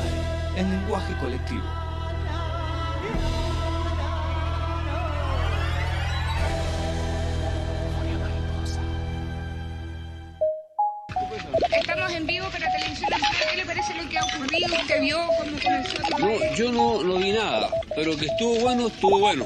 en lenguaje colectivo. Estamos en vivo para Televisión Nacional. ¿Qué le parece lo que ha ocurrido? ¿Usted vio cómo comenzó todo? No, yo no vi nada, pero que estuvo bueno, estuvo bueno.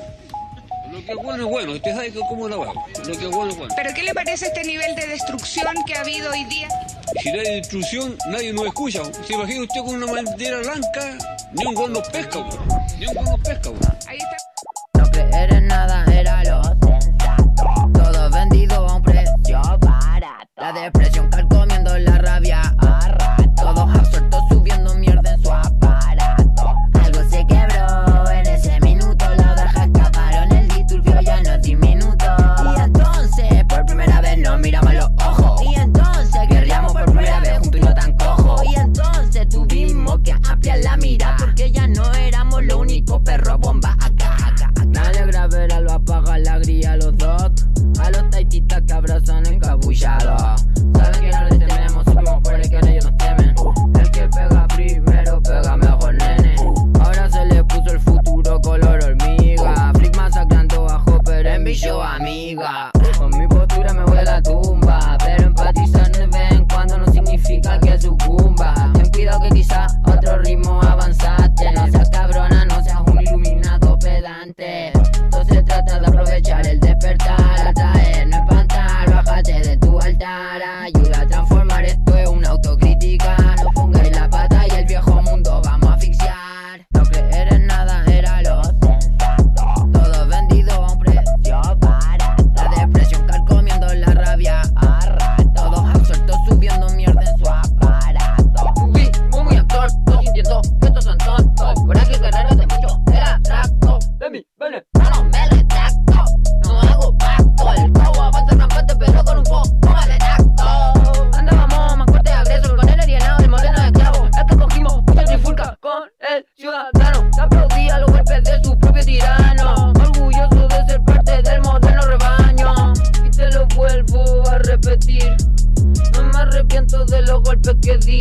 Lo que es bueno es bueno, usted sabe cómo la hago. Lo que es bueno es bueno. ¿Pero qué le parece este nivel de destrucción que ha habido hoy día? Si no hay destrucción, nadie nos escucha. ¿Se imagina usted con una bandera blanca? Ni un gol nos pesca, güey. Ni un gol nos pesca, güey. Ahí está. No creer en nada era lo sensato. Todo vendido a un precio barato. La depresión carcomiendo la rabia a rato. Todos absortos subiendo mierda en su aparato. Algo se quebró en ese minuto. La oveja escaparon, el disturbio ya no es diminuto. Y entonces por primera vez nos miramos a los ojos. Y entonces querríamos por primera vez juntos y no tan cojo. Y entonces tuvimos que ampliar la mira, porque ya no éramos los únicos perros bomba acá. Me alegra ver a lo apaga la gría a los doc, a los taititas que abrazan encapullados. Saben que no les tememos, subimos por el que ellos nos temen. El que pega primero pega mejor, nene. Ahora se le puso el futuro color hormiga. Flick masacrando a Hopper en Billo, amiga. Con mi postura me voy a la tumba, pero empatizar de vez en cuando no significa que sucumba. Ten cuidado que quizá otro ritmo avanzaste. No seas cabrona, no seas un iluminado pedante. Todo se trata de aprovechar el despertar, atraer, no espantar. Bájate de tu altar, ayuda a transformar. Esto es una autocrítica. No pongáis la pata y el viejo mundo vamos a asfixiar. No creer en nada era lo sensato. Todo vendido a un precio barato. La depresión carcomiendo la rabia a rato. Todos absortos subiendo mierda en su aparato. Muy actor, no sintiendo que estos son tontos. Por aquí guerreros de mucho el atracto. De mi venezolano me retracto. No hago pacto, el cobo avanza rampante pero con un poco más de tacto. Andábamos más corte agresor con el alienado del modelo de esclavo. Es que cogimos mucha trifulca con el ciudadano. Se aplaudía los golpes de su propio tirano. Orgulloso de ser parte del moderno rebaño. Y te lo vuelvo a repetir. No me arrepiento de los golpes que di,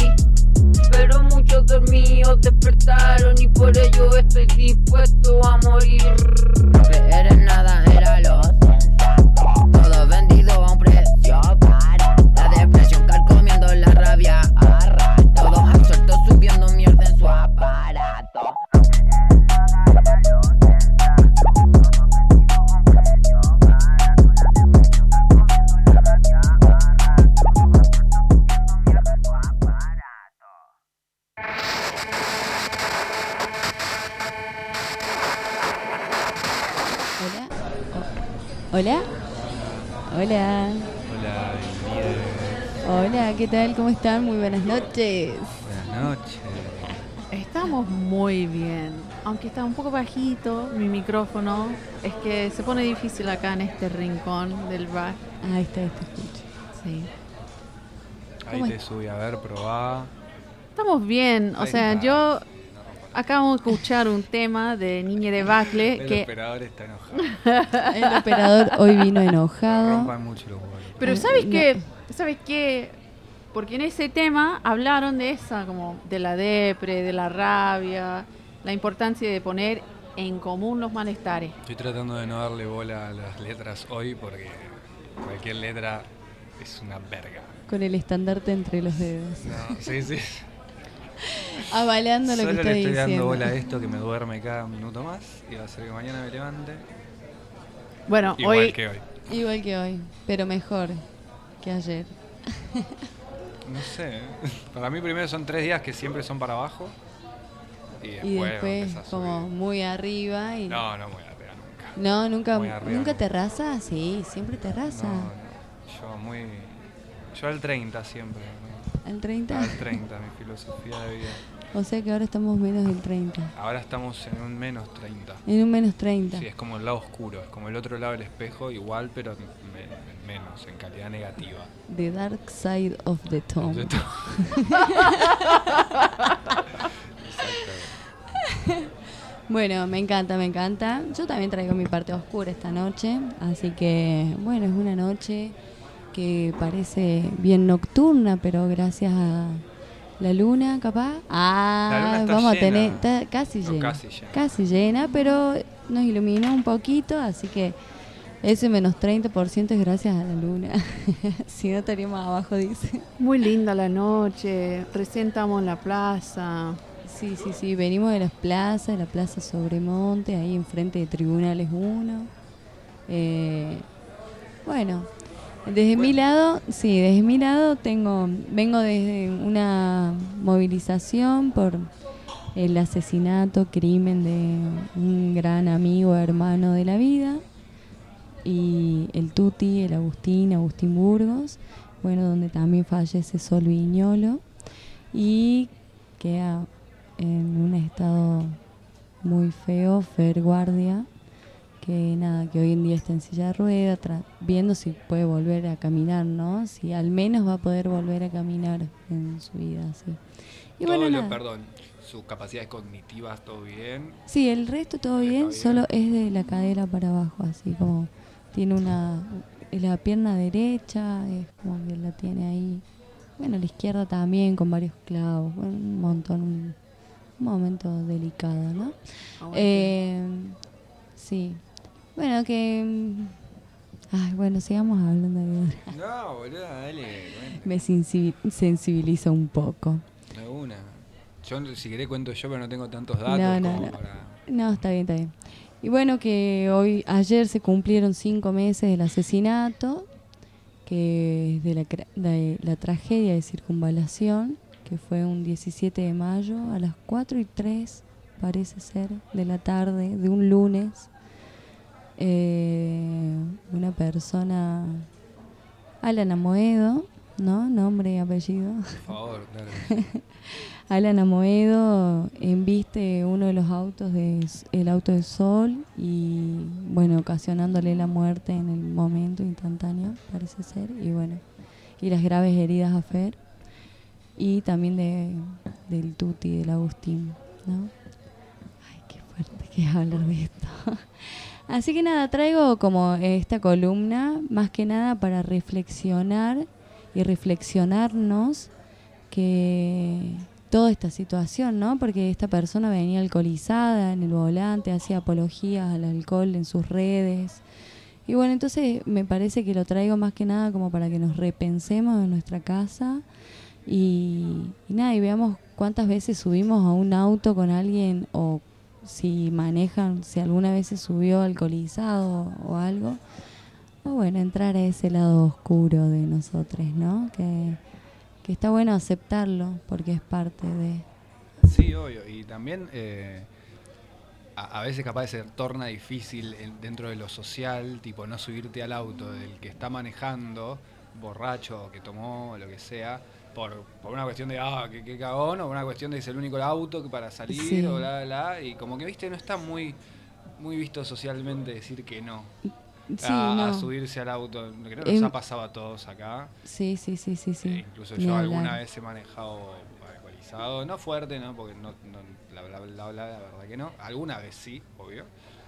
pero muchos dormidos despertaron y por ello estoy dispuesto a morir. No creer en nada era lo sensato. Todo vendido a un precio barato. La depresión carcomiendo la rabia a rato. Todos absortos subiendo mierda en su aparato. No creer en nada era lo sensato. Todo vendido a un precio barato. La depresión carcomiendo la rabia a rato. Todos absortos subiendo mierda en su aparato. Hola. Hola. Hola, bienvenidos. Hola, ¿qué tal? ¿Cómo están? Muy buenas noches. Buenas noches. Estamos muy bien, aunque está un poco bajito mi micrófono, es que se pone difícil acá en este rincón del bar. Ahí está, te escucho. Sí. Ahí te subí a ver, probá. Estamos bien, o sea, yo acabo de escuchar un tema de Niña de Bacle El que... operador está enojado. El operador hoy vino No enojado. rompan mucho los huevos. Pero ¿sabes qué? Porque en ese tema hablaron de esa, como de la depre, de la rabia, la importancia de poner en común los malestares. Estoy tratando de no darle bola a las letras hoy porque cualquier letra es una verga. Con el estandarte entre los dedos. No, sí. Avalando lo que Solo está le estoy dando diciendo. bola a esto que me duerme cada minuto más y va a hacer que mañana me levante Bueno, igual que hoy. Igual que hoy, pero mejor que ayer. No sé. Para mí primero son 3 días que siempre son para abajo Y después empieza a como subir. muy arriba. Y... No me voy a pegar nunca. No, nunca, Muy arriba, nunca no. te raza. Sí, siempre te raza. Yo al 30 siempre. Al 30. Al 30, mi filosofía de vida. O sea que ahora estamos menos del 30. Ahora estamos en un menos 30. En un menos 30. Sí, es como el lado oscuro, es como el otro lado del espejo, igual, pero menos, en calidad negativa. The dark side of the tomb. De todo. Bueno, me encanta. Yo también traigo mi parte oscura esta noche. Así que, bueno, es una noche que parece bien nocturna, pero gracias a La luna, capaz. La luna está vamos llena. a tener. Está casi No, llena. casi llena. Casi llena, pero nos iluminó un poquito, así que ese menos 30% es gracias a la luna. Si no estaríamos abajo, dice. Muy linda la noche, recién estamos en la plaza. Sí, venimos de la Plaza Sobremonte, ahí enfrente de Tribunales 1. Bueno, desde mi lado vengo desde una movilización por el asesinato, crimen de un gran amigo, hermano de la vida, y el Tuti, el Agustín Burgos, bueno, donde también fallece Sol Viñolo y queda en un estado muy feo, Fer Guardia, que hoy en día está en silla de ruedas, viendo si puede volver a caminar, ¿no? Si al menos va a poder volver a caminar en su vida, sí. Y Todo bueno, nada. perdón, sus capacidades cognitivas, todo bien. Sí, el resto todo bien, solo es de la cadera para abajo, así como tiene la pierna derecha, es como que la tiene ahí. Bueno, la izquierda también, con varios clavos, bueno, un montón, un momento delicado, ¿no? Sí. Bueno, sigamos hablando de otra. No, boludo, dale. Bueno. Me sensibiliza un poco. De una. Yo, si querés, cuento yo, pero no tengo tantos datos No. para... No, está bien. Y bueno, que ayer se cumplieron 5 meses del asesinato, que es de la tragedia de Circunvalación, que fue un 17 de mayo a las 4:03, parece ser, de la tarde, de un lunes. Una persona, Alan Amoedo, ¿no? Nombre y apellido. Por favor, claro. Alan Amoedo embiste uno de los autos, el auto de Sol, y bueno, ocasionándole la muerte en el momento instantáneo, parece ser, y las graves heridas a Fer, y también del Tuti, del Agustín, ¿no? Ay, qué fuerte que es hablar de esto. Así que nada, traigo como esta columna, más que nada para reflexionar y reflexionarnos que toda esta situación, ¿no? Porque esta persona venía alcoholizada en el volante, hacía apologías al alcohol en sus redes. Y bueno, entonces me parece que lo traigo más que nada como para que nos repensemos en nuestra casa y veamos cuántas veces subimos a un auto con alguien, o si manejan, si alguna vez se subió alcoholizado o algo. O bueno, entrar a ese lado oscuro de nosotros, ¿no? Que está bueno aceptarlo porque es parte de... Sí, obvio. Y también a veces capaz se torna difícil dentro de lo social, tipo no subirte al auto del que está manejando, borracho o que tomó, lo que sea, por una cuestión de, qué cagón, o por una cuestión de que es el único auto que para salir, sí, o y como que, viste, no está muy visto socialmente decir que no. Sí, a subirse al auto, creo que nos ha pasado a todos acá. Sí. Incluso yo alguna vez he manejado alcoholizado, no fuerte, ¿no? Porque no la verdad que no. Alguna vez sí, obvio.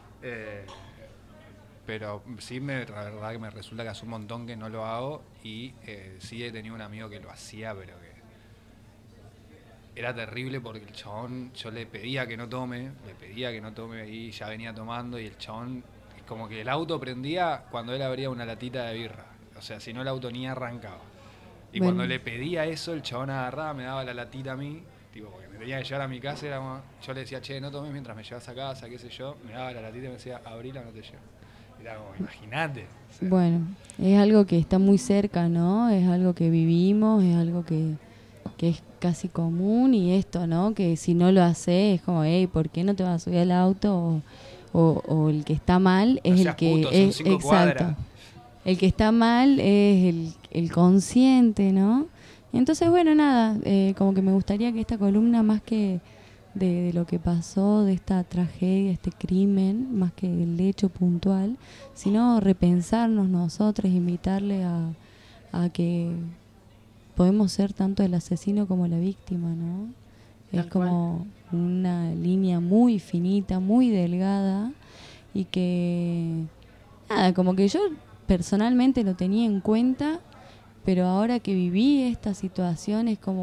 Pero sí, la verdad que me resulta que hace un montón que no lo hago, y sí he tenido un amigo que lo hacía, pero que era terrible porque el chabón, yo le pedía que no tome y ya venía tomando, y el chabón, como que el auto prendía cuando él abría una latita de birra. O sea, si no, el auto ni arrancaba. Y cuando le pedía eso, el chabón agarraba, me daba la latita a mí, tipo, porque me tenía que llevar a mi casa, yo le decía, che, no tomes mientras me llevas a casa, qué sé yo, me daba la latita y me decía, abrila, no te llevo. Era como, imagínate. O sea, bueno, es algo que está muy cerca, ¿no? Es algo que vivimos, es algo que es casi común, y esto, ¿no? Que si no lo haces es como, hey, ¿por qué no te vas a subir al auto? O el que está mal es no seas el que puto, son 5 exacto. cuadras. El que está mal es el consciente, ¿no? Entonces, bueno, nada, como que me gustaría que esta columna, más que de lo que pasó, de esta tragedia, este crimen, más que el hecho puntual, sino repensarnos nosotros, invitarle a que podemos ser tanto el asesino como la víctima, ¿no? Es como una línea muy finita, muy delgada, y que, nada, como que yo personalmente lo tenía en cuenta, pero ahora que viví esta situación es como,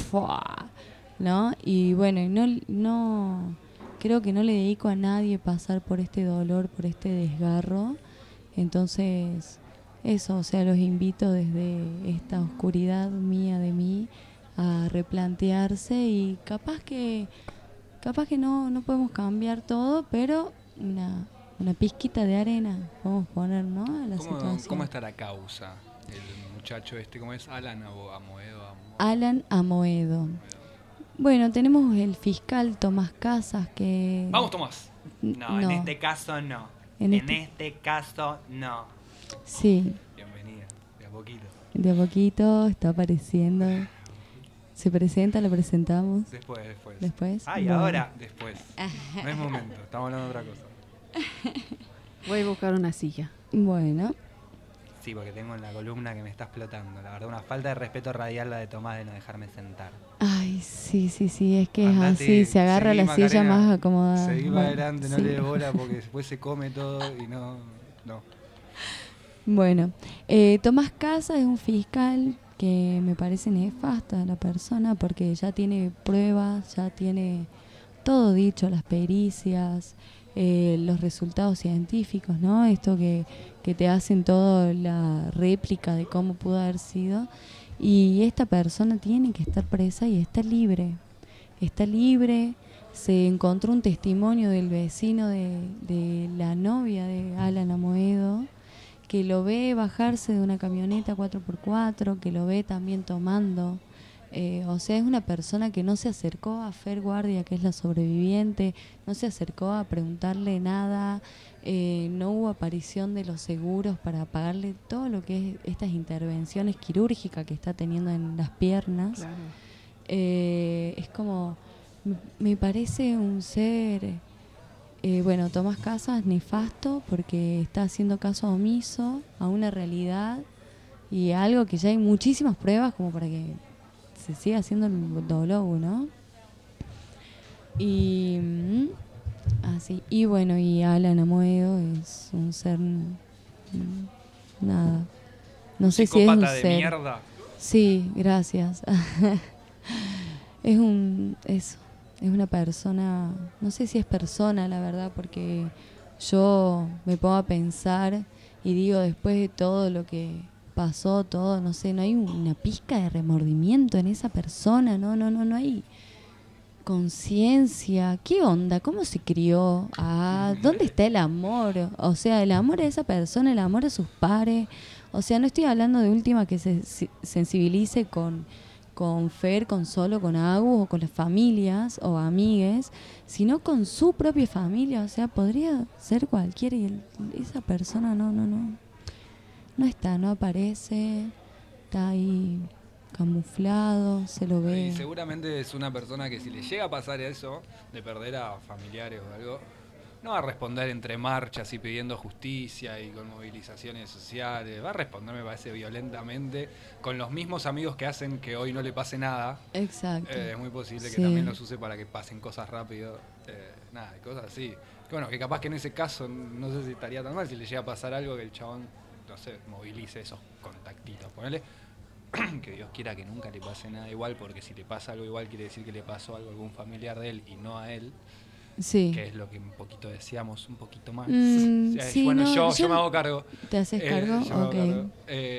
¡fua! ¿No? Y bueno, no creo que no le dedico a nadie pasar por este dolor, por este desgarro. Entonces, eso, o sea, los invito desde esta oscuridad mía de mí a replantearse y capaz que no podemos cambiar todo, pero una pizquita de arena podemos poner, ¿no? A la situación. ¿Cómo está la causa? El muchacho ¿cómo es? Alan Amoedo. Alan Amoedo. Bueno, tenemos el fiscal Tomás Casas que... ¡Vamos, Tomás! No, en este caso no. En En este- este caso no. Sí, Bienvenida, de a poquito. de a poquito está apareciendo. Se presenta, lo presentamos. Después. Ay, Bueno. ahora. Después. No es momento, estamos hablando de otra cosa. Voy a buscar una silla. Bueno, Sí, porque tengo en la columna que me está explotando. La verdad, una falta de respeto radial la de Tomás de no dejarme sentar. ay, sí, es que Andate, es así, se agarra seguí, la silla Macarena, más acomodada. Seguí para Bueno, adelante, no sí. le dé bola porque después se come todo y no. Bueno, Tomás Casas es un fiscal que me parece nefasta la persona porque ya tiene pruebas, ya tiene todo dicho, las pericias, los resultados científicos, ¿no? Esto que te hacen toda la réplica de cómo pudo haber sido. Y esta persona tiene que estar presa y está libre. Está libre. Se encontró un testimonio del vecino de la novia de Alan Amoedo, que lo ve bajarse de una camioneta 4x4, que lo ve también tomando. O sea, es una persona que no se acercó a Fer Guardia, que es la sobreviviente, no se acercó a preguntarle nada, no hubo aparición de los seguros para pagarle todo lo que es estas intervenciones quirúrgicas que está teniendo en las piernas. Claro. Es como, me parece un ser, bueno, Tomás Casas nefasto porque está haciendo caso omiso a una realidad y a algo que ya hay muchísimas pruebas como para que se siga haciendo el dolor, ¿no? Y así, y bueno, y Alan Amoedo es un ser nada. No sé si es un Psicópata de ser. mierda. Sí, gracias. Es una persona, no sé si es persona, la verdad, porque yo me pongo a pensar y digo, después de todo lo que pasó, todo, no sé, no hay una pizca de remordimiento en esa persona, no hay conciencia. ¿Qué onda? ¿Cómo se crió? ¿Dónde está el amor? O sea, el amor a esa persona, el amor a sus pares. O sea, no estoy hablando de última que se sensibilice con Fer, solo con Agus o con las familias o amigues, sino con su propia familia. O sea, podría ser cualquiera y esa persona no está, no aparece, está ahí camuflado, se lo ve. Y seguramente es una persona que si le llega a pasar eso, de perder a familiares o algo, no va a responder entre marchas y pidiendo justicia y con movilizaciones sociales. Va a responder, me parece, violentamente, con los mismos amigos que hacen que hoy no le pase nada. Exacto. Es muy posible que Sí. también los use para que pasen cosas rápido. Nada, cosas así. Que bueno, que capaz que en ese caso, no sé si estaría tan mal si le llega a pasar algo que el chabón, no sé, movilice esos contactitos. Ponele que Dios quiera que nunca le pase nada igual, porque si le pasa algo igual quiere decir que le pasó algo a algún familiar de él y no a él. Sí. Que es lo que un poquito decíamos, un poquito más. Sí, bueno, no, yo me hago cargo. ¿Te haces cargo? Yo me hago Ok. cargo.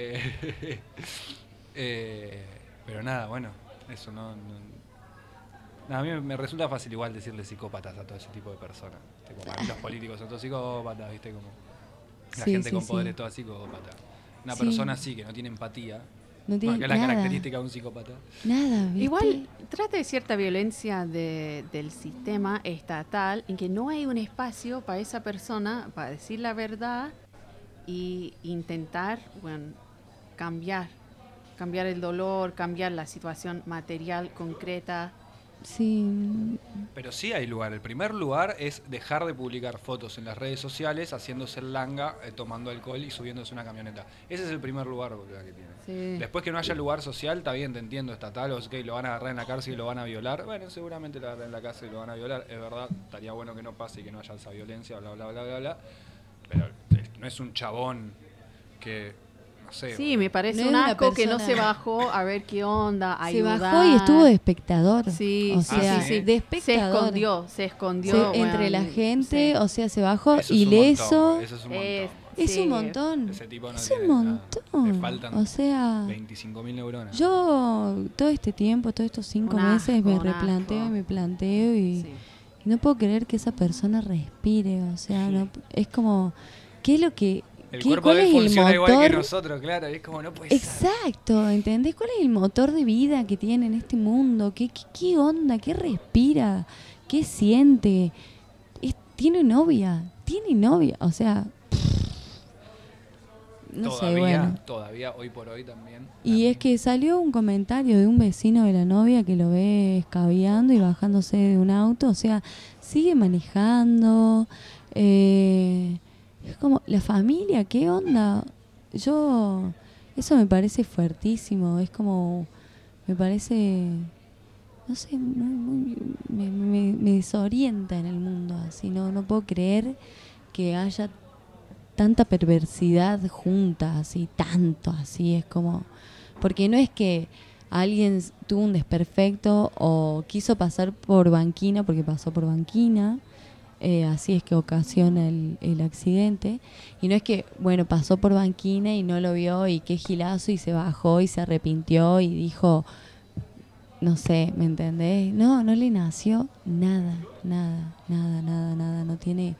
Pero nada, bueno, eso no. Nada, a mí me resulta fácil igual decirle psicópatas a todo ese tipo de personas. Tipo, para mí los políticos son todos psicópatas, ¿viste? Como la Sí, gente sí, con poder sí. es toda psicópata. Una Sí. persona así que no tiene empatía, No tiene que es la nada. característica de un psicópata. Nada, ¿viste? Igual trata de cierta violencia del sistema estatal en que no hay un espacio para esa persona para decir la verdad y intentar, bueno, cambiar el dolor, cambiar la situación material concreta. Sí. Pero sí hay lugar. El primer lugar es dejar de publicar fotos en las redes sociales haciéndose el langa, tomando alcohol y subiéndose una camioneta. Ese es el primer lugar, boludo, que tiene. Sí. Después que no haya lugar social, está bien, te entiendo, estatal, o que lo van a agarrar en la cárcel y lo van a violar. Bueno, seguramente lo agarran en la cárcel y lo van a violar. Es verdad, estaría bueno que no pase y que no haya esa violencia, bla, bla, bla, bla, bla. Pero no es un chabón que no sé. Sí, me parece No es un una asco que no persona- se bajó a ver qué onda, a Se ayudar. bajó y estuvo de espectador. Sí, O sí, sea, sí, sí. de espectador. Se escondió. Sí, entre la bueno, gente, sí. o sea, se bajó Eso es un ileso. montón, eso es un montón. Es Sí. un montón. Ese tipo no Es tiene un nada. montón. Le faltan O sea, 25.000 neuronas. yo todo este tiempo, todos estos 5 Un meses asco, me un replanteo asco. y me planteo y Sí. no puedo creer que esa persona respire. O sea, Sí. no, es como, ¿qué es lo que... El qué- cuerpo cuál de él es el funciona igual que motor? nosotros, claro. Y es como no puede ser. Exacto, ¿entendés? ¿Cuál es el motor de vida que tiene en este mundo? ¿Qué onda? ¿Qué respira? ¿Qué siente? Tiene novia, o sea, no sé, bueno. Todavía, hoy por hoy también. Y es que salió un comentario de un vecino de la novia que lo ve escabeando y bajándose de un auto, o sea, sigue manejando, es como, la familia, ¿qué onda? Eso me parece fuertísimo, es como, me parece, no sé, me desorienta en el mundo, así, no puedo creer que haya tanta perversidad junta, así, tanto, así, es como, porque no es que alguien tuvo un desperfecto o quiso pasar por banquina porque pasó por banquina, así es que ocasiona el accidente, y no es que, bueno, pasó por banquina y no lo vio y qué gilazo y se bajó y se arrepintió y dijo, no sé, ¿me entendés? No le nació nada, no tiene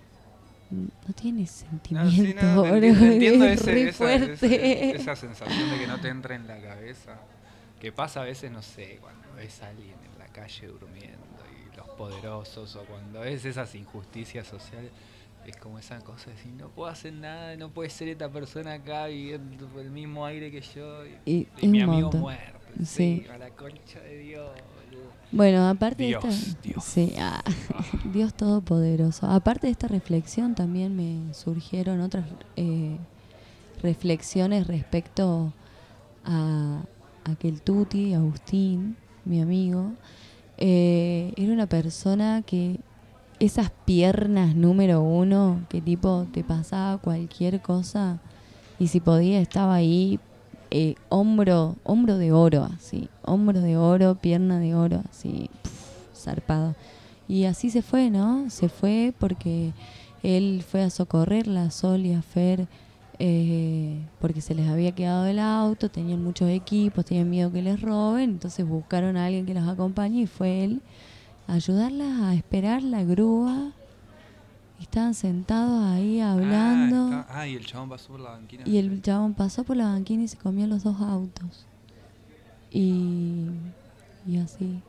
sentimiento, No, boludo, entiendo es re fuerte. esa sensación de que no te entra en la cabeza. Que pasa a veces, no sé, cuando ves a alguien en la calle durmiendo y los poderosos, o cuando ves esas injusticias sociales, es como esa cosa de decir, no puedo hacer nada, no puede ser esta persona acá viviendo el mismo aire que yo Y y mi un amigo montón. muerto. Sí. A la concha de Dios, boludo. Bueno, aparte Dios, de esta, Dios. sí, Dios todopoderoso. Aparte de esta reflexión también me surgieron otras reflexiones respecto a aquel Tuti, Agustín, mi amigo. Era una persona que esas piernas número 1, que tipo te pasaba cualquier cosa y si podía estaba ahí, hombro de oro, así, hombro de oro, pierna de oro, así, zarpado. Y así se fue, ¿no? Se fue porque él fue a socorrerla a Sol y a Fer, porque se les había quedado el auto, tenían muchos equipos, tenían miedo que les roben, entonces buscaron a alguien que los acompañe y fue él a ayudarlas a esperar la grúa. Y estaban sentados ahí hablando. Y el chabón pasó por la banquina. Y el chabón pasó por la banquina y se comió los 2 autos. Y así.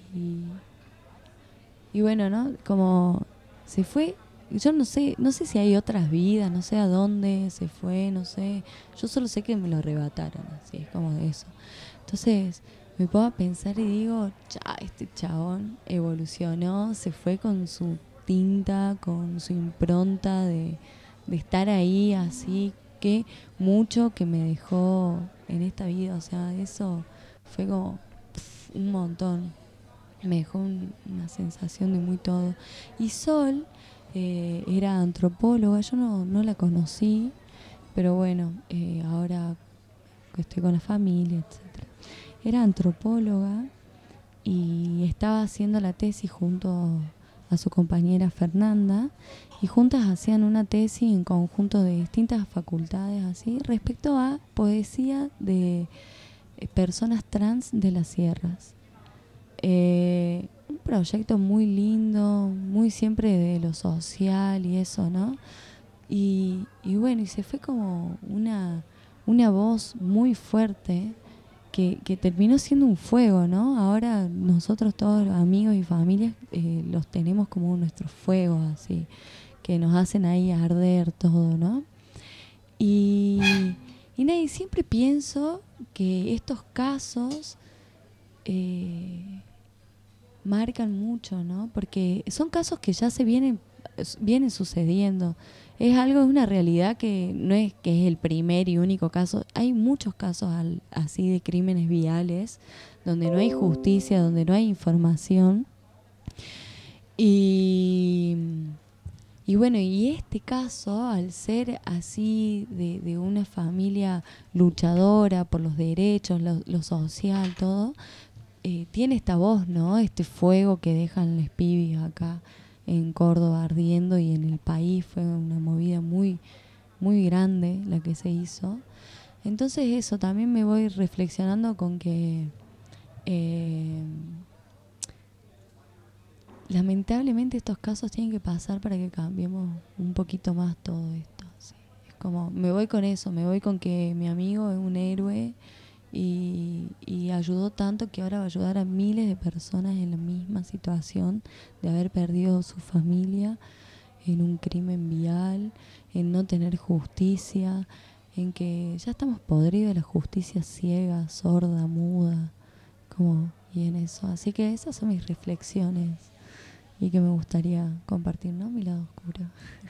Y bueno, ¿no? Como se fue. Yo no sé si hay otras vidas, no sé a dónde se fue, no sé. Yo solo sé que me lo arrebataron, así, es como de eso. Entonces me pongo a pensar y digo, este chabón evolucionó, se fue con su tinta, con su impronta de estar ahí así, que mucho que me dejó en esta vida, o sea, eso fue como un montón, me dejó una sensación de muy todo. Y Sol era antropóloga, yo no la conocí, pero bueno, ahora que estoy con la familia, etcétera, era antropóloga y estaba haciendo la tesis junto a su compañera Fernanda, y juntas hacían una tesis en conjunto de distintas facultades así respecto a poesía de personas trans de las sierras. Un proyecto muy lindo, muy siempre de lo social y eso, ¿no? Y bueno, y se fue como una voz muy fuerte que terminó siendo un fuego, ¿no? Ahora nosotros todos los amigos y familias los tenemos como nuestros fuegos, así, que nos hacen ahí arder todo, ¿no? Y nada, y siempre pienso que estos casos marcan mucho, ¿no? Porque son casos que ya se vienen sucediendo. Es una realidad que no es que es el primer y único caso. Hay muchos casos así de crímenes viales donde no hay justicia, donde no hay información. Y bueno, y este caso, al ser así de una familia luchadora por los derechos, lo social, todo, tiene esta voz, ¿no? Este fuego que dejan los pibis acá en Córdoba ardiendo, y en el país fue una movida muy, muy grande la que se hizo. Entonces eso, también me voy reflexionando con que lamentablemente estos casos tienen que pasar para que cambiemos un poquito más todo esto. Sí. Es como, me voy con eso, me voy con que mi amigo es un héroe y ayudó tanto que ahora va a ayudar a miles de personas en la misma situación de haber perdido su familia en un crimen vial, en no tener justicia, en que ya estamos podridos de la justicia ciega, sorda, muda, como, y en eso. Así que esas son mis reflexiones y que me gustaría compartir, ¿no? Mi lado oscuro.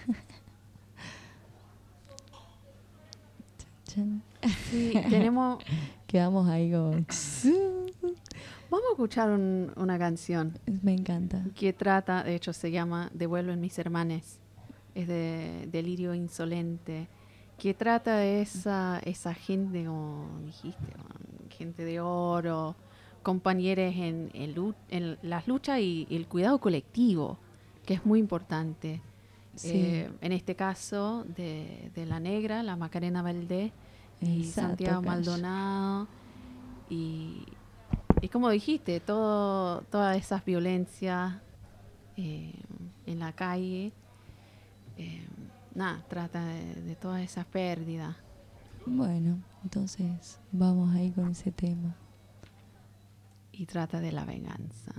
Chan, chan. Sí, tenemos... Quedamos ahí como... Vamos a escuchar una canción Me encanta. que trata, de hecho se llama Devuelven mis hermanes, es de Delirio Insolente, que trata de esa gente, como dijiste, gente de oro, compañeros en las luchas y el cuidado colectivo, que es muy importante. Sí. En este caso de la negra, la Macarena Valdés y Exacto, Santiago Cash. Maldonado, y como dijiste, todas esas violencias en la calle, trata de todas esas pérdidas. Bueno, entonces vamos ahí con ese tema. Y trata de la venganza.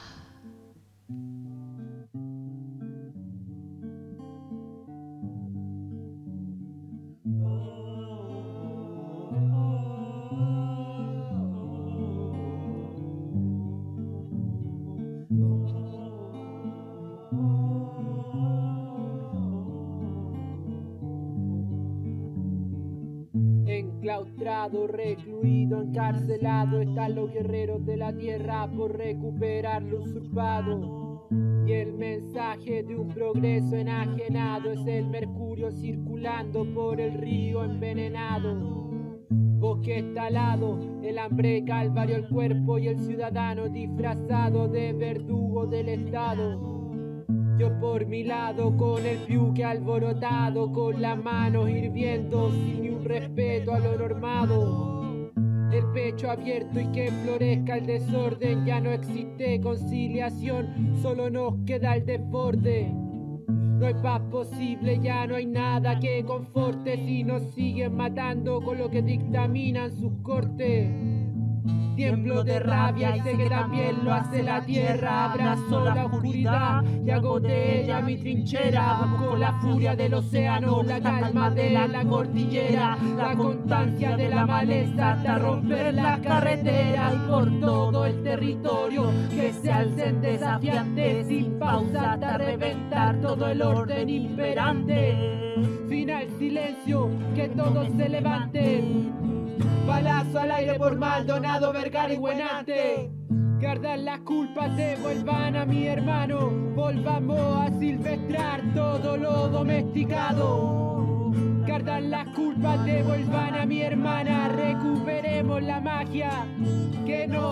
Enclaustrado, recluido, encarcelado, están los guerreros de la tierra por recuperar lo usurpado. Y el mensaje de un progreso enajenado es el mercurio circulando por el río envenenado. Bosque talado, el hambre calvario el cuerpo y el ciudadano disfrazado de verdugo del Estado. Yo por mi lado con el piuque alborotado, con las manos hirviendo sin ni un respeto a lo normado. El pecho abierto y que florezca el desorden, ya no existe conciliación, solo nos queda el desborde. No hay paz posible, ya no hay nada que conforte si nos siguen matando con lo que dictaminan sus cortes. Tiemblo de rabia y sé que también lo hace la tierra. Abrazo la oscuridad y hago de ella mi trinchera. Busco la furia del océano, la calma de la cordillera, la constancia de la maleza hasta romper las carreteras. Y por todo el territorio que se alcen desafiantes sin pausa hasta reventar todo el orden imperante. Final silencio, que todos se levanten. Balazo al aire por Maldonado, Vergara y Buenante. Que ardan las culpas, devuelvan a mi hermano. Volvamos a silvestrar todo lo domesticado. Que ardan las culpas, devuelvan a mi hermana. Recuperemos la magia que nos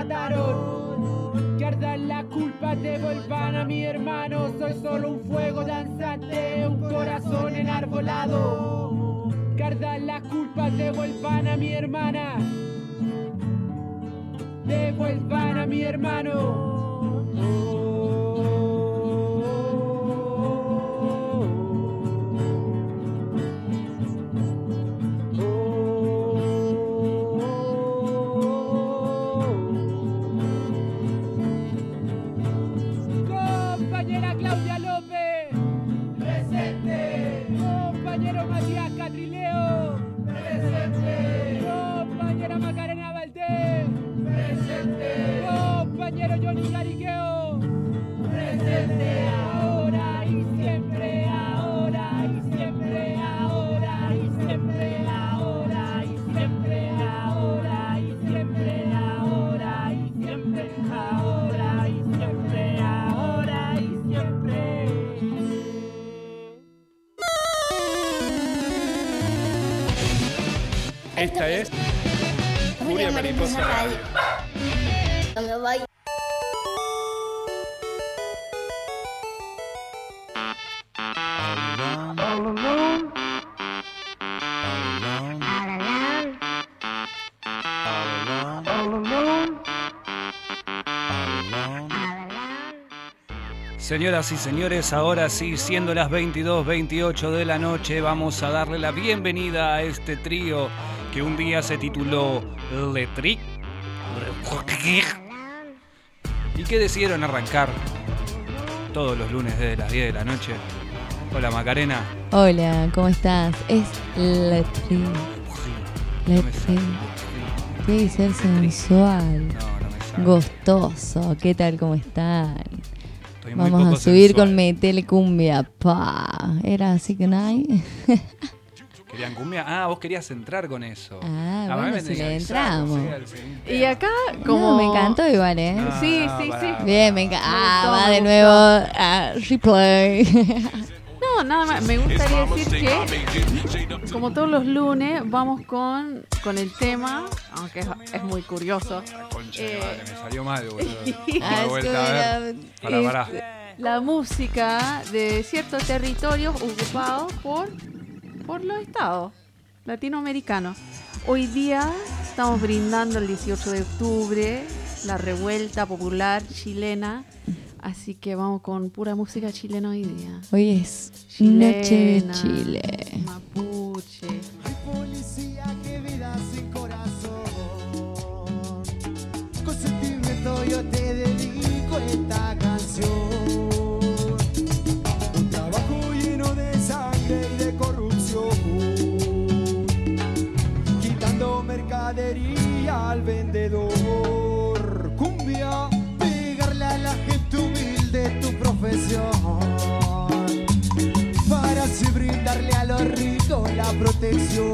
arrebataron. Que ardan las culpas, devuelvan a mi hermano. Soy solo un fuego danzante, un corazón enarbolado. Que ardan las culpas, devuelvan a mi hermana. Devuelvan a mi hermano. Compañera Claudia López. Presente. Compañero Matías Catrileo. Presente. Compañera Macarena Valdés. Presente. Compañero Johnny Cariqueo. Presente. Ahora y siempre, ahora y siempre, ahora y siempre, ahora y siempre, ahora y siempre, ahora y siempre, ahora y siempre, ahora y siempre. Esta es Furia Mariposa Radio. Señoras y señores, ahora sí, siendo las 22:28 de la noche, vamos a darle la bienvenida a este trío que un día se tituló Le Tri y que decidieron arrancar todos los lunes desde las 10 de la noche. Hola Macarena. Hola, ¿cómo estás? Es Le Tri. Le Tri. Tiene que ser sensual, gustoso. ¿Qué tal? ¿Cómo están? Vamos a subir sensual con Metele Cumbia, pa. ¿Era así que no hay? ¿Querían cumbia? Ah, vos querías entrar con eso. Bueno, si le entramos. Y acá, como... No, me encantó igual, ¿eh? Sí. Bien, me encanta. Va de nuevo a replay. No, nada más. Me gustaría decir que, como todos los lunes, vamos con el tema, aunque es muy curioso. Concha de madre, me salió mal, boludo. Pará. La música de ciertos territorios ocupados por los estados latinoamericanos. Hoy día estamos brindando el 18 de octubre, la revuelta popular chilena. Así que vamos con pura música chilena hoy día. Hoy es chilena, Noche de Chile. Mapuche. Hay policía que vida sin corazón. Con sentimiento yo te dedico esta canción. Un trabajo lleno de sangre y de corrupción. Quitando mercadería al vendedor. Cumbia. A la gente humilde tu profesión, para así brindarle a los ricos la protección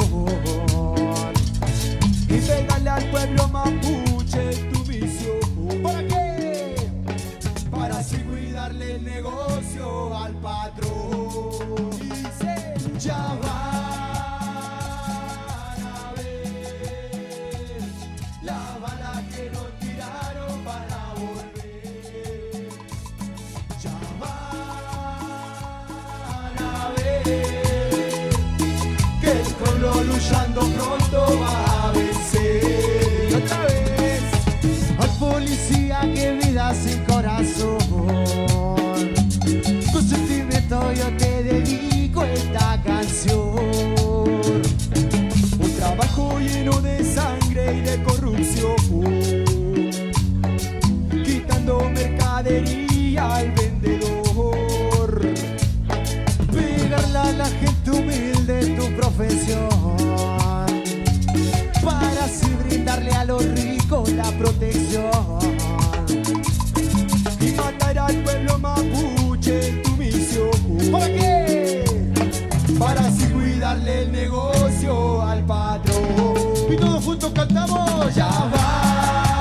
y pegarle al pueblo mapuche tu misión. ¿Para qué? Para así cuidarle el negocio al patrón. Dice, ya van a ver la bala que nos tiraron para volver. Luchando pronto va a vencer. Otra vez al policía que vida sin corazón. Con sentimiento yo te dedico esta canción. Un trabajo lleno de sangre y de corrupción. Quitando mercadería al vendedor. Pegarle a la gente humilde tu profesión, para así brindarle a los ricos la protección y matar al pueblo mapuche tu misión. ¿Para qué? Para así cuidarle el negocio al patrón. Y todos juntos cantamos, ya va.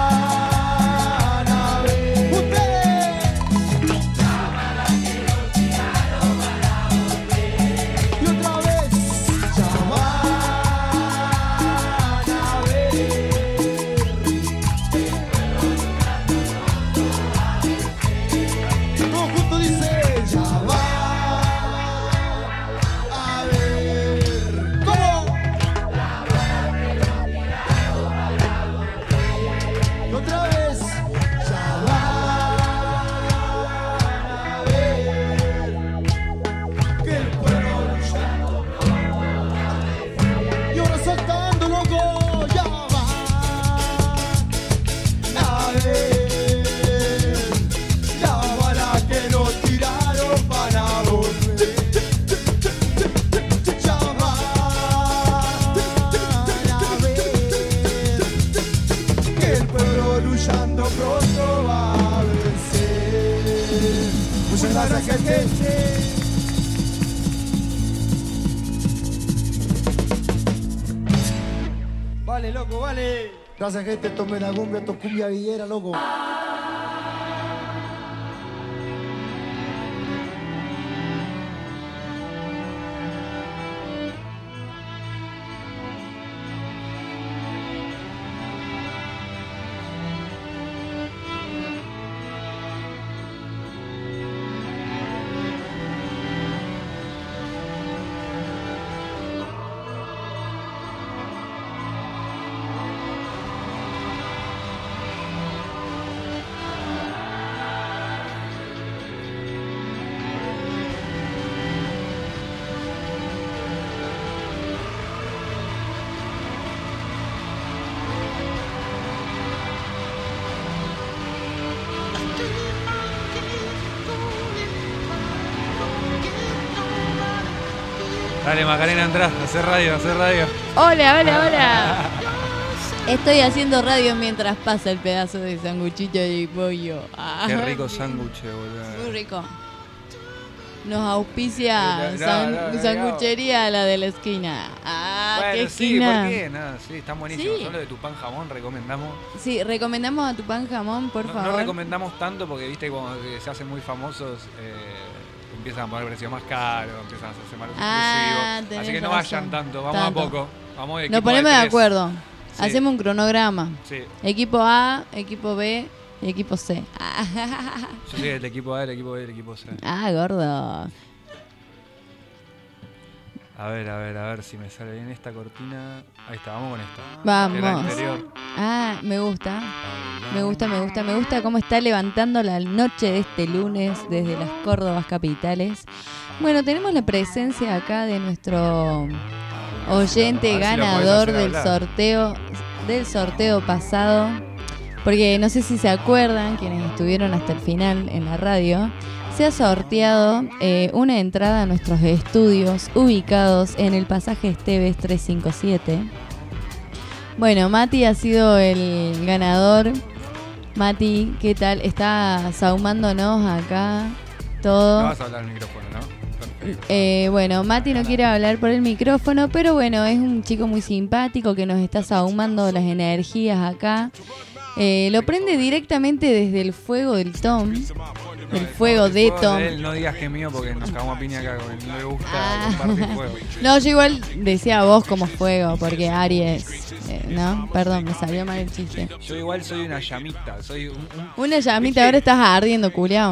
Vale, loco, vale. Gracias, gente. Esto me da cumbia, esto es cumbia villera, loco. Dale, Macarena, entrá, hacer radio. Hola. Estoy haciendo radio mientras pasa el pedazo de sanguchito de pollo. Qué rico sándwich, boludo. Muy rico. Nos auspicia sanguchería la de la esquina. Bueno, ¿qué sí, esquina? ¿por qué? No, sí, están buenísimos. Sí. Son los de Tupán Jamón, recomendamos. Sí, recomendamos a Tupán Jamón, por favor. No recomendamos tanto porque, viste, cuando se hacen muy famosos, empiezan a poner precios más caros, empiezan a hacerse más exclusivos. Así que no vayan tanto, vamos a poco. Vamos de Nos ponemos de acuerdo. Sí. Hacemos un cronograma. Sí. Equipo A, equipo B y equipo C. Yo soy el equipo A, el equipo B y el equipo C. Gordo. A ver si me sale bien esta cortina. Ahí está, vamos con esta. Vamos. Era interior. Me gusta. Me gusta cómo está levantando la noche de este lunes desde las Córdobas capitales. Bueno, tenemos la presencia acá de nuestro oyente ganador del sorteo pasado. Porque no sé si se acuerdan, quienes estuvieron hasta el final en la radio, se ha sorteado una entrada a nuestros estudios ubicados en el pasaje Esteves 357. Bueno, Mati ha sido el ganador. Mati, ¿qué tal? Está sahumándonos acá todo. No vas a hablar al micrófono, ¿no? Bueno, Mati no quiere hablar por el micrófono, pero bueno, es un chico muy simpático que nos está sahumando las energías acá. Lo prende directamente desde el fuego del Tom. El fuego de Tom. No digas que es mío porque nos cagamos a piña acá, no le gusta compartir fuego. No, yo igual decía vos como fuego, porque Aries, ¿no? Perdón, me salió mal el chiste. Yo igual soy una llamita, Una llamita, ahora estás ardiendo, culiao.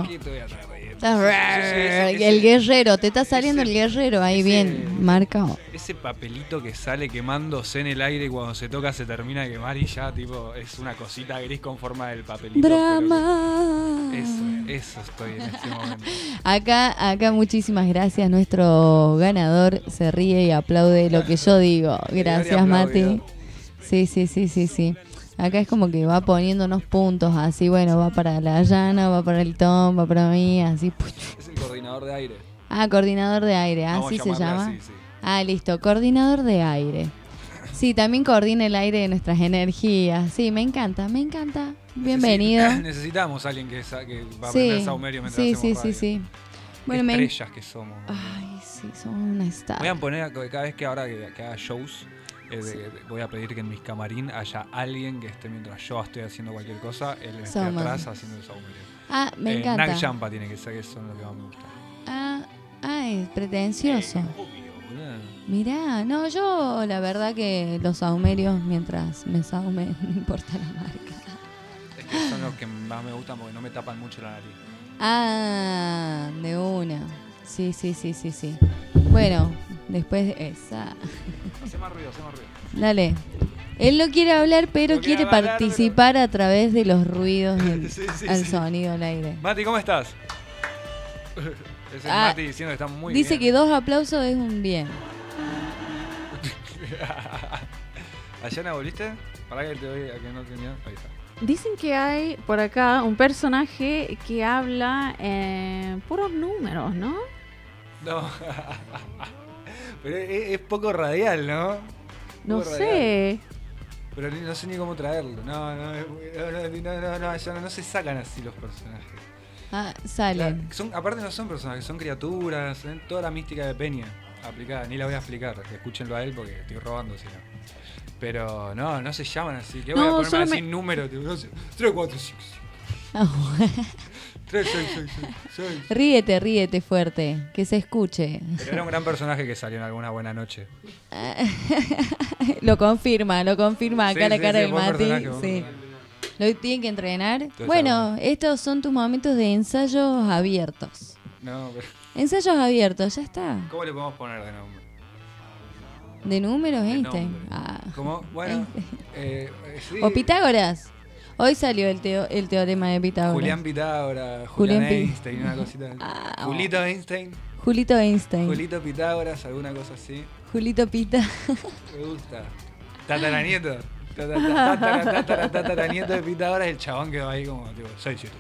El guerrero, te está saliendo el guerrero ahí bien marcado. Ese papelito que sale quemándose en el aire y cuando se toca se termina de quemar y ya tipo es una cosita gris con forma del papelito. Drama. Eso estoy en este momento. Acá muchísimas gracias. Nuestro ganador se ríe y aplaude lo que yo digo. Gracias, Mati. Sí. Acá es como que va poniéndonos puntos así, bueno, va para la Llana, va para el Tom, va para mí, así. Es el coordinador de aire. Coordinador de aire, así se llama. Así, sí. Listo, coordinador de aire. Sí, también coordina el aire de nuestras energías. Sí, me encanta. Bienvenido. Necesitamos a alguien que va a aprender saumerio mientras hacemos radio. Sí. Bueno, estrellas que somos. Ay, sí, somos una star. Voy a poner cada vez que ahora que haga shows, voy a pedir que en mis camarín haya alguien que esté mientras yo estoy haciendo cualquier cosa, él esté atrás haciendo el saumerio. Me encanta. Nag Champa tiene que ser, que son los que más me gustan. Es pretencioso. Mirá, no, yo la verdad que los saumerios mientras me saume, no importa la marca. Es que son los que más me gustan porque no me tapan mucho la nariz. De una. Sí. Bueno, después de esa. Hace más ruido. Dale. Él no quiere hablar, pero quiere participar a través de los ruidos al sonido al aire. Mati, ¿cómo estás? Es el Mati diciendo que está muy bien. Dice que 2 aplausos es un bien. ¿Ayana volviste? Para que te doy a que no tenía. Ahí está. Dicen que hay por acá un personaje que habla puros números, ¿no? No. Pero es poco radial, ¿no? No sé. Pero no sé ni cómo traerlo. No, no se sacan así los personajes. Salen. Aparte no son personajes, son criaturas, toda la mística de Peña aplicada. Ni la voy a explicar, escúchenlo a él porque estoy robando, si no. Pero no se llaman así. ¿Qué voy a ponerme así números? 3, 4, 5. 3, 6, 6. Ríete fuerte, que se escuche. Pero era un gran personaje que salió en alguna buena noche. Lo confirma acá la cara del Mati. Sí. Lo tienen que entrenar. Entonces, bueno, estos son tus momentos de ensayos abiertos. No, pero... Ensayos abiertos, ya está. ¿Cómo le podemos poner de nombre? ¿De números, Einstein? ¿Cómo? Bueno, sí. ¿O Pitágoras? Hoy salió el teorema de Pitágoras. Julián Einstein, una cosita. Julito Einstein. Julito Pitágoras, alguna cosa así. Julito Pita. Me gusta. Tataranieto. Tataranieto de Pitágoras, el chabón que va ahí como tipo 6, 7,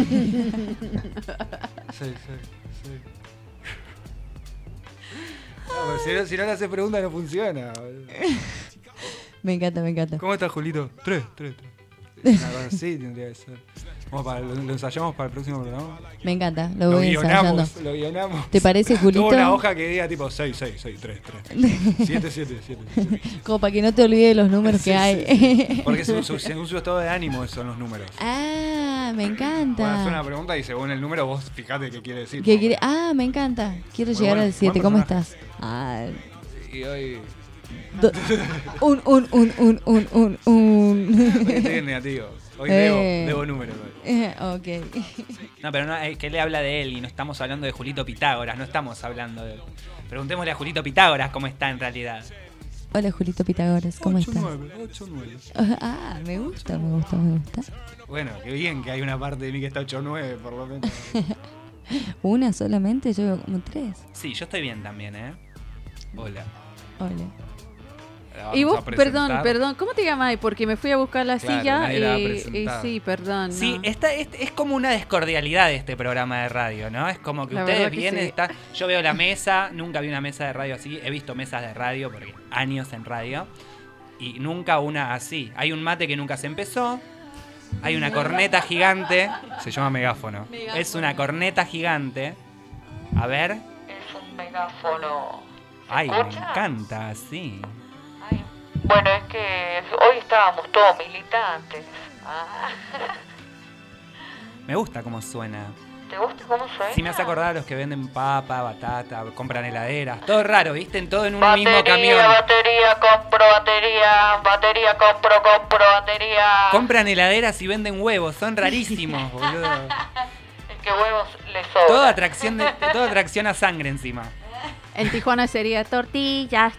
6. Si no le haces preguntas no funciona. Me encanta. ¿Cómo estás, Julito? 3. Una cosa así tendría que ser. ¿Lo ensayamos para el próximo programa? Me encanta, lo voy ensayando. Lo guionamos. ¿Te parece, Julito? Tuvo una hoja que diga tipo 6, 3. 7. Como para que no te olvides los números que hay. Sí. Porque es un estado de ánimo, son los números. Ah, me encanta. Bueno, hacer una pregunta y según el número vos fijate qué quiere decir. Me encanta. Quiero llegar al 7. ¿Cómo estás? Y hoy... Un. Hoy estoy negativo. Hoy debo números. Ok. No, pero no, es que él le habla de él y no estamos hablando de Julito Pitágoras, no estamos hablando de él. Preguntémosle a Julito Pitágoras cómo está en realidad. Hola, Julito Pitágoras, ¿cómo estás? 8-9. Ah, me gusta. Bueno, qué bien que hay una parte de mí que está 8-9, por lo menos. ¿Una solamente? Yo veo como 3. Sí, yo estoy bien también, ¿eh? Hola. Y vos, perdón, ¿cómo te llamas? Porque me fui a buscar la silla y sí, perdón. Sí, no. es como una descordialidad este programa de radio, ¿no? Es como que La ustedes verdad que vienen, sí. yo veo la mesa, nunca vi una mesa de radio así, he visto mesas de radio porque años en radio y nunca una así. Hay un mate que nunca se empezó, hay una corneta gigante, se llama megáfono. Es una corneta gigante. A ver. Es un megáfono. Ay, me encanta, sí. Bueno, es que hoy estábamos todos militantes. Me gusta cómo suena. ¿Te gusta cómo suena? Sí, me hace acordar a los que venden papa, batata, compran heladeras. Todo raro, ¿viste? Todo en un Batería, mismo camión. compro batería. Compran heladeras y venden huevos. Son rarísimos, boludo. Es que huevos les sobra. Toda atracción a sangre encima. En Tijuana sería tortillas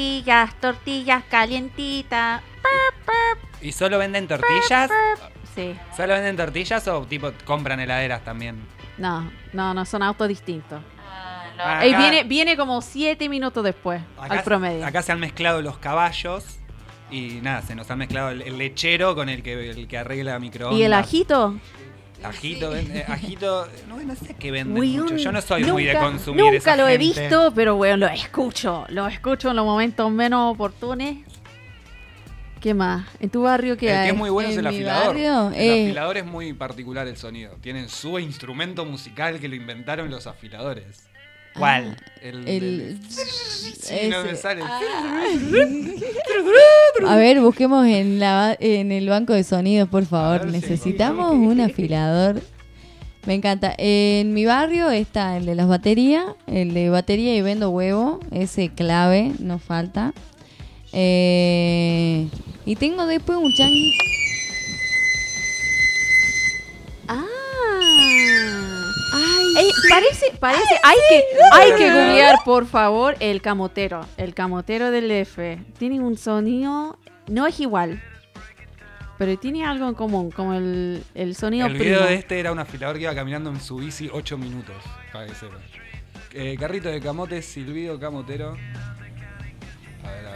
calientitas. ¿Y solo venden tortillas? Sí. ¿Solo venden tortillas o tipo compran heladeras también? No, son autos distintos. Acá, Y viene como 7 minutos después, al promedio. Acá se han mezclado los caballos y nada, se nos ha mezclado el lechero con el que arregla microondas. ¿Y el ajito? Ajito, no sé qué venden mucho. Yo no soy muy de consumir nunca esa lo he gente. visto, pero bueno, lo escucho en los momentos menos oportunos. ¿Qué más? ¿En tu barrio qué El hay? que es muy bueno es el ¿En mi afilador. barrio? El afilador es muy particular el sonido. Tienen su instrumento musical que lo inventaron los afiladores. ¿Cuál? Sí, no me sale. A ver, busquemos en el banco de sonidos, por favor. Necesitamos un afilador. Me encanta. En mi barrio está el de las baterías, el de batería y vendo huevo. Ese clave, no falta. Y tengo después un changuito. Parece, hay que googlear, por favor, el camotero del F. Tiene un sonido, no es igual, pero tiene algo en común, como el sonido El primo. video de este era un afilador que iba caminando en su bici 8 minutos, para que sepa. Carrito de camote, silbido camotero. A ver.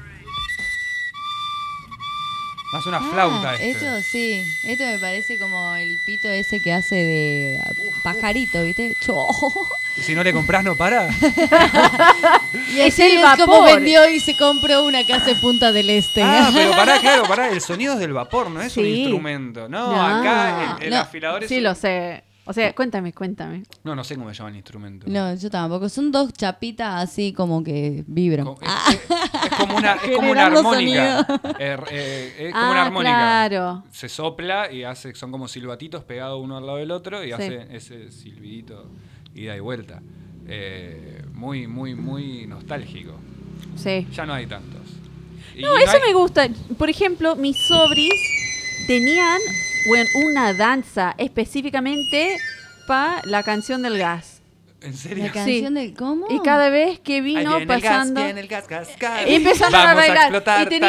Más una flauta Esto sí, esto me parece como el pito ese que hace de pajarito, ¿viste? Y si no le compras no para. Y así es como vendió y se compró una casa en Punta del Este. Pero pará, el sonido es del vapor, no es un instrumento. No, acá el afilador es... Sí, lo sé. O sea, cuéntame. No sé cómo se llama el instrumento. No, yo tampoco. Son dos chapitas así como que vibran. Es como una armónica. Es como una armónica. Claro. Se sopla y son como silbatitos pegados uno al lado del otro y hace ese silbidito ida y vuelta. Muy, muy, muy nostálgico. Sí. Ya no hay tantos. Me gusta. Por ejemplo, mis sobris tenían una danza específicamente para la canción del gas. ¿En serio? ¿La canción del cómo? Y cada vez que vino pasando... El gas. Y empezaron a bailar. Explotar, y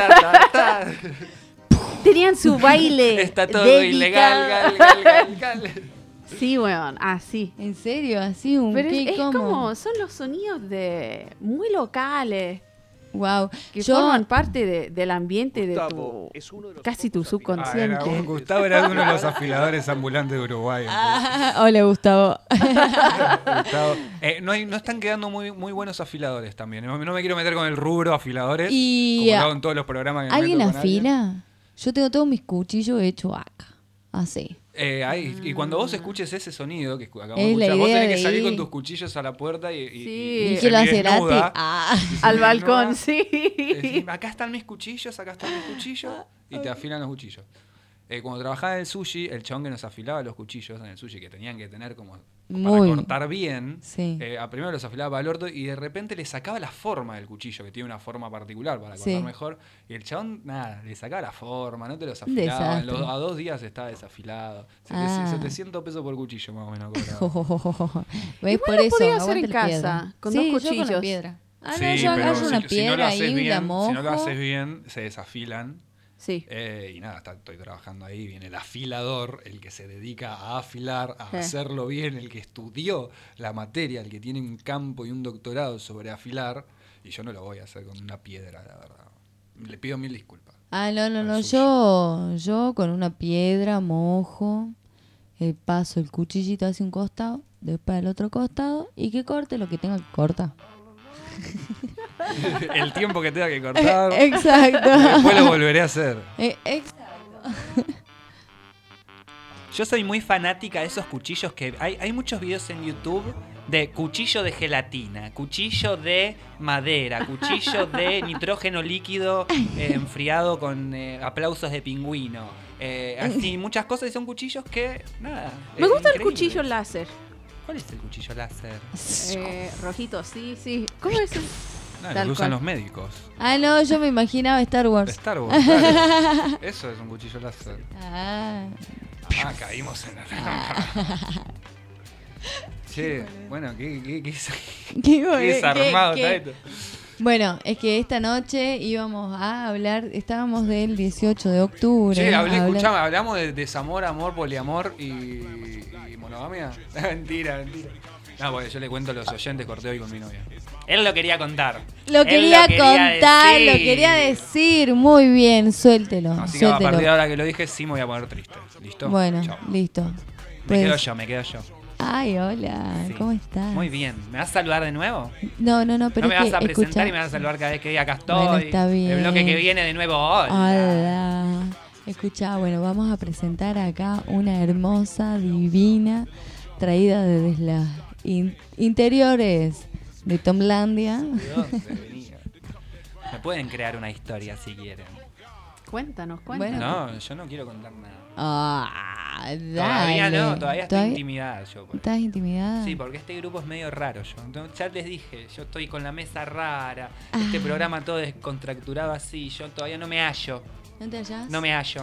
tenían su baile. Está todo dedicado. ilegal, gal. Sí, weón, así. ¿En serio? Así un Pero qué, es cómo? como, son los sonidos muy locales. Wow. Que forman parte del ambiente de tu, casi tu subconsciente. Gustavo era uno de los afiladores ambulantes de Uruguay. Hola, Gustavo. Gustavo. No están quedando muy buenos afiladores también. No me quiero meter con el rubro afiladores, Y como lo hago en todos los programas que me ¿alguien meto con afila? Yo tengo todos mis cuchillos hechos acá. Así. Y cuando vos escuches ese sonido que acabamos Es de la escuchar, vos idea tenés que de salir ir. con tus cuchillos a la puerta y ¿Y quién lo hace gratis? Al balcón, sí. Decís, acá están mis cuchillos, y te afilan los cuchillos. Cuando trabajaba en el sushi, el chabón que nos afilaba los cuchillos en el sushi, que tenían que tener como para cortar bien, sí. Primero los afilaba para el orto y de repente le sacaba la forma del cuchillo, que tiene una forma particular para cortar mejor. Y el chabón, nada, le sacaba la forma, no te los afilaba. A 2 días estaba desafilado. 700 pesos por cuchillo más o menos cobraba. ¿Ves? Por lo eso, podía hacer en aguante la casa, piedra. con Sí, dos yo con la cuchillos. piedra. Sí, yo agarro pero una si piedra no lo haces ahí, bien, la mojo. si no lo haces bien, se desafilan. Sí. Y nada, estoy trabajando ahí, viene el afilador, el que se dedica a afilar, a Sí. hacerlo bien, el que estudió la materia, el que tiene un campo y un doctorado sobre afilar, y yo no lo voy a hacer con una piedra, la verdad. Le pido 1000 disculpas. No, yo con una piedra mojo, paso el cuchillito hacia un costado, después al otro costado, y que corte lo que tenga que cortar. El tiempo que tenga que cortar. Exacto. Después lo volveré a hacer. Exacto. Yo soy muy fanática de esos cuchillos que hay muchos videos en YouTube de cuchillo de gelatina, cuchillo de madera, cuchillo de nitrógeno líquido enfriado con aplausos de pingüino. Así, muchas cosas y son cuchillos que, nada. Me gusta el increíble. cuchillo láser. ¿Cuál es el cuchillo láser? Rojito, sí. ¿Cómo es? No, lo que usan los médicos. No, yo me imaginaba Star Wars. Star Wars, claro. Eso es un cuchillo láser. Caímos en la trampa. Che, bueno, ¿qué desarmado está esto? Bueno, es que esta noche íbamos a hablar, estábamos del 18 de octubre. Che, escuchame, hablamos de desamor, amor, poliamor y monogamia. Mentira. No, porque yo le cuento a los oyentes, corté hoy con mi novia. Él lo quería contar. Lo quería decir. Muy bien, suéltelo. Así que a partir de ahora que lo dije, sí me voy a poner triste. ¿Listo? Bueno, chao. Listo. Me quedo yo. Ay, hola, Sí. ¿cómo estás? Muy bien. ¿Me vas a saludar de nuevo? No, pero no me es vas que, a presentar escuchá. y me vas a saludar cada vez que diga acá estoy. Bueno, está bien. El bloque que viene de nuevo. Hola. Hola. Escuchá, bueno, vamos a presentar acá una hermosa, divina, traída desde las interiores de Tomlandia. ¿De dónde venía? Me pueden crear una historia si quieren. Cuéntanos. Bueno, No, yo no quiero contar nada. Dale. Todavía estoy intimidada yo. ¿Estás intimidada? Sí, porque este grupo es medio raro yo. Entonces, ya les dije, yo estoy con la mesa rara, este programa todo descontracturado así, yo todavía no me hallo. ¿No te hallás? No me hallo.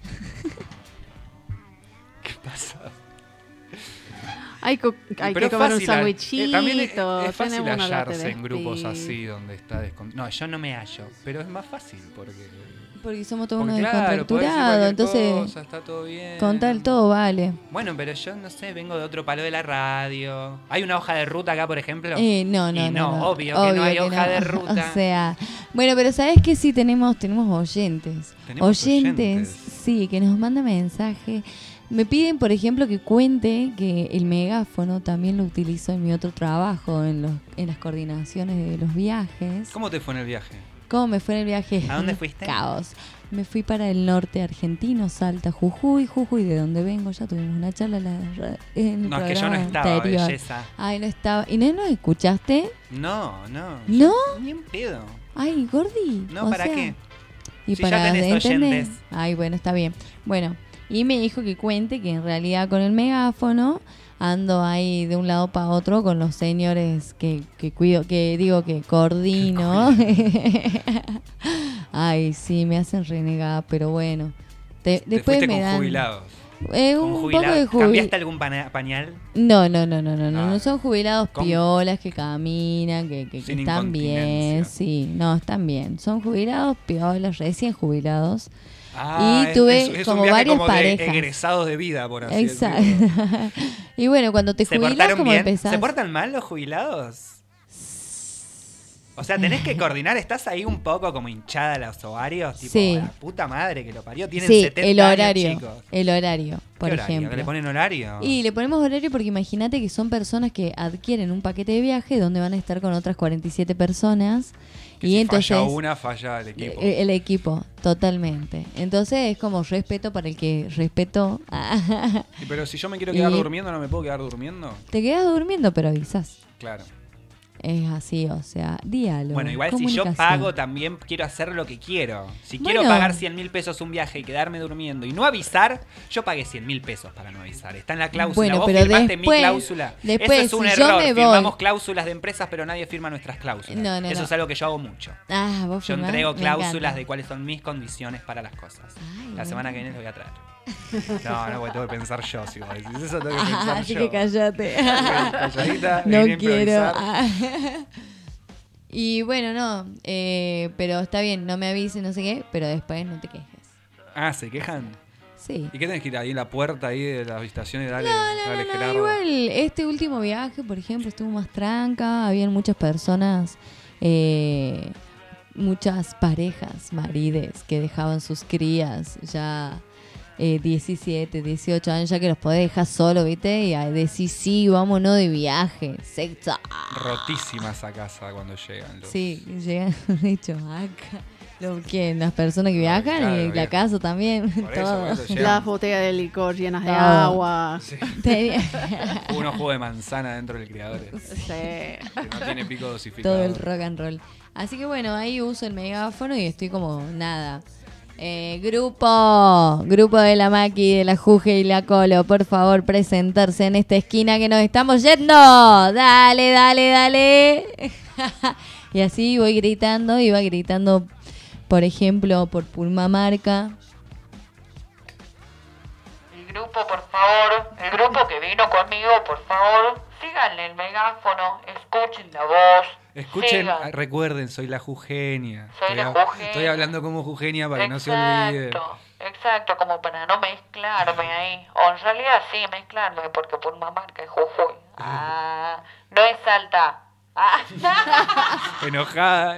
¿Qué pasa? Hay que comer un sandwichito. También es fácil tenemos una latte hallarse de en grupos speed. así donde está No, yo no me hallo, pero es más fácil porque somos todos unos claro, podés decir descontracturados, cualquier entonces cosa, está todo bien. contar todo vale. Bueno, pero yo no sé, vengo de otro palo de la radio. ¿Hay una hoja de ruta acá, por ejemplo? No, obvio que no hay hoja de ruta. O sea, bueno, pero ¿sabes qué? Sí tenemos oyentes. Oyentes, sí, que nos mandan mensajes. Me piden, por ejemplo, que cuente que el megáfono también lo utilizo en mi otro trabajo, en las coordinaciones de los viajes. ¿Cómo te fue en el viaje? ¿Cómo me fue en el viaje? ¿A dónde fuiste? Caos. Me fui para el norte argentino, Salta, Jujuy, de donde vengo. Ya tuvimos una charla en el No, programa es que yo no estaba, anterior. belleza. Ay, no estaba. ¿Y no nos escuchaste? No. ¿No? Ni en pedo. Ay, Gordi. No, ¿para qué? Y Si para ya tenés ¿entendés? oyentes. Ay, bueno, está bien. Bueno, y me dijo que cuente que en realidad con el megáfono ando ahí de un lado para otro con los señores que cuido, que coordino. Ay, sí, me hacen renegada, pero bueno. Después fuiste me con dan jubilados. un poco de ¿Cambiaste algún pañal? No, son jubilados Con- piolas que caminan, que Sin están bien, incontinencia. sí, no, están bien. Son jubilados piolas, recién jubilados. Ah, Y tuve es como un viaje varias como parejas. de egresados de vida, por así Exacto. decirlo. Y bueno, cuando te ¿Se jubilás, portaron como bien? empezás. ¿Se portan mal los jubilados? O sea, tenés que coordinar, estás ahí un poco como hinchada los ovarios, tipo, Sí. la puta madre que lo parió, tienen Sí, 70 el horario. años, chicos. El horario, por ¿Qué horario? ejemplo. ¿Que le ponen horario? Y le ponemos horario porque imagínate que son personas que adquieren un paquete de viaje donde van a estar con otras 47 personas. Que Y si entonces falla una, falla el equipo. el equipo, totalmente. Entonces es como respeto para el que respetó. Sí, pero si yo me quiero quedar Y- durmiendo, ¿no me puedo quedar durmiendo? Te quedas durmiendo, pero avisas. Claro. Es así, o sea, diálogo. Bueno, igual si yo comunicación. pago también quiero hacer lo que quiero. Si quiero Bueno. pagar 100.000 pesos un viaje y quedarme durmiendo y no avisar, yo pagué 100.000 pesos para no avisar. Está en la cláusula. Bueno, Vos pero firmaste después- mi cláusula. después, Eso es un si yo error. me voy- Firmamos cláusulas de empresas, pero nadie firma nuestras cláusulas. No, no, Eso no. es algo que yo hago mucho. Ah, vos Yo firmás, entrego me cláusulas encanta. de cuáles son mis condiciones para las cosas. Ay, La bueno. semana que viene les voy a traer. No, porque tengo que pensar yo. Si vos decís eso, tengo que Ah, pensar así yo. que callate. Calladita, No vine a quiero. improvisar. Y bueno, no, pero está bien, no me avises, no sé qué, pero después no te quejes. Ah, ¿se quejan? Sí. ¿Y qué tenés que ir ahí en la puerta ahí de las habitaciones? Dale, No, dale, Gerardo. igual este último viaje, por ejemplo, estuvo más tranca, habían muchas personas, muchas parejas, marides, que dejaban sus crías ya 17, 18 años, ya que los podés dejar solo, ¿viste? Y ahí decís, sí, vámonos de viaje, sexo. Rotísima esa casa cuando llegan. Sí, llegan, de hecho, acá. ¿Quién? Las personas que viajan claro, y la bien. casa también, Por eso, todo. por eso llegan. Las botellas de licor llenas de Todo. agua. Sí. Tenía- Unos jugos de manzana dentro del criador. Sí. Que no tiene pico dosificado. todo el rock and roll. Así que bueno, ahí uso el megáfono y estoy como nada. Grupo de la Maki, de la Juge y la Colo, por favor presentarse en esta esquina que nos estamos yendo. Dale, dale, dale. Y así voy gritando, iba gritando, por ejemplo, por Pulmamarca. El grupo, por favor, el grupo que vino conmigo, por favor, síganle el megáfono, escuchen la voz. Escuchen, sigan. recuerden, soy la Jugenia. Soy la Jugenia. Estoy hablando como Jugenia para que no se olvide. Exacto, como para no mezclarme ahí. O en realidad sí, mezclarme, porque por mamá que es Jujuy. Ah, no es Salta. Ah. Enojada.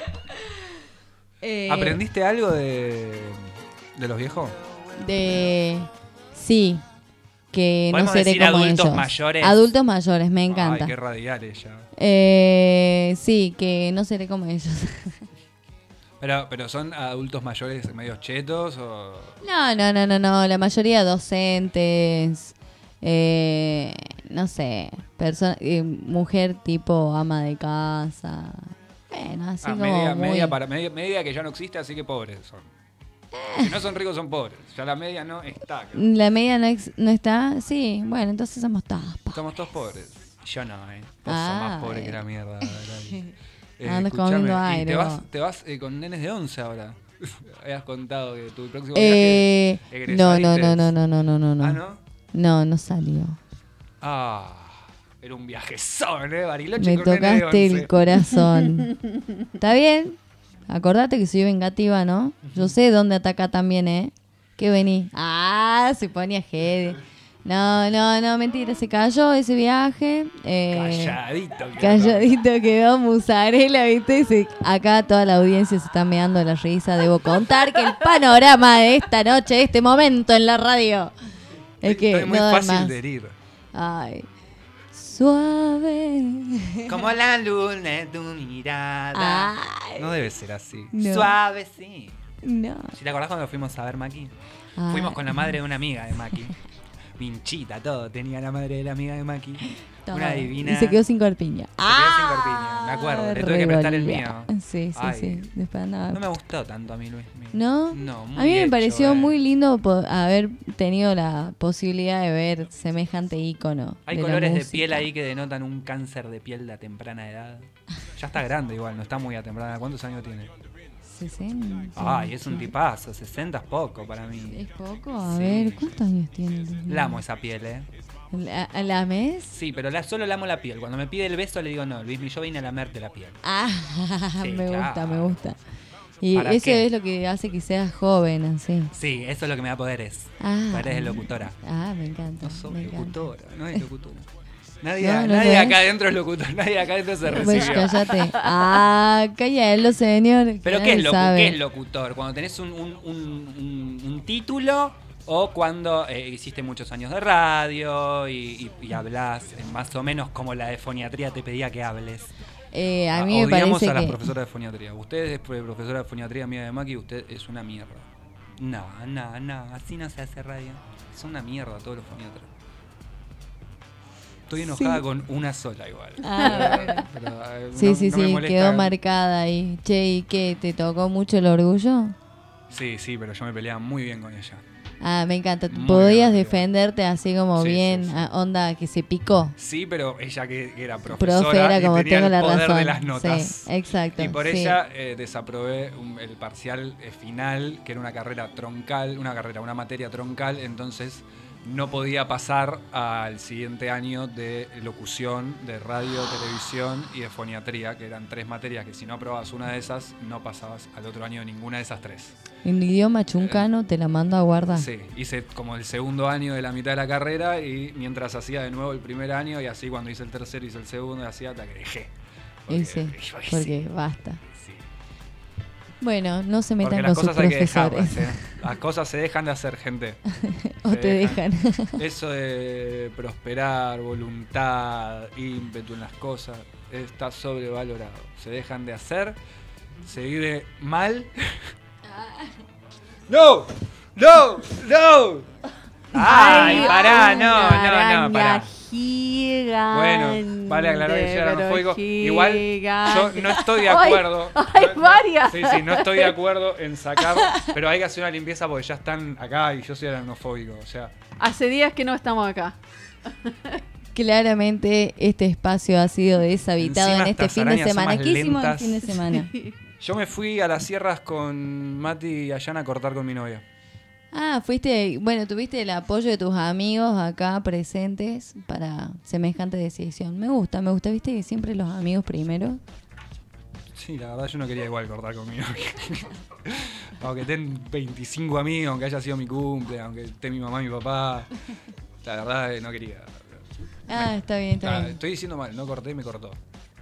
Eh, ¿Aprendiste algo de los viejos? Sí, que no ¿Podemos seré decir como adultos ellos. mayores? Adultos mayores, me encanta. Ay, qué radial ella. Sí, que no seré como ellos. Pero son adultos mayores medios chetos o... No, la mayoría docentes, no sé, mujer tipo ama de casa. Bueno, así como media que ya no existe, así que pobres son. Si no son ricos, son pobres. Ya la media no está. La media no está, sí, bueno, entonces somos todos. Somos todos pobres. Yo no, Vos sos Ah, más pobre que la mierda. Andas comiendo escuchame, aire, y vos. te vas con nenes de 11 ahora. Habías contado que tu próximo viaje No. ¿Ah, no? No salió. Ah, era un viajezón, Bariloche Me con nenes de tocaste 11. el corazón. ¿Está bien? Acordate que soy vengativa, ¿no? Yo sé dónde ataca también, ¿eh? ¿Qué vení? Ah, se ponía heavy. No, mentira, se cayó ese viaje. Calladito quedó Musarela, ¿viste? Acá toda la audiencia se está meando de la risa. Debo contar que el panorama de esta noche, de este momento en la radio, es que Es muy no da fácil más. de herir. Ay, suave. Como la luna de tu mirada. Ay, No debe ser así. no. Suave, sí. No. ¿Sí te acordás cuando fuimos a ver Maki? Ay. Fuimos con la madre de una amiga de Maki. Minchita, todo. Tenía la madre de la amiga de Maki. Todo. Una divina. Y se quedó sin corpiña. Se quedó sin corpiña. Me acuerdo, le tuve que prestar el mío. Sí. Ay, Después andaba. No me gustó tanto a mí, Luis. ¿No? No, muy A mí me hecho, pareció muy lindo haber tenido la posibilidad de ver semejante ícono. Hay de la colores de música. piel ahí que denotan un cáncer de piel de temprana edad. Ya está grande igual, no está muy a temprana. ¿Cuántos años tiene? 60. Ay, es un tipazo. 60 es poco para mí. ¿Es poco? A Sí. ver, ¿cuántos años tiene? La amo esa piel, ¿eh? ¿La mes? Sí, pero solo lamo la piel. Cuando me pide el beso le digo, no, Luis, yo vine a lamerte la piel. Ah, Sí, me gusta, claro. me gusta. Y ¿Para eso qué? es lo que hace que seas joven, así. Sí, eso es lo que me da poderes. Ah. Poderes de locutora. Ah, me encanta. No sos me encanta. locutora, no es locutora. Nadie acá adentro es locutor, nadie acá adentro se recibió. Pues cállate. Cállalo, señor. Pero ¿qué es locutor? Cuando tenés un título o cuando hiciste muchos años de radio y hablás más o menos como la de foniatría te pedía que hables. A mí me Odiamos parece a las que... profesoras de foniatría. Usted es profesora de foniatría mía de Maki, usted es una mierda. No, así no se hace radio. Es una mierda todos los foniatras. Estoy enojada con una sola igual. Pero, sí, no me molesta. quedó marcada ahí. Che, ¿y qué? ¿Te tocó mucho el orgullo? Sí, pero yo me peleaba muy bien con ella. Me encanta. Muy ¿Podías bien, defenderte así como sí, bien? sí. Onda que se picó. Sí, pero ella que era Profe profesora era como y tenía tengo el la poder razón. de las notas. Sí, exacto. Y por sí. ella desaprobé el parcial final, que era una materia troncal, entonces no podía pasar al siguiente año de locución, de radio, televisión y de foniatría, que eran 3 materias que si no aprobabas una de esas, no pasabas al otro año ninguna de esas 3. En idioma chuncano te la mando a guardar. Sí, hice como el segundo año de la mitad de la carrera y mientras hacía de nuevo el primer año y así cuando hice el tercero hice el segundo y así hasta que dejé. Porque basta. Sí. Bueno, no se metan porque con sus las cosas hay que profesores. dejarlas, Las cosas se dejan de hacer, gente. O te dejan. Eso de prosperar, voluntad, ímpetu en las cosas, está sobrevalorado. Se dejan de hacer, se vive mal. ¡No! ¡Ay, pará! No, pará. Gigante, Bueno, vale aclarar que yo era homofóbico. Igual yo no estoy de acuerdo. Hay varias. Sí, no estoy de acuerdo en sacar, pero hay que hacer una limpieza porque ya están acá y yo soy aranofóbico, o sea. Hace días que no estamos acá. Claramente este espacio ha sido deshabitado Encima en este estas fin de arañas son semana. más ¿Qué hicimos el lentas. fin de semana? Yo me fui a las sierras con Mati y Ayana a cortar con mi novia. Tuviste el apoyo de tus amigos acá presentes para semejante decisión. Me gusta, viste que siempre los amigos primero. Sí, la verdad yo no quería igual cortar con mi novia. Aunque estén 25 amigos, aunque haya sido mi cumple, aunque esté mi mamá y mi papá. La verdad no quería. Está bien. Estoy diciendo mal, no corté y me cortó.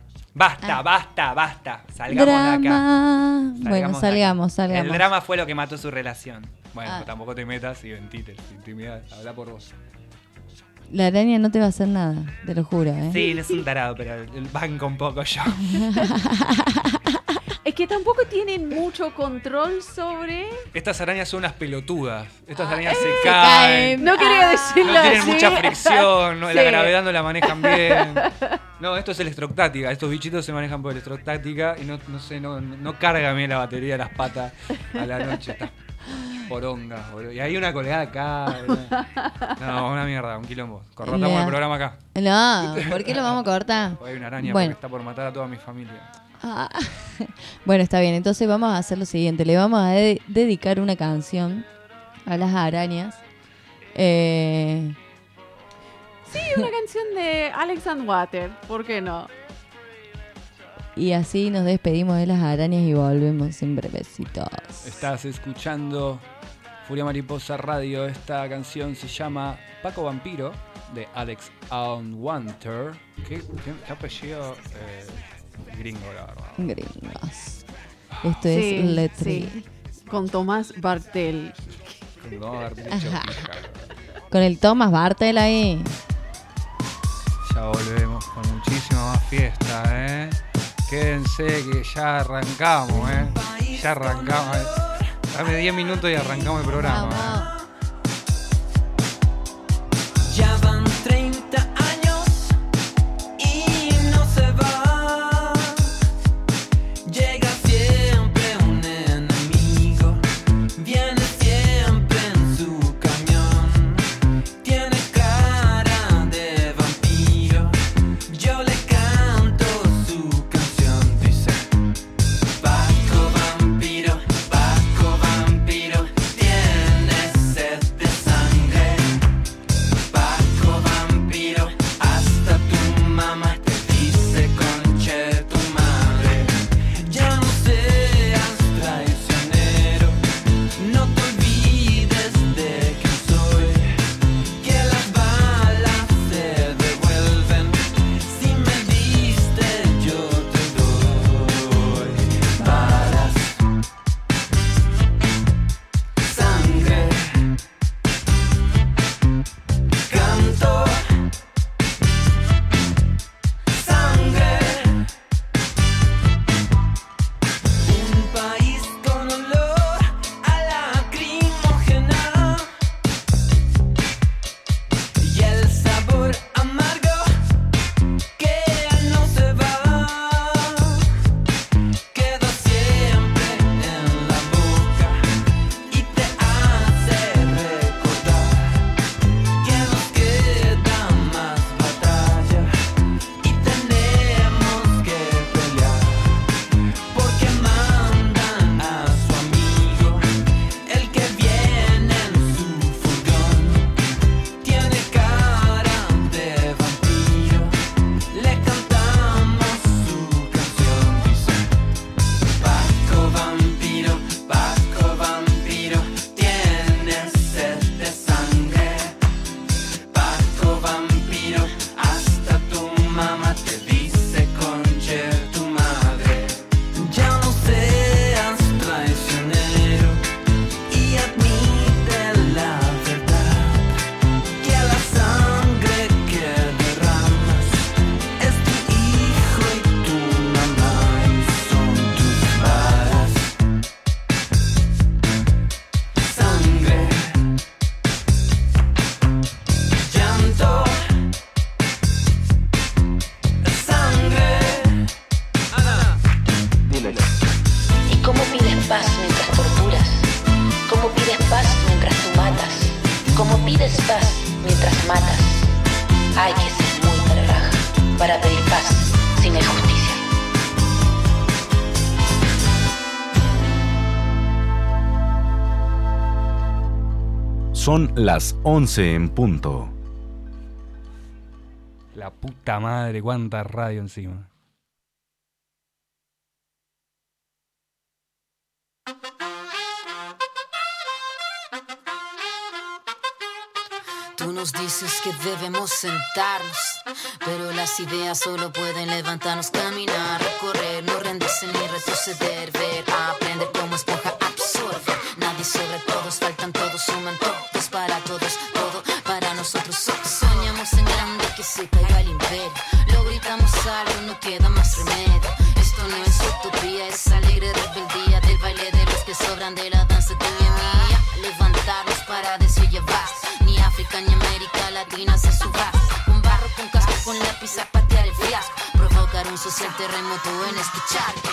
Basta. Salgamos de acá. Salgamos. El drama fue lo que mató su relación. Bueno, tampoco te metas y ventite tu intimidad. Habla por vos. La araña no te va a hacer nada, te lo juro, Sí, es un tarado, pero banco un poco yo. Es que tampoco tienen mucho control sobre... Estas arañas son unas pelotudas. Estas arañas se caen. No quería decirlo no tienen así. mucha fricción, Sí. La gravedad no la manejan bien. No, esto es electrostática. Estos bichitos se manejan por electrostática y no carga bien la batería de las patas a la noche. Estas porongas, boludo. Y hay una colgada acá. No, una mierda, un quilombo. Cortamos el programa acá. No, ¿por qué lo vamos a cortar? Porque hay una araña porque está por matar a toda mi familia. Bueno, está bien. Entonces vamos a hacer lo siguiente. Le vamos a dedicar una canción a las arañas. Sí, una canción de Alex and Water. ¿Por qué no? Y así nos despedimos de las arañas y volvemos en brevecitos. Estás escuchando Furia Mariposa Radio. Esta canción se llama Paco Vampiro de Alex and Water. ¿Qué apellido? Gringo, la verdad. Gringos. Esto es Letri. Sí. Con Tomás Bartel. Con el Tomás Bartel ahí. Ya volvemos con muchísima más fiesta, Quédense que ya arrancamos, Ya arrancamos. Dame 10 minutos y arrancamos el programa. Ya van 30 años y no se va. Llega siempre un enemigo, viene siempre en su camión. Tiene cara de vampiro, yo le canto su canción. Dice: Paco vampiro, tiene sed de sangre. Paco hay paz si no hay justicia. Son las 11 en punto. La puta madre, cuánta radio encima. Tú nos dices que debemos sentarnos, pero las ideas solo pueden levantarnos, caminar, recorrer, no rendirse ni retroceder, ver, aprender como esponja, absorber. Nadie sobre todos, faltan todos, suman todos para todos, todo para nosotros. Soñamos en grande que se caiga el imperio, lo gritamos algo, no queda más remedio. Esto no es utopía, es alegre rebeldía del baile de los que sobran de la danza de mi mía. Levantarnos para decir ya basta. Ni África ni América Latina se suba. Con barro, con casco, con lápiz a patear el fiasco. Provocar un social terremoto en este charco.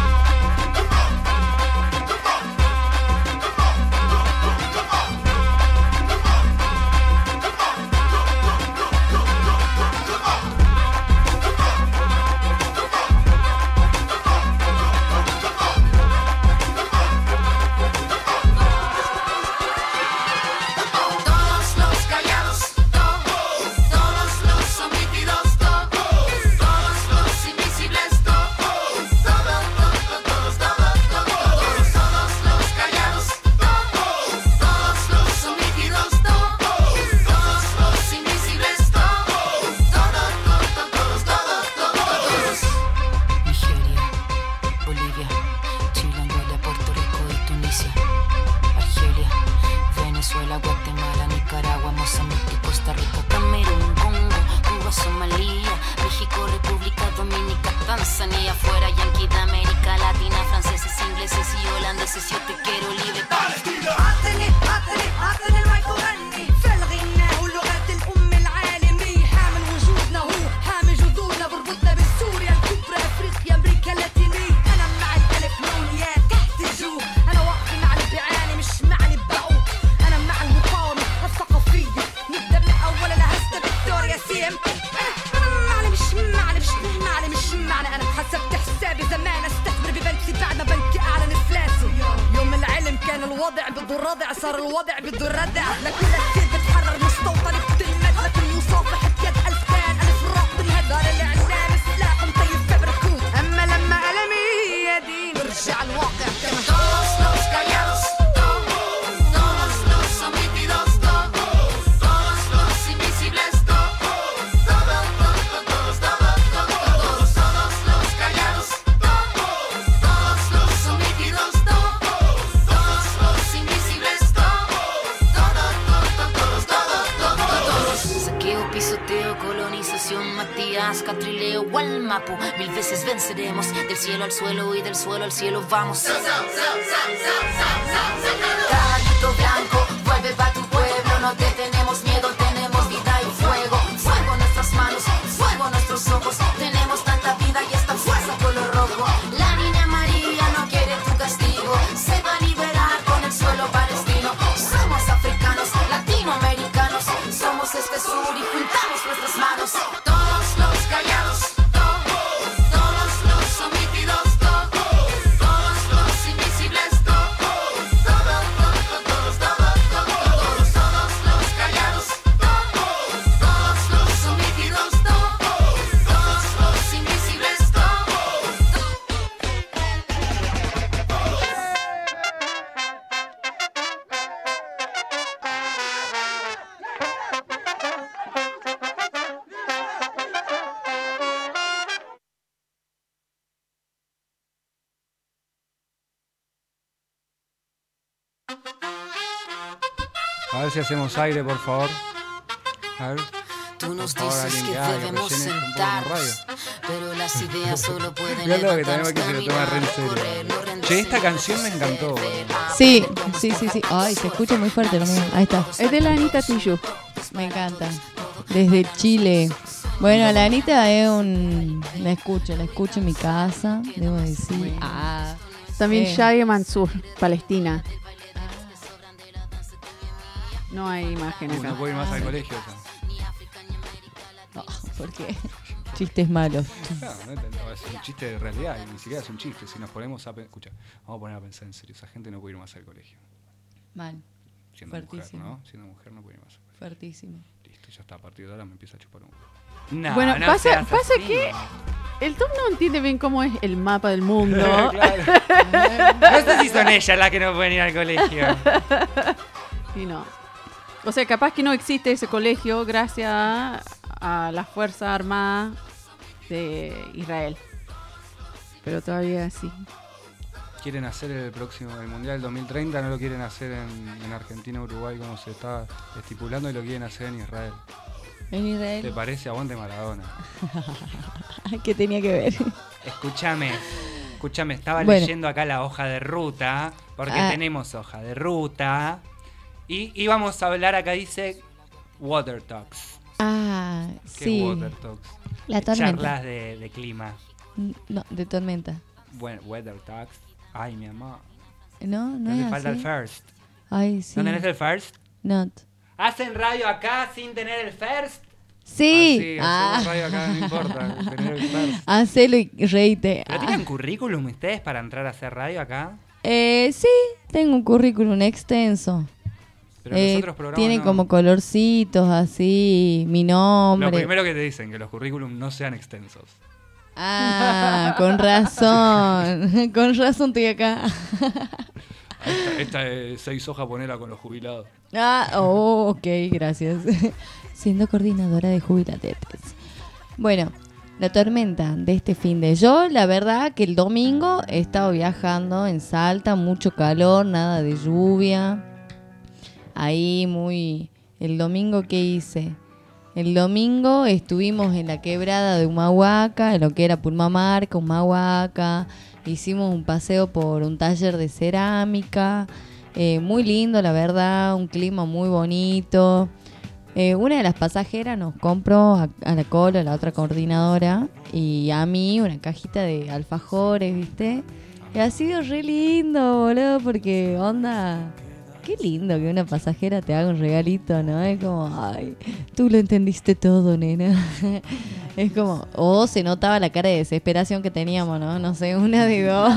Del cielo al suelo y del suelo al cielo vamos. Caballito blanco, vuelve pa' tu pueblo. No te tenemos miedo, tenemos vida y fuego. Fuego en nuestras manos, fuego en nuestros ojos. Tenemos tanta vida y esta fuerza color rojo. La niña María no quiere tu castigo, se va a liberar con el suelo palestino. Somos africanos, latinoamericanos, somos este sur y juntamos nuestras manos. Todos los callados, A ver si hacemos aire, por favor. A ver. Tú nos Por favor, dices alguien que que haga, que debemos rellene un poco más radio. sentarnos, pero las ideas solo pueden Mirá lo que levantarnos, tenemos que se lo toma re en serio. Che, esta canción me encantó. Sí, sí, sí, sí. Ay, se escucha muy fuerte lo mío. Ahí está. Es de la Anita Tijoux. Me encanta. Desde Chile. Bueno, la Anita es la escucho en mi casa, debo decir. También Shaya Mansour, Palestina. No hay imagen acá. No puedo ir más al colegio. ¿Por qué? Chistes malos. Claro, no es un chiste de realidad, y ni siquiera es un chiste. Si nos ponemos escucha, vamos a poner a pensar en serio, esa gente no puede ir más al colegio. Mal. Siendo Fuertísimo. mujer, ¿no? Siendo mujer no puede ir más al colegio. Fuertísimo. Listo, ya está, a partir de ahora me empieza a chupar un huevo. No, Bueno, no pasa seas así. que el Tom no entiende bien cómo es el mapa del mundo. No sé si son ellas las que no pueden ir al colegio. Y no. O sea, capaz que no existe ese colegio gracias a las Fuerzas Armadas de Israel. Pero todavía sí. Quieren hacer el Mundial del 2030, no lo quieren hacer en Argentina, Uruguay, como se está estipulando, y lo quieren hacer en Israel. En Israel. ¿Te parece? Aguante Maradona. ¿Qué tenía que ver? Escúchame, estaba Bueno. leyendo acá la hoja de ruta, porque tenemos hoja de ruta, y íbamos a hablar, acá dice Water Talks. Ah, ¿Qué sí. Water Talks? La tormenta. Charlas de clima. No, de tormenta. Bueno, Weather Talks. Ay, mi amor. No, no ¿Dónde es falta así. el first? Ay, sí. ¿No tenés el first? Not. ¿Hacen radio acá sin tener el first? Sí. hacemos radio acá, no importa, tener el first. Hacelo y reíte. ¿Pero tienen currículum ustedes para entrar a hacer radio acá? Sí, tengo un currículum extenso. Pero los otros programas tiene no. como colorcitos así, mi nombre. Lo primero que te dicen, que los currículum no sean extensos. Ah, con razón. Con razón estoy acá. Esta es 6 hojas, ponela con los jubilados. Ok, gracias. Siendo coordinadora de jubilatetes. Bueno, la tormenta de este fin de... Yo, la verdad, que el domingo he estado viajando en Salta, mucho calor, nada de lluvia. Ahí muy... El domingo, ¿qué hice? El domingo estuvimos en la quebrada de Humahuaca, en lo que era Purmamarca, Humahuaca. Hicimos un paseo por un taller de cerámica. Muy lindo, la verdad, un clima muy bonito. Una de las pasajeras nos compró a la Colo, la otra coordinadora, y a mí una cajita de alfajores, ¿viste? Y ha sido re lindo, boludo, porque onda... Qué lindo que una pasajera te haga un regalito, ¿no? Es como, ay, tú lo entendiste todo, nena. Es como, se notaba la cara de desesperación que teníamos, ¿no? No sé, una de dos.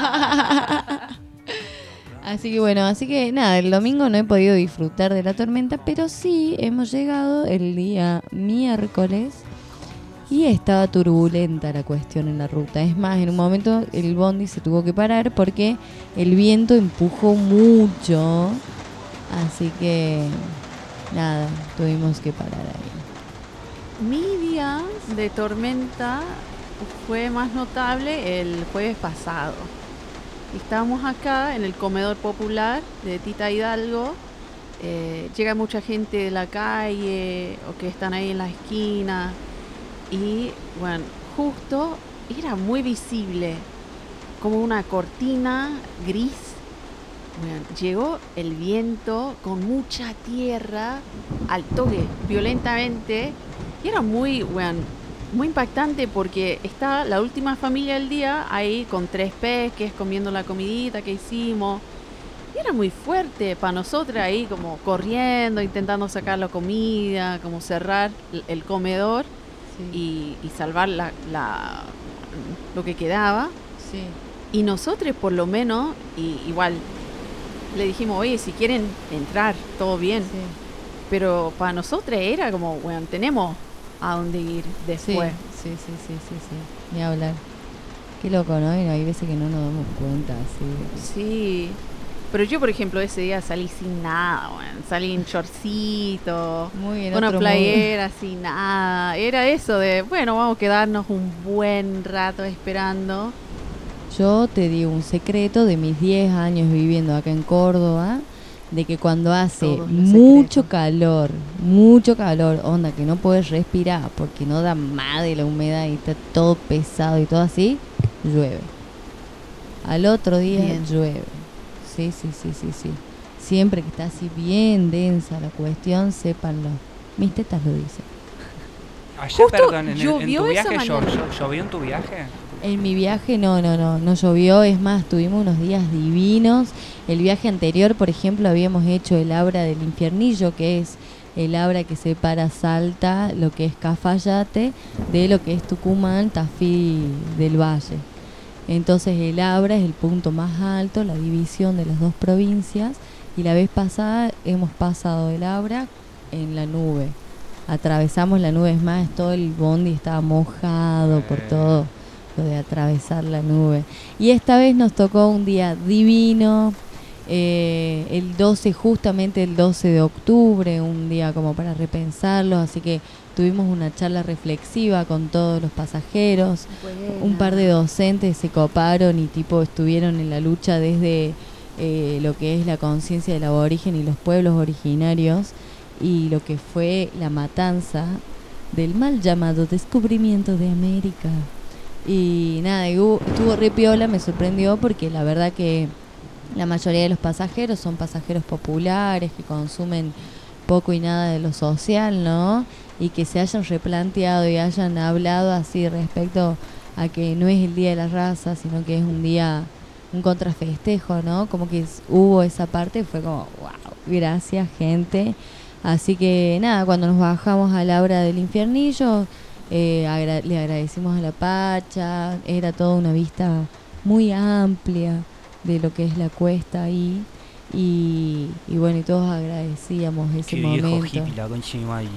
Así que bueno, nada, el domingo no he podido disfrutar de la tormenta, pero sí hemos llegado el día miércoles y estaba turbulenta la cuestión en la ruta. Es más, en un momento el bondi se tuvo que parar porque el viento empujó mucho, así que nada, tuvimos que parar ahí. Mi día de tormenta fue más notable el jueves pasado. Estábamos acá en el comedor popular de Tita Hidalgo. Llega mucha gente de la calle o que están ahí en la esquina. Y bueno, justo era muy visible, como una cortina gris. Bueno, llegó el viento con mucha tierra al toque, violentamente. Y era muy impactante porque está la última familia del día ahí con 3 peques comiendo la comidita que hicimos. Y era muy fuerte para nosotros ahí como corriendo, intentando sacar la comida, como cerrar el comedor. Y salvar lo que quedaba. Sí. Y nosotros por lo menos, igual le dijimos, oye, si quieren entrar, todo bien. Sí. Pero para nosotros era como, bueno, tenemos a dónde ir después. Sí. Ni hablar. Qué loco, ¿no? Y hay veces que no nos damos cuenta. Sí. Pero yo, por ejemplo, ese día salí sin nada, bueno, salí en shortcito, Muy bien, una otro playera sin nada. Era eso de, bueno, vamos a quedarnos un buen rato esperando. Yo te digo un secreto de mis 10 años viviendo acá en Córdoba, de que cuando hace mucho calor, onda, que no puedes respirar porque no da más de la humedad y está todo pesado y todo así, llueve. Al otro día llueve. Sí. Siempre que está así bien densa la cuestión, sépanlo. Mis tetas lo dicen. Ayer, perdón, en tu viaje llovió en tu viaje. En mi viaje no llovió, es más, tuvimos unos días divinos. El viaje anterior, por ejemplo, habíamos hecho el Abra del Infiernillo, que es el Abra que separa Salta, lo que es Cafayate, de lo que es Tucumán, Tafí del Valle. Entonces el Abra es el punto más alto, la división de las dos provincias, y la vez pasada hemos pasado el Abra en la nube. Atravesamos la nube, es más, todo el bondi estaba mojado por todo lo de atravesar la nube. Y esta vez nos tocó un día divino, justamente el 12 de octubre, un día como para repensarlo, así que tuvimos una charla reflexiva con todos los pasajeros. Buena. Un par de docentes se coparon y tipo estuvieron en la lucha desde lo que es la conciencia del aborigen y los pueblos originarios, y lo que fue la matanza del mal llamado descubrimiento de América. Y nada, estuvo re piola, me sorprendió porque la verdad que la mayoría de los pasajeros son pasajeros populares que consumen poco y nada de lo social, ¿no? Y que se hayan replanteado y hayan hablado así respecto a que no es el Día de la Raza, sino que es un contrafestejo, ¿no? Como que hubo esa parte, fue como, wow, gracias gente. Así que nada, cuando nos bajamos a la Abra del Infiernillo, le agradecimos a la Pacha, era toda una vista muy amplia de lo que es la cuesta ahí, y bueno, y todos agradecíamos ese Qué momento. viejo hippie, la concha de mi madre.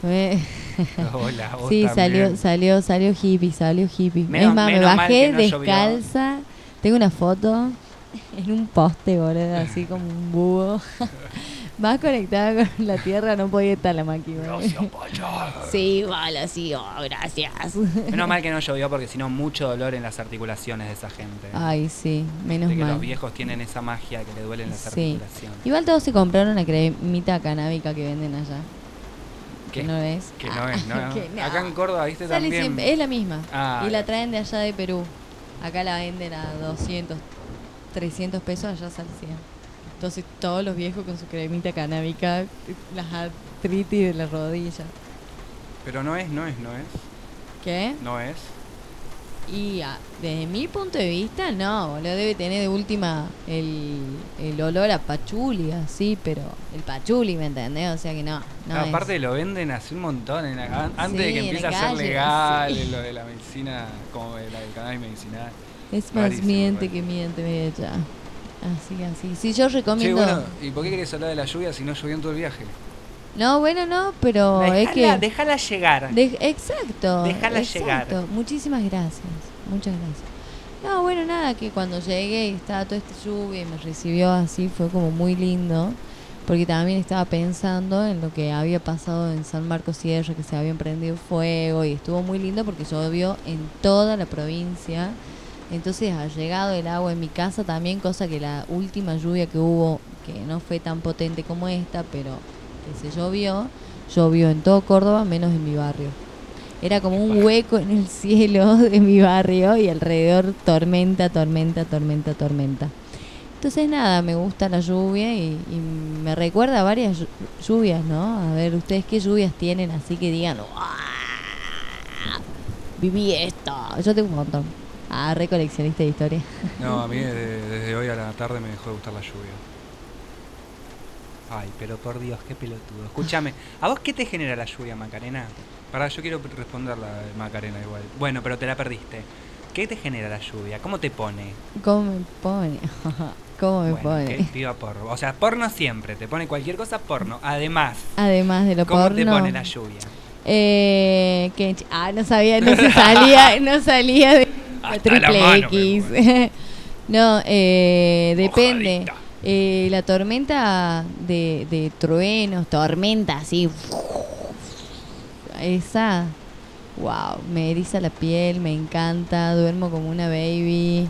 Hola, vos Sí, también. salió hippie. Menos- Es más, me menos mal bajé que no llovió. descalza, tengo una foto en un poste, boludo, así como un búho. Más conectada con la tierra no podía estar la máquina. Gracias, Pacha. Sí, igual así, gracias. Menos mal que no llovió porque si no mucho dolor en las articulaciones de esa gente. Ay, sí, menos de que mal. los viejos tienen esa magia que le duelen las Sí. articulaciones. Igual todos se compraron la cremita canábica que venden allá. ¿Qué? Que no es. Que no es, no. Que no. Acá en Córdoba, viste, Sale también. siempre, es la misma. Ah, Y la traen de allá de Perú. Acá la venden a 200, 300 pesos, allá sale 100. Entonces todos los viejos con su cremita canábica, las artritis de la rodilla. Pero no es. ¿Qué? No es. Y desde mi punto de vista, no, boludo, debe tener de última el olor a pachuli, así, pero el pachuli, ¿me entendés? O sea que no Claro, es. aparte lo venden hace un montón, antes de Sí, que en empiece a la ser calle, legal, sí. lo de la medicina, como el cannabis medicinal. Es más Rarísimo, miente rarísimo. que miente, bella. Así. Sí, yo Sí, recomiendo. bueno, ¿y por qué querés hablar de la lluvia si no llovió en todo el viaje? No, bueno, no, pero es que. Déjala llegar. Exacto. Déjala exacto. llegar. Muchísimas gracias. Muchas gracias. No, bueno, nada, que cuando llegué y estaba toda esta lluvia y me recibió así, fue como muy lindo. Porque también estaba pensando en lo que había pasado en San Marcos Sierra, que se habían prendido fuego, y estuvo muy lindo porque llovió en toda la provincia. Entonces ha llegado el agua en mi casa también, cosa que la última lluvia que hubo, que no fue tan potente como esta, pero que se llovió en todo Córdoba menos en mi barrio. Era como un hueco en el cielo de mi barrio y alrededor tormenta. Entonces nada, me gusta la lluvia y me recuerda a varias lluvias, ¿no? A ver, ¿ustedes qué lluvias tienen así que digan, ¡ah! Viví esto? Yo tengo un montón. Re coleccionista de historia. No, a mí desde hoy a la tarde me dejó de gustar la lluvia. Ay, pero por Dios, qué pelotudo. Escúchame, ¿a vos qué te genera la lluvia, Macarena? Pará, yo quiero responder la de Macarena igual. Bueno, pero te la perdiste. ¿Qué te genera la lluvia? ¿Cómo te pone? ¿Cómo me pone? ¿Cómo me Bueno, pone? ¿qué? Viva porno. O sea, porno siempre. Te pone cualquier cosa porno. Además, Además de lo ¿cómo porno. te pone la lluvia? No sabía, no se salía, no salía de la Hasta triple la mano X. No, depende. La tormenta de truenos, tormenta así. Esa, wow, me eriza la piel, me encanta, duermo como una baby.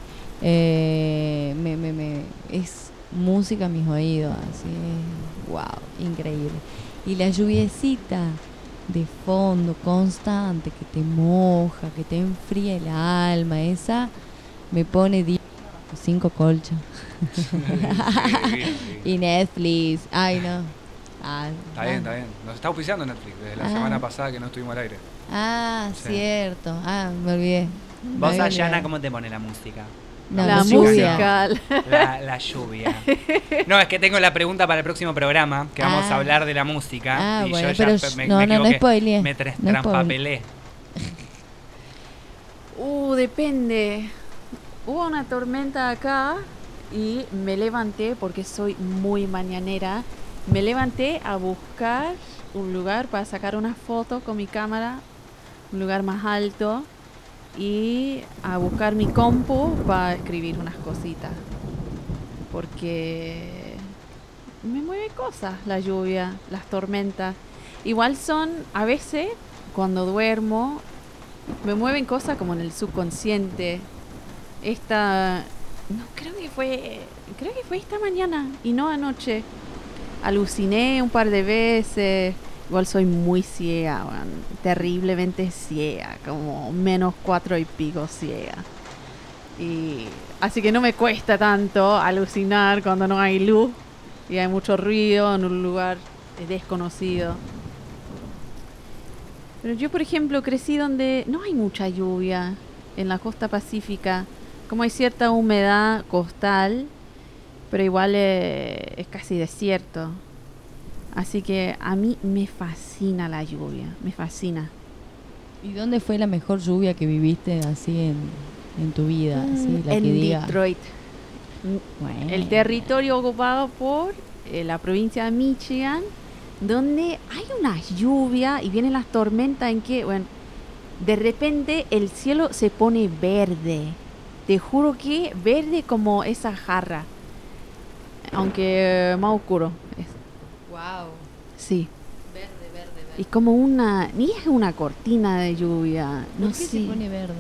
Es música a mis oídos, así, wow, increíble. Y la lluviecita de fondo, constante, que te moja, que te enfría el alma, esa me pone 5 colchas. Y Netflix, ay no. Está bien. Nos está auspiciando Netflix desde la Ah. semana pasada que no estuvimos al aire. Ah, Sí. cierto. Me olvidé. Me Vos, había Ayana, olvidado. ¿cómo te pone la música? No, la lluvia. musical. La lluvia. No, es que tengo la pregunta para el próximo programa, que vamos a hablar de la música. Ah, y bueno, yo ya pero me no equivoqué. spoileé. Me No traspapelé. Depende. Hubo una tormenta acá y me levanté porque soy muy mañanera. Me levanté a buscar un lugar para sacar una foto con mi cámara, un lugar más alto, y a buscar mi compu para escribir unas cositas. Porque me mueve cosas la lluvia, las tormentas. Igual son, a veces, cuando duermo, me mueven cosas como en el subconsciente. Creo que fue esta mañana y no anoche. Aluciné un par de veces. Igual soy muy ciega, bueno, terriblemente ciega, como -4 y pico ciega. Y así que no me cuesta tanto alucinar cuando no hay luz y hay mucho ruido en un lugar desconocido. Pero yo, por ejemplo, crecí donde no hay mucha lluvia, en la costa pacífica. Como hay cierta humedad costal, pero igual es casi desierto. Así que a mí me fascina la lluvia, me fascina. ¿Y dónde fue la mejor lluvia que viviste así en tu vida? Así, la En que diga. Detroit. Bueno. El territorio ocupado por la provincia de Michigan, donde hay una lluvia y vienen las tormentas en que, bueno, de repente el cielo se pone verde. Te juro que verde como esa jarra, aunque más oscuro. Wow. Sí. Verde. Y como ni es una cortina de lluvia. ¿Por No qué sé. se pone verde?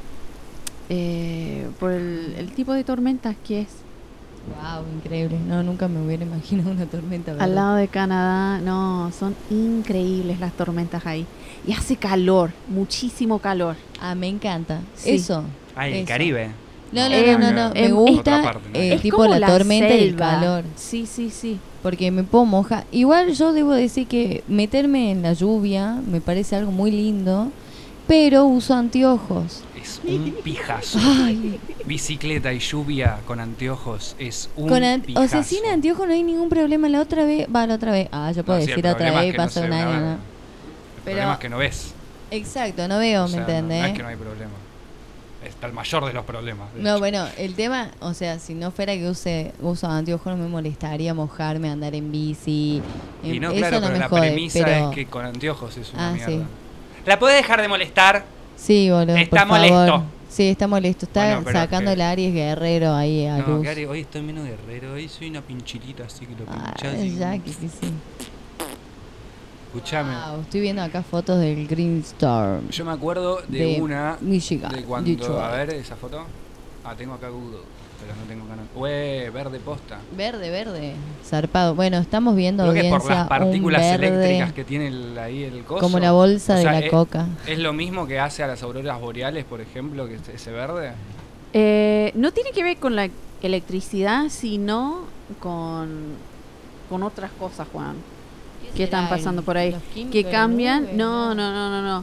Por el tipo de tormentas que es. Wow, increíble. No, nunca me hubiera imaginado una tormenta verde. Al lado de Canadá, no, son increíbles las tormentas ahí. Y hace calor, muchísimo calor. Ah, me encanta. Sí. Eso. Ay, el eso. Caribe. No. Me gusta Otra parte, ¿no? Es tipo como la tormenta y el selva. calor. Sí. Porque me puedo mojar. Igual yo debo decir que meterme en la lluvia me parece algo muy lindo, pero uso anteojos. Es un pijazo. Ay. Bicicleta y lluvia con anteojos es un O sea, pijazo. sin anteojos no hay ningún problema. La otra vez, yo puedo No, sí, decir el otra problema vez, es que no pasa se un ve una año, verga. ¿no? El Pero- problema es que no ves. Exacto, no veo, O sea, ¿me entendés? No es que no hay problema. Está el mayor de los problemas. de No, hecho. bueno, el tema, o sea, si no fuera que uso anteojos, no me molestaría mojarme, andar en bici. Y no, Eso claro, no pero me la jode, premisa pero... es que con anteojos es una Ah, mierda. sí. ¿La podés dejar de molestar? Sí, boludo, Está por molesto. favor. Sí, está molesto. Está Bueno, pero sacando es que- el Aries Guerrero ahí a No, luz. Gary, hoy estoy menos guerrero. Hoy soy una pinchilita así que lo pinchás Ay, y... ya, que sí. Escuchame. Wow, estoy viendo acá fotos del Green Storm. Yo me acuerdo de una... Michigan, De cuando... Detroit. A ver, esa foto. Ah, tengo acá Google, pero no tengo canal. Verde posta. Verde. Zarpado. Bueno, estamos viendo Creo que audiencia. por las partículas un verde, eléctricas que tiene ahí el coso. como la bolsa de la coca. ¿Es lo mismo que hace a las auroras boreales, por ejemplo, que ese verde? No tiene que ver con la electricidad, sino con otras cosas, Juan, que están será? pasando por ahí. ¿Los químicos Que de cambian. nube? No.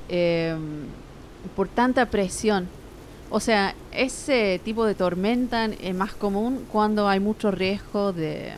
Por tanta presión. O sea, ese tipo de tormenta es más común cuando hay mucho riesgo de...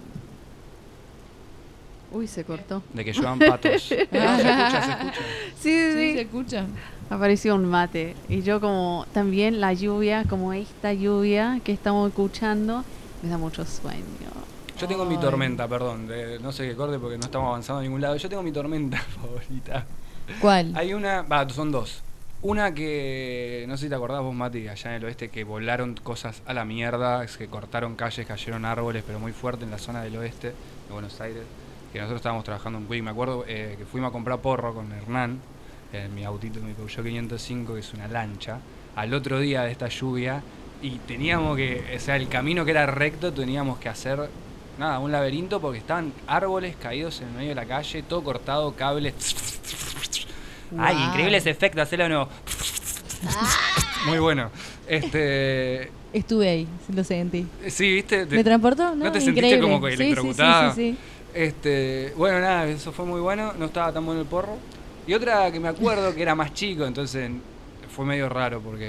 Uy, se cortó. De que lluevan patos. No, se escucha. Sí. se escucha. Apareció un mate. Y yo como también la lluvia, como esta lluvia que estamos escuchando, me da mucho sueño. Yo tengo mi tormenta, perdón. No sé qué corte porque no estamos avanzando a ningún lado. Yo tengo mi tormenta favorita. ¿Cuál? Hay una... son dos. Una que, no sé si te acordás vos, Mati, allá en el oeste, que volaron cosas a la mierda, es que cortaron calles, cayeron árboles, pero muy fuerte en la zona del oeste de Buenos Aires, que nosotros estábamos trabajando en Quick. Me acuerdo que fuimos a comprar porro con Hernán, en mi autito, mi Peugeot 505, que es una lancha, al otro día de esta lluvia, y teníamos que, o sea, el camino que era recto, teníamos que hacer, nada, un laberinto, porque estaban árboles caídos en el medio de la calle, todo cortado, cables... Ay, Wow. increíble ese efecto, hacerlo de nuevo. Muy bueno. Estuve ahí, lo sentí. Sí, ¿viste? ¿Me transportó? ¿No te sentiste increíble. como que Sí, electrocutada? Sí. Bueno, nada, eso fue muy bueno. No estaba tan bueno el porro. Y otra que me acuerdo que era más chico, entonces fue medio raro porque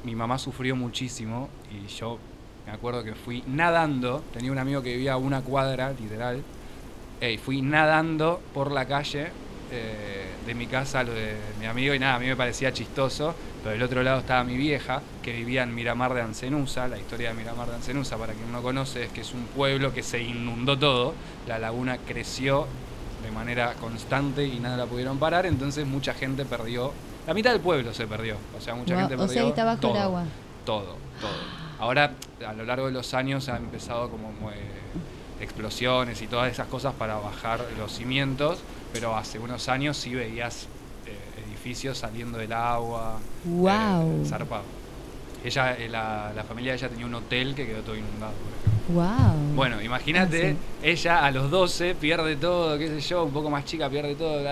mi mamá sufrió muchísimo y yo me acuerdo que fui nadando, tenía un amigo que vivía a una cuadra, literal, y fui nadando por la calle de mi casa a lo de mi amigo y nada, a mí me parecía chistoso, pero del otro lado estaba mi vieja, que vivía en Miramar de Ancenusa. La historia de Miramar de Ancenusa, para quien no conoce, es que es un pueblo que se inundó todo, la laguna creció de manera constante y nada la pudieron parar, entonces mucha gente perdió, la mitad del pueblo se perdió, o sea, mucha gente perdió. O sea, está bajo todo, el agua. Todo. Ahora, a lo largo de los años ha empezado como explosiones y todas esas cosas para bajar los cimientos, pero hace unos años sí veías edificios saliendo del agua, Wow. zarpado. Ella, la familia de ella tenía un hotel que quedó todo inundado, por ejemplo. Wow. Bueno, imagínate, ella a los 12 pierde todo, qué sé yo, un poco más chica pierde todo,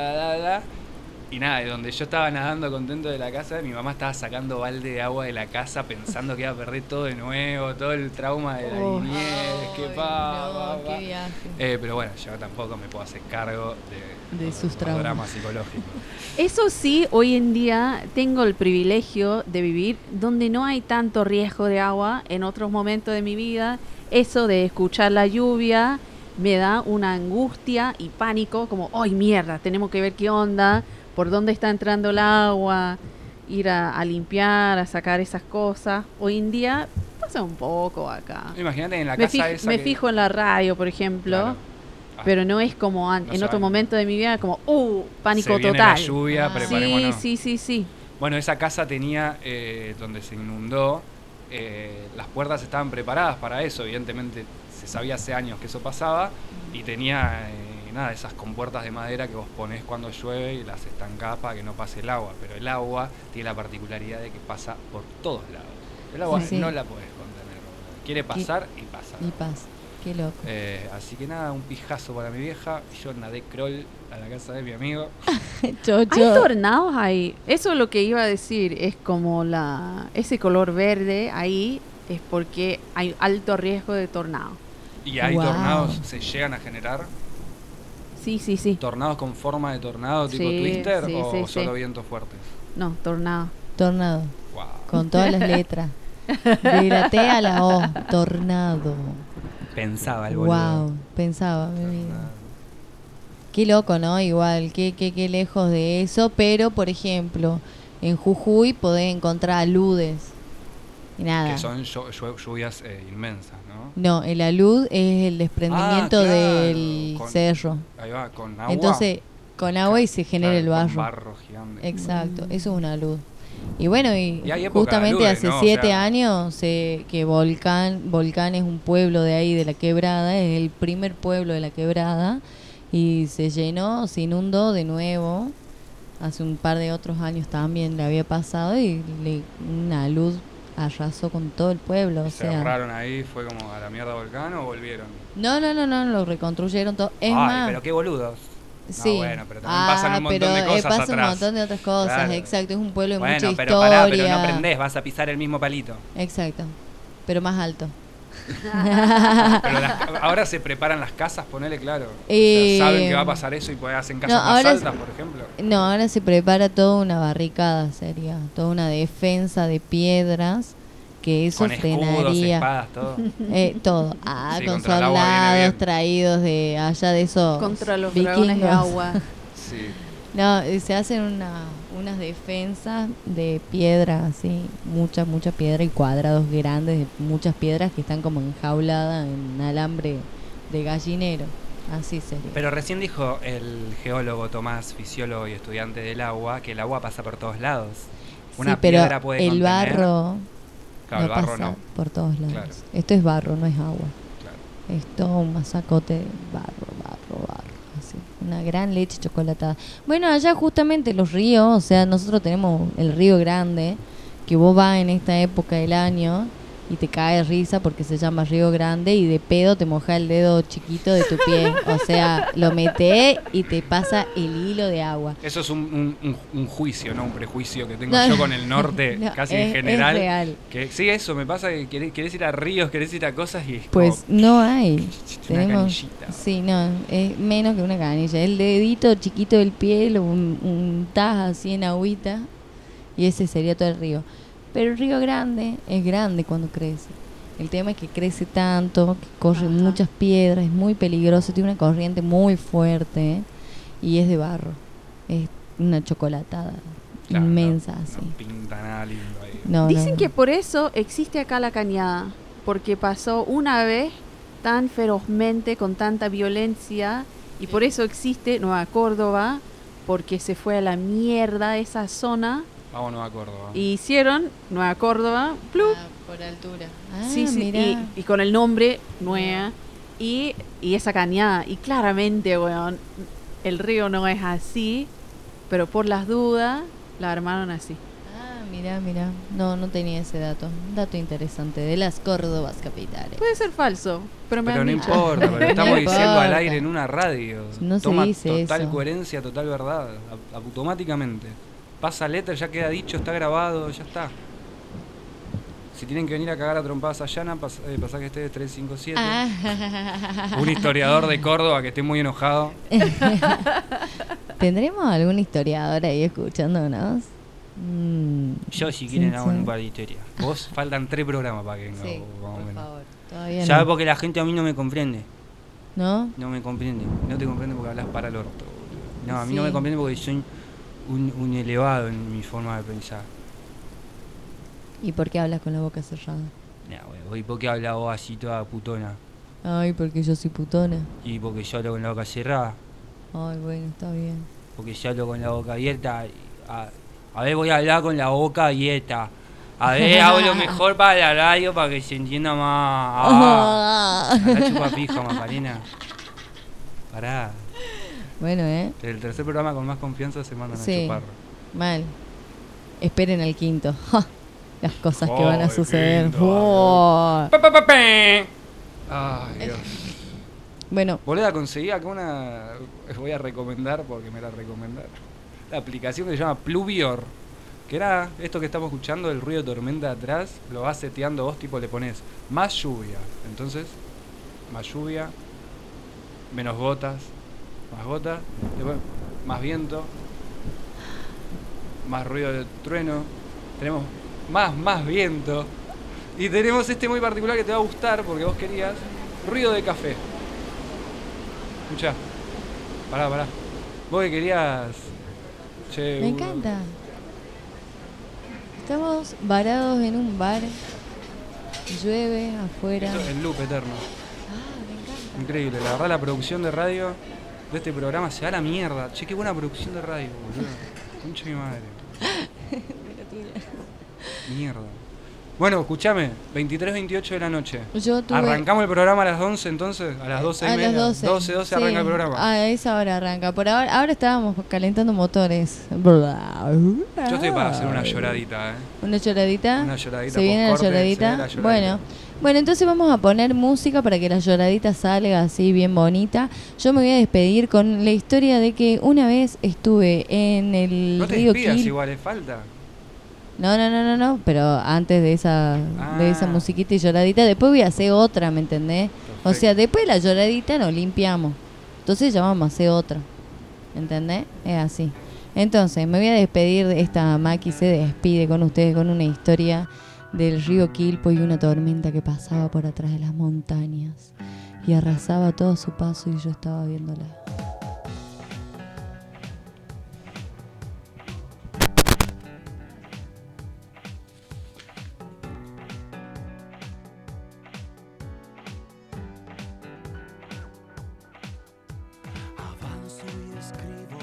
y nada, de donde yo estaba nadando contento de la casa, mi mamá estaba sacando balde de agua de la casa pensando que iba a perder todo de nuevo, todo el trauma de la niñez, qué viaje. Pero bueno, yo tampoco me puedo hacer cargo de sus traumas. Dramas psicológicos. Eso sí, hoy en día tengo el privilegio de vivir donde no hay tanto riesgo de agua. En otros momentos de mi vida, eso de escuchar la lluvia me da una angustia y pánico, como, ¡ay, mierda! Tenemos que ver qué onda, por dónde está entrando el agua, ir a limpiar, a sacar esas cosas. Hoy en día pasa un poco acá. Imagínate en la casa esa me fijo en la radio, por ejemplo. Claro. Pero no es como No en se otro va. momento de mi vida, como, pánico Se viene total. la lluvia, preparémonos. Sí. Bueno, esa casa tenía, donde se inundó, las puertas estaban preparadas para eso, evidentemente se sabía hace años que eso pasaba, y tenía esas compuertas de madera que vos ponés cuando llueve y las estancás para que no pase el agua, pero el agua tiene la particularidad de que pasa por todos lados. El agua Sí. no la podés contener, quiere pasar y pasa. Y pasa, qué loco. Así que nada, un pijazo para mi vieja, yo nadé crawl a la casa de mi amigo. Chocho. Hay tornados ahí. Eso es lo que iba a decir. Es como ese color verde ahí es porque hay alto riesgo de tornado. Y hay Wow. tornados, se llegan a generar. Sí. ¿Tornados con forma de tornado tipo Sí, Twister sí, o sí, solo sí. vientos fuertes? No, tornado. Tornado. Wow. Con todas las letras. De la T a la O. Tornado. Pensaba el boludo. Wow. Pensaba, mi vida. Qué loco, ¿no? Igual, qué lejos de eso. Pero, por ejemplo, en Jujuy podés encontrar aludes. Y nada. Que son lluvias inmensas, ¿no? No, el alud es el desprendimiento claro, del cerro. Ahí va, con agua. Entonces, con agua y se genera el Con barro. barro gigante. Exacto, eso es una luz. Y bueno, Y hay época justamente de hace aludes, ¿no? 7 O sea, años que Volcán es un pueblo de ahí, de la Quebrada, es el primer pueblo de la Quebrada, y se llenó, se inundó de nuevo. Hace un par de otros años también le había pasado y una luz arrasó con todo el pueblo. O sea, ¿cerraron ahí? ¿Fue como a la mierda Volcán o volvieron? no, lo reconstruyeron todo. Es Ay, más, pero qué boludos. sí. No, bueno, pero también pasan un montón pero, de cosas pasa atrás. un montón de otras cosas, Claro. exacto, es un pueblo de Bueno, mucha pero historia. pará, pero no aprendés, vas a pisar el mismo palito. Exacto, pero más alto. Pero ahora se preparan las casas, ponele claro. O sea, saben que va a pasar eso y pues hacen casas no, más ahora altas, por ejemplo. No, ahora se prepara toda una barricada, sería, toda una defensa de piedras, que eso Con escudos, frenaría. espadas, todo. Todo. Sí, con contra el agua viene soldados bien. traídos de allá de esos Contra los vikingos. dragones de agua. Sí. No, se hacen unas defensas de piedra, así, mucha piedra y cuadrados grandes de muchas piedras que están como enjauladas en alambre de gallinero. Así sería. Pero recién dijo el geólogo Tomás, fisiólogo y estudiante del agua, que el agua pasa por todos lados. Una sí, pero piedra puede el contener. barro Claro, el no barro pasa no. por todos lados. Claro. Esto es barro, no es agua. Claro. Es todo un masacote de barro. Así, una gran leche chocolatada. Bueno, allá justamente los ríos, o sea, nosotros tenemos el río Grande, que vos vas en esta época del año y te cae risa porque se llama Río Grande y de pedo te moja el dedo chiquito de tu pie. O sea, lo metés y te pasa el hilo de agua. Eso es un juicio, ¿no? Un prejuicio que tengo No, yo con el norte, no, casi es en general. real. Que sí, eso me pasa que querés ir a ríos, querés ir a cosas y es Pues como no hay. una Tenemos, canillita. sí, no, es menos que una canilla. El dedito chiquito del pie lo untás así en agüita y ese sería todo el río. Pero el Río Grande es grande cuando crece. El tema es que crece tanto, que corre muchas piedras, es muy peligroso, tiene una corriente muy fuerte y es de barro. Es una chocolatada inmensa, así. No pinta nada lindo ahí. Dicen que por eso existe acá la cañada, porque pasó una vez tan ferozmente, con tanta violencia, y por eso existe Nueva Córdoba, porque se fue a la mierda esa zona. Vamos a Nueva Córdoba. Y hicieron Nueva Córdoba, ¡plup! Por altura. Sí, y con el nombre Nueva y esa cañada. Y claramente, weón, el río no es así, pero por las dudas la armaron así. Mirá. No tenía ese dato. Un dato interesante de las Córdobas capitales. Puede ser falso, pero me no han dicho. importa, pero estamos No diciendo importa. al aire en una radio. No se Toma dice total eso. coherencia, total verdad, automáticamente. Pasa letra, ya queda dicho, está grabado, ya está. Si tienen que venir a cagar a trompadas a Llana, pasaje este de 357. Un historiador de Córdoba que esté muy enojado. ¿Tendremos algún historiador ahí escuchándonos? Yo, si quieren, hago un par de historias. Vos, faltan 3 programas para que venga. Sí, por favor. Todavía ¿Sabes no. por qué la gente a mí no me comprende? ¿No? No me comprende. No te comprende porque hablas para el orto, boludo. No, a mí no Sí. me comprende porque soy un elevado en mi forma de pensar. ¿Y por qué hablas con la boca cerrada? ¿Y por qué hablas vos así toda putona? Ay, porque yo soy putona. Y porque yo hablo con la boca cerrada. Ay, bueno, está bien. Porque yo hablo con la boca abierta. A ver, voy a hablar con la boca abierta. A ver, hablo mejor para la radio para que se entienda más. Andá chupa pija, Macarena. Pará. Bueno, El tercer programa con más confianza se mandan a Sí. chupar. Mal. Esperen al quinto. ¡Ja! Las cosas que van a el suceder. quinto, ¡Oh! Ay, Dios. Bueno. Boluda, conseguí acá una. Voy a recomendar porque me la recomendaron. La aplicación que se llama Pluvior. Que era esto que estamos escuchando, el ruido de tormenta atrás. Lo vas seteando vos, tipo le pones más lluvia. Entonces, más lluvia, menos gotas, más gotas, después más viento, más ruido de trueno. Tenemos más viento. Y tenemos este muy particular que te va a gustar porque vos querías. Ruido de café. Escuchá. Pará. Vos que querías. Che, Me encanta. Estamos varados en un bar. Llueve afuera. Esto es el loop eterno. Me encanta. Increíble. La verdad, la producción de radio de este programa se va a la mierda. Che, qué buena producción de radio, boludo. Concha de mi madre. Mierda. Bueno, escuchame, 23:28 de la noche. Yo tuve- ¿Arrancamos el programa a las 11 entonces? A las 12 y A media. las 12. 12 Sí. arranca el programa. A esa hora arranca. Por ahora estábamos calentando motores. Yo estoy para hacer una lloradita, ¿Una lloradita? Una lloradita ¿Se viene la post-corte, lloradita? se viene la lloradita. Bueno, entonces vamos a poner música para que la lloradita salga así bien bonita. Yo me voy a despedir con la historia de que una vez estuve en el No te río despidas, Quil. igual, es falta. No, pero antes de esa musiquita y lloradita, después voy a hacer otra, ¿me entendés? O sea, después de la lloradita nos limpiamos. Entonces ya vamos a hacer otra. ¿Entendés? Es así. Entonces, me voy a despedir de esta Maki se despide con ustedes con una historia del río Quilpo y una tormenta que pasaba por atrás de las montañas y arrasaba todo a su paso y yo estaba viéndola. Avanzo y escribo,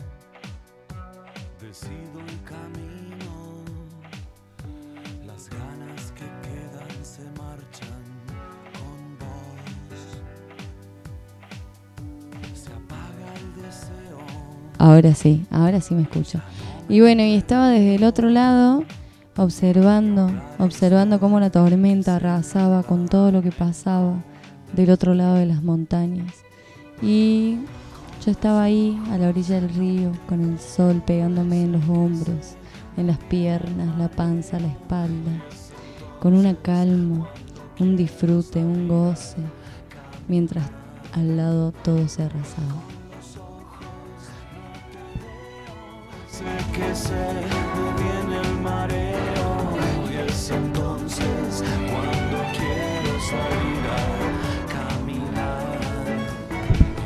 decido el camino, las ganas que quedan se marchan con vos, se apaga el deseo. Ahora sí me escucho. Y bueno, y estaba desde el otro lado observando cómo la tormenta arrasaba con todo lo que pasaba del otro lado de las montañas. Y yo estaba ahí a la orilla del río con el sol pegándome en los hombros, en las piernas, la panza, la espalda, con una calma, un disfrute, un goce, mientras al lado todo se arrasaba. Sé que se deviene el mareo.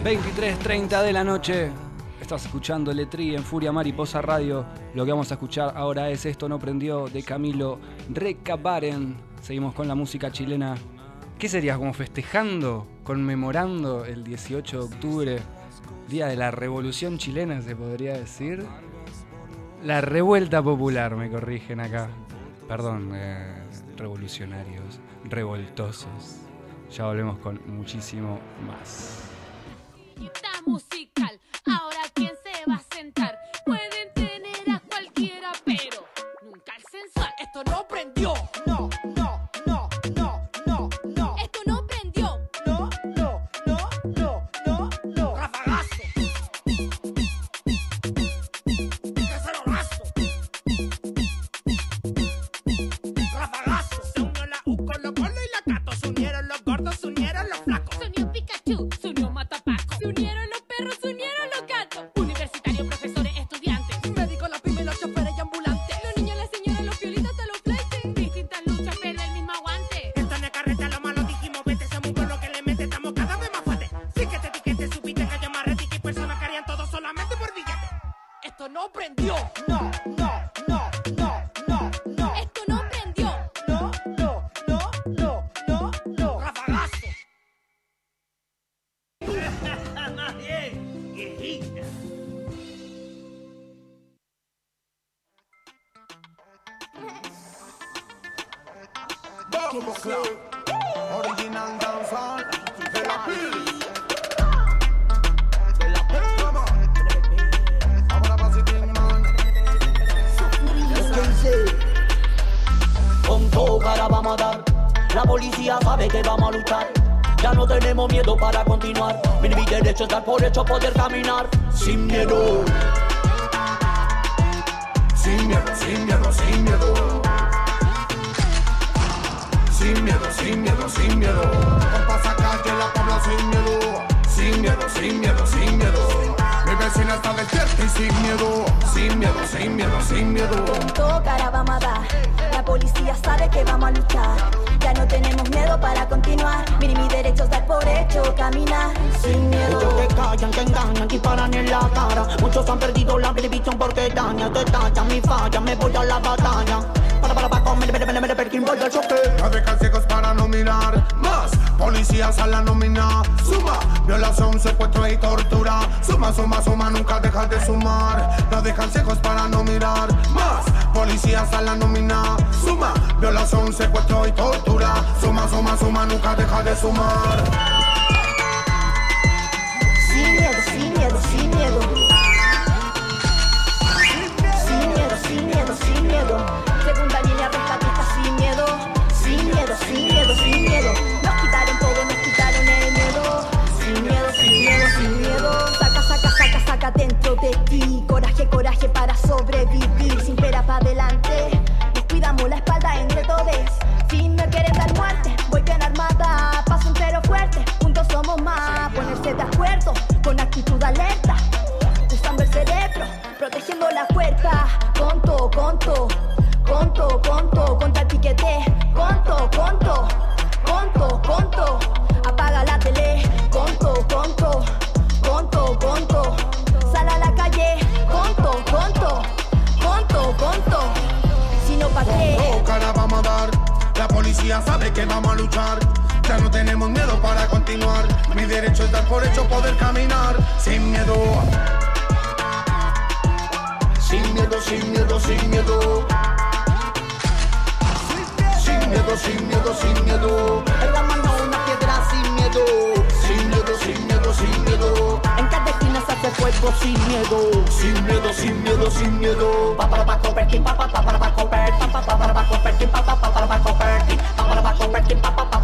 23:30 de la noche. Estás escuchando Letrí en Furia Mariposa Radio. Lo que vamos a escuchar ahora es Esto no prendió de Camilo Recabaren. Seguimos con la música chilena. ¿Qué sería? Como festejando, conmemorando el 18 de octubre, Día de la Revolución Chilena, se podría decir. La revuelta popular, me corrigen acá. Perdón, revolucionarios, revoltosos. Ya volvemos con muchísimo más. Musical, ahora quién se va a sentar. Pueden tener a cualquiera, pero nunca el sensual. Esto no prendió, no, no, no, no, no, no. Esto no prendió, no, no, no, no, no, no. Rafagazo, cacerolazo, rafagazo. Se unió la U con los gordos y la Cato. Se unieron los gordos, se unieron los flacos. Se unió Pikachu, se unió Matapaco. Se unieron los perros, se unieron los gatos. Universitarios, profesores, estudiantes. Médicos, las pymes, los choferes y ambulantes. Los niños, las señoras, los piolitas, hasta los flightes. Distintas luchas, pero el mismo aguante. Esto no es carreta, lo malo dijimos, vete. Somos un pueblo que le mete, estamos cada vez más fuertes. Sí que te etiquete, supiste que yo más retique y personas que harían todo solamente por billete. Esto no prendió, no, no, no, no, no, no. Esto no prendió, no, no, no, no, no, no. Rafagazo. Más bien, viejita. Bombo Club, original dancehall de la Pili. De la Pili. Ahora va a ser bien, man. Con todo cara vamos a dar. La policía sabe que vamos a luchar. Ya no tenemos miedo para continuar. Mi derecho es dar por hecho poder caminar sin miedo. Sin miedo, sin miedo, sin miedo. Sin miedo, sin miedo, sin miedo. Por pasar calle la Puebla sin miedo. Sin miedo, sin miedo, sin miedo. Mi vecina está despierta y sin miedo. Sin miedo, sin miedo, sin miedo. Con todo cara vamos a dar. La policía sabe que vamos a luchar. Ya no tenemos miedo para continuar. Mi derecho es dar por hecho caminar sin miedo. Muchos que callan, que engañan, disparan en la cara. Muchos han perdido la televisión porque dañan. Te tallan, mi falla, me voy a la batalla. Para comer, Perkin, voy al choque. No dejan ciegos para no mirar más. Policías a la nómina. Suma, violación, secuestro y tortura. Suma, suma, suma, nunca dejas de sumar. No dejan ciegos para no mirar más. Policías a la nómina. Suma, violación, secuestro y tortura. Suma, suma, suma, nunca dejas de sumar. Sin miedo, sin miedo, sin miedo. Sin miedo, sin miedo, sin miedo. Segunda línea rescatista sin miedo. Sin miedo, sin miedo, sin miedo. Nos quitaron todo, nos quitaron el miedo. Sin miedo, sin miedo, sin miedo. Saca, saca, saca, saca dentro de ti. Coraje, coraje para sobrevivir. Sin pera para adelante. Nos cuidamos la espalda entre todos. Si me quieren dar muerte, voy bien armada. Paso entero fuerte, juntos somos más. Ponerse de acuerdo, con actitud alerta. Usando el cerebro, protegiendo la puerta. Conto, conto, conto, conto. Contra el piquete. Conto, conto, conto, conto. Apaga la tele. Conto, conto, conto, conto. Sal a la calle. Conto, conto, conto, conto. Si no pa' qué. Con cara vamos a dar. La policía sabe que vamos a luchar. Ya no tenemos miedo para continuar. Mi derecho es dar por hecho poder caminar sin miedo. Sin miedo, sin miedo, sin miedo. Sin miedo, sin miedo, sin miedo. En la mano una piedra sin miedo. Sin miedo, sin miedo, sin miedo. En cada esquina se hace fuego sin miedo. Sin miedo, sin miedo, sin miedo. Para convertir, para convertir, para convertir, para convertir, para convertir,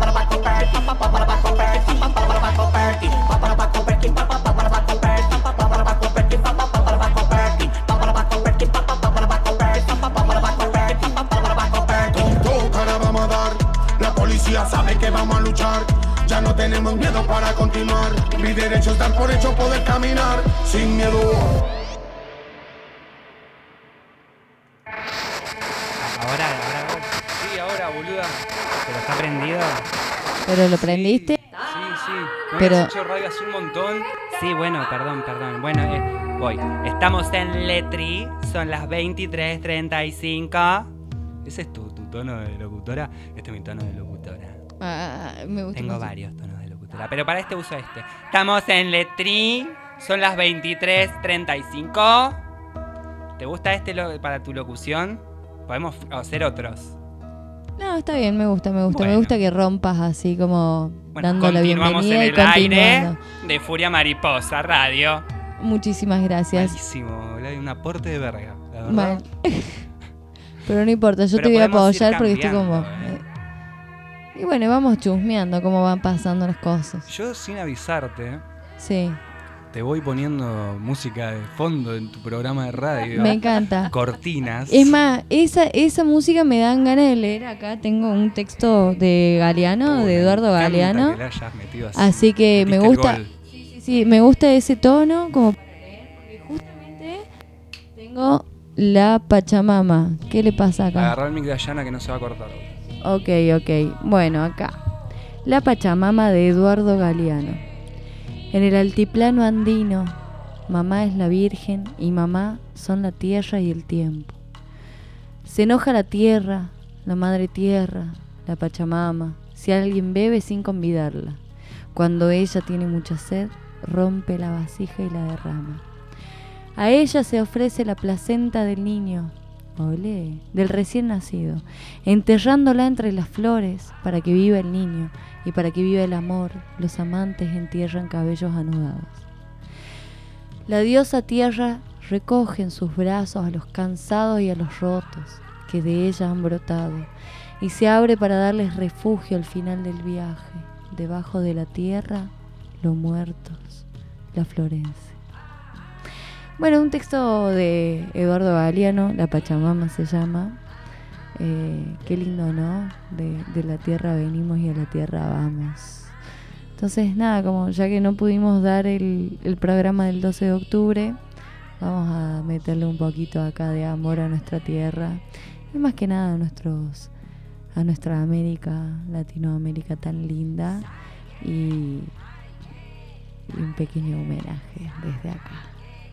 sabe que vamos a luchar. Ya no tenemos miedo para continuar. Mi derecho es dar por hecho poder caminar sin miedo. Ahora. Sí, ahora, boluda. Pero está prendido. ¿Pero lo prendiste? Sí, sí. No Pero- habías hecho radio hace un montón. Sí, bueno, perdón. Bueno, voy. Estamos en Letri, son las 23:35. ¿Ese es tu tono de locutora? Este es mi tono de locutora. Me gusta Tengo más. varios tonos de locutora, pero para este uso este. Estamos en Letri, son las 23:35. ¿Te gusta este para tu locución? Podemos hacer otros. No, está bien, me gusta. Me Bueno. gusta que rompas así como Bueno, dando la continuamos bienvenida en y el aire continuando. de Furia Mariposa Radio. Muchísimas gracias. Malísimo, hay un aporte de verga, la verdad. Mal. Pero no importa, yo Pero te voy a podemos ir apoyar porque estoy cambiando, como... Y bueno, vamos chusmeando cómo van pasando las cosas. Yo sin avisarte, Sí, te voy poniendo música de fondo en tu programa de radio. me encanta. Cortinas. Es más, esa música me dan ganas de leer acá. Tengo un texto de Galeano, de Eduardo Me encanta Galeano. que la hayas metido así. Así que me Metiste el gusta. gol. Sí, me gusta ese tono como para leer, porque justamente tengo la Pachamama. ¿Qué le pasa acá? Agarrá el mic de Ayana que no se va a cortar. Ok. Bueno, acá. La Pachamama de Eduardo Galeano. En el altiplano andino, mamá es la Virgen y mamá son la tierra y el tiempo. Se enoja la tierra, la madre tierra, la Pachamama, si alguien bebe sin convidarla. Cuando ella tiene mucha sed, rompe la vasija y la derrama. A ella se ofrece la placenta del niño, olé, del recién nacido, enterrándola entre las flores para que viva el niño y para que viva el amor. Los amantes entierran cabellos anudados. La diosa tierra recoge en sus brazos a los cansados y a los rotos que de ella han brotado y se abre para darles refugio al final del viaje. Debajo de la tierra, los muertos, la Florencia. Bueno, un texto de Eduardo Galeano, La Pachamama se llama. Qué lindo, ¿no? De la tierra venimos y a la tierra vamos. Entonces, nada, como ya que no pudimos dar el programa del 12 de octubre, vamos a meterle un poquito acá de amor a nuestra tierra y más que nada a nuestra América, Latinoamérica tan linda y un pequeño homenaje desde acá.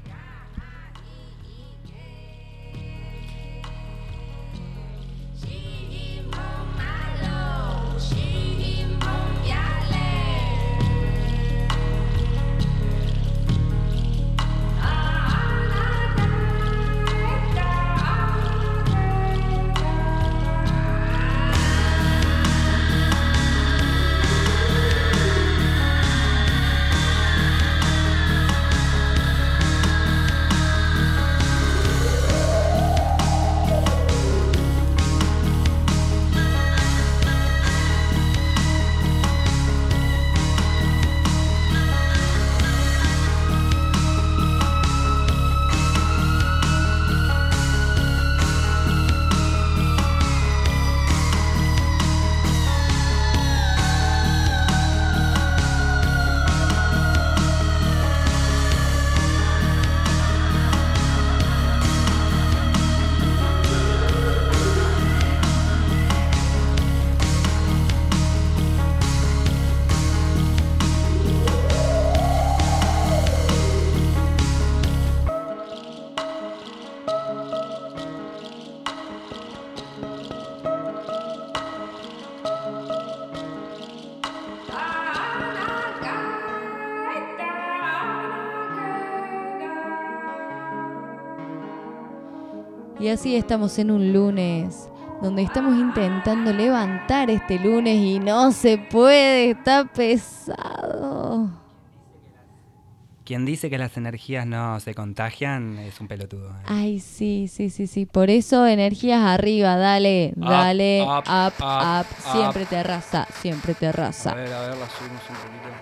Y así estamos en un lunes donde estamos intentando levantar este lunes y no se puede, está pesado. Quien dice que las energías no se contagian es un pelotudo. Ay, sí. Por eso energías arriba, dale, up. Siempre te arrasa, siempre te arrasa. A ver, la subimos un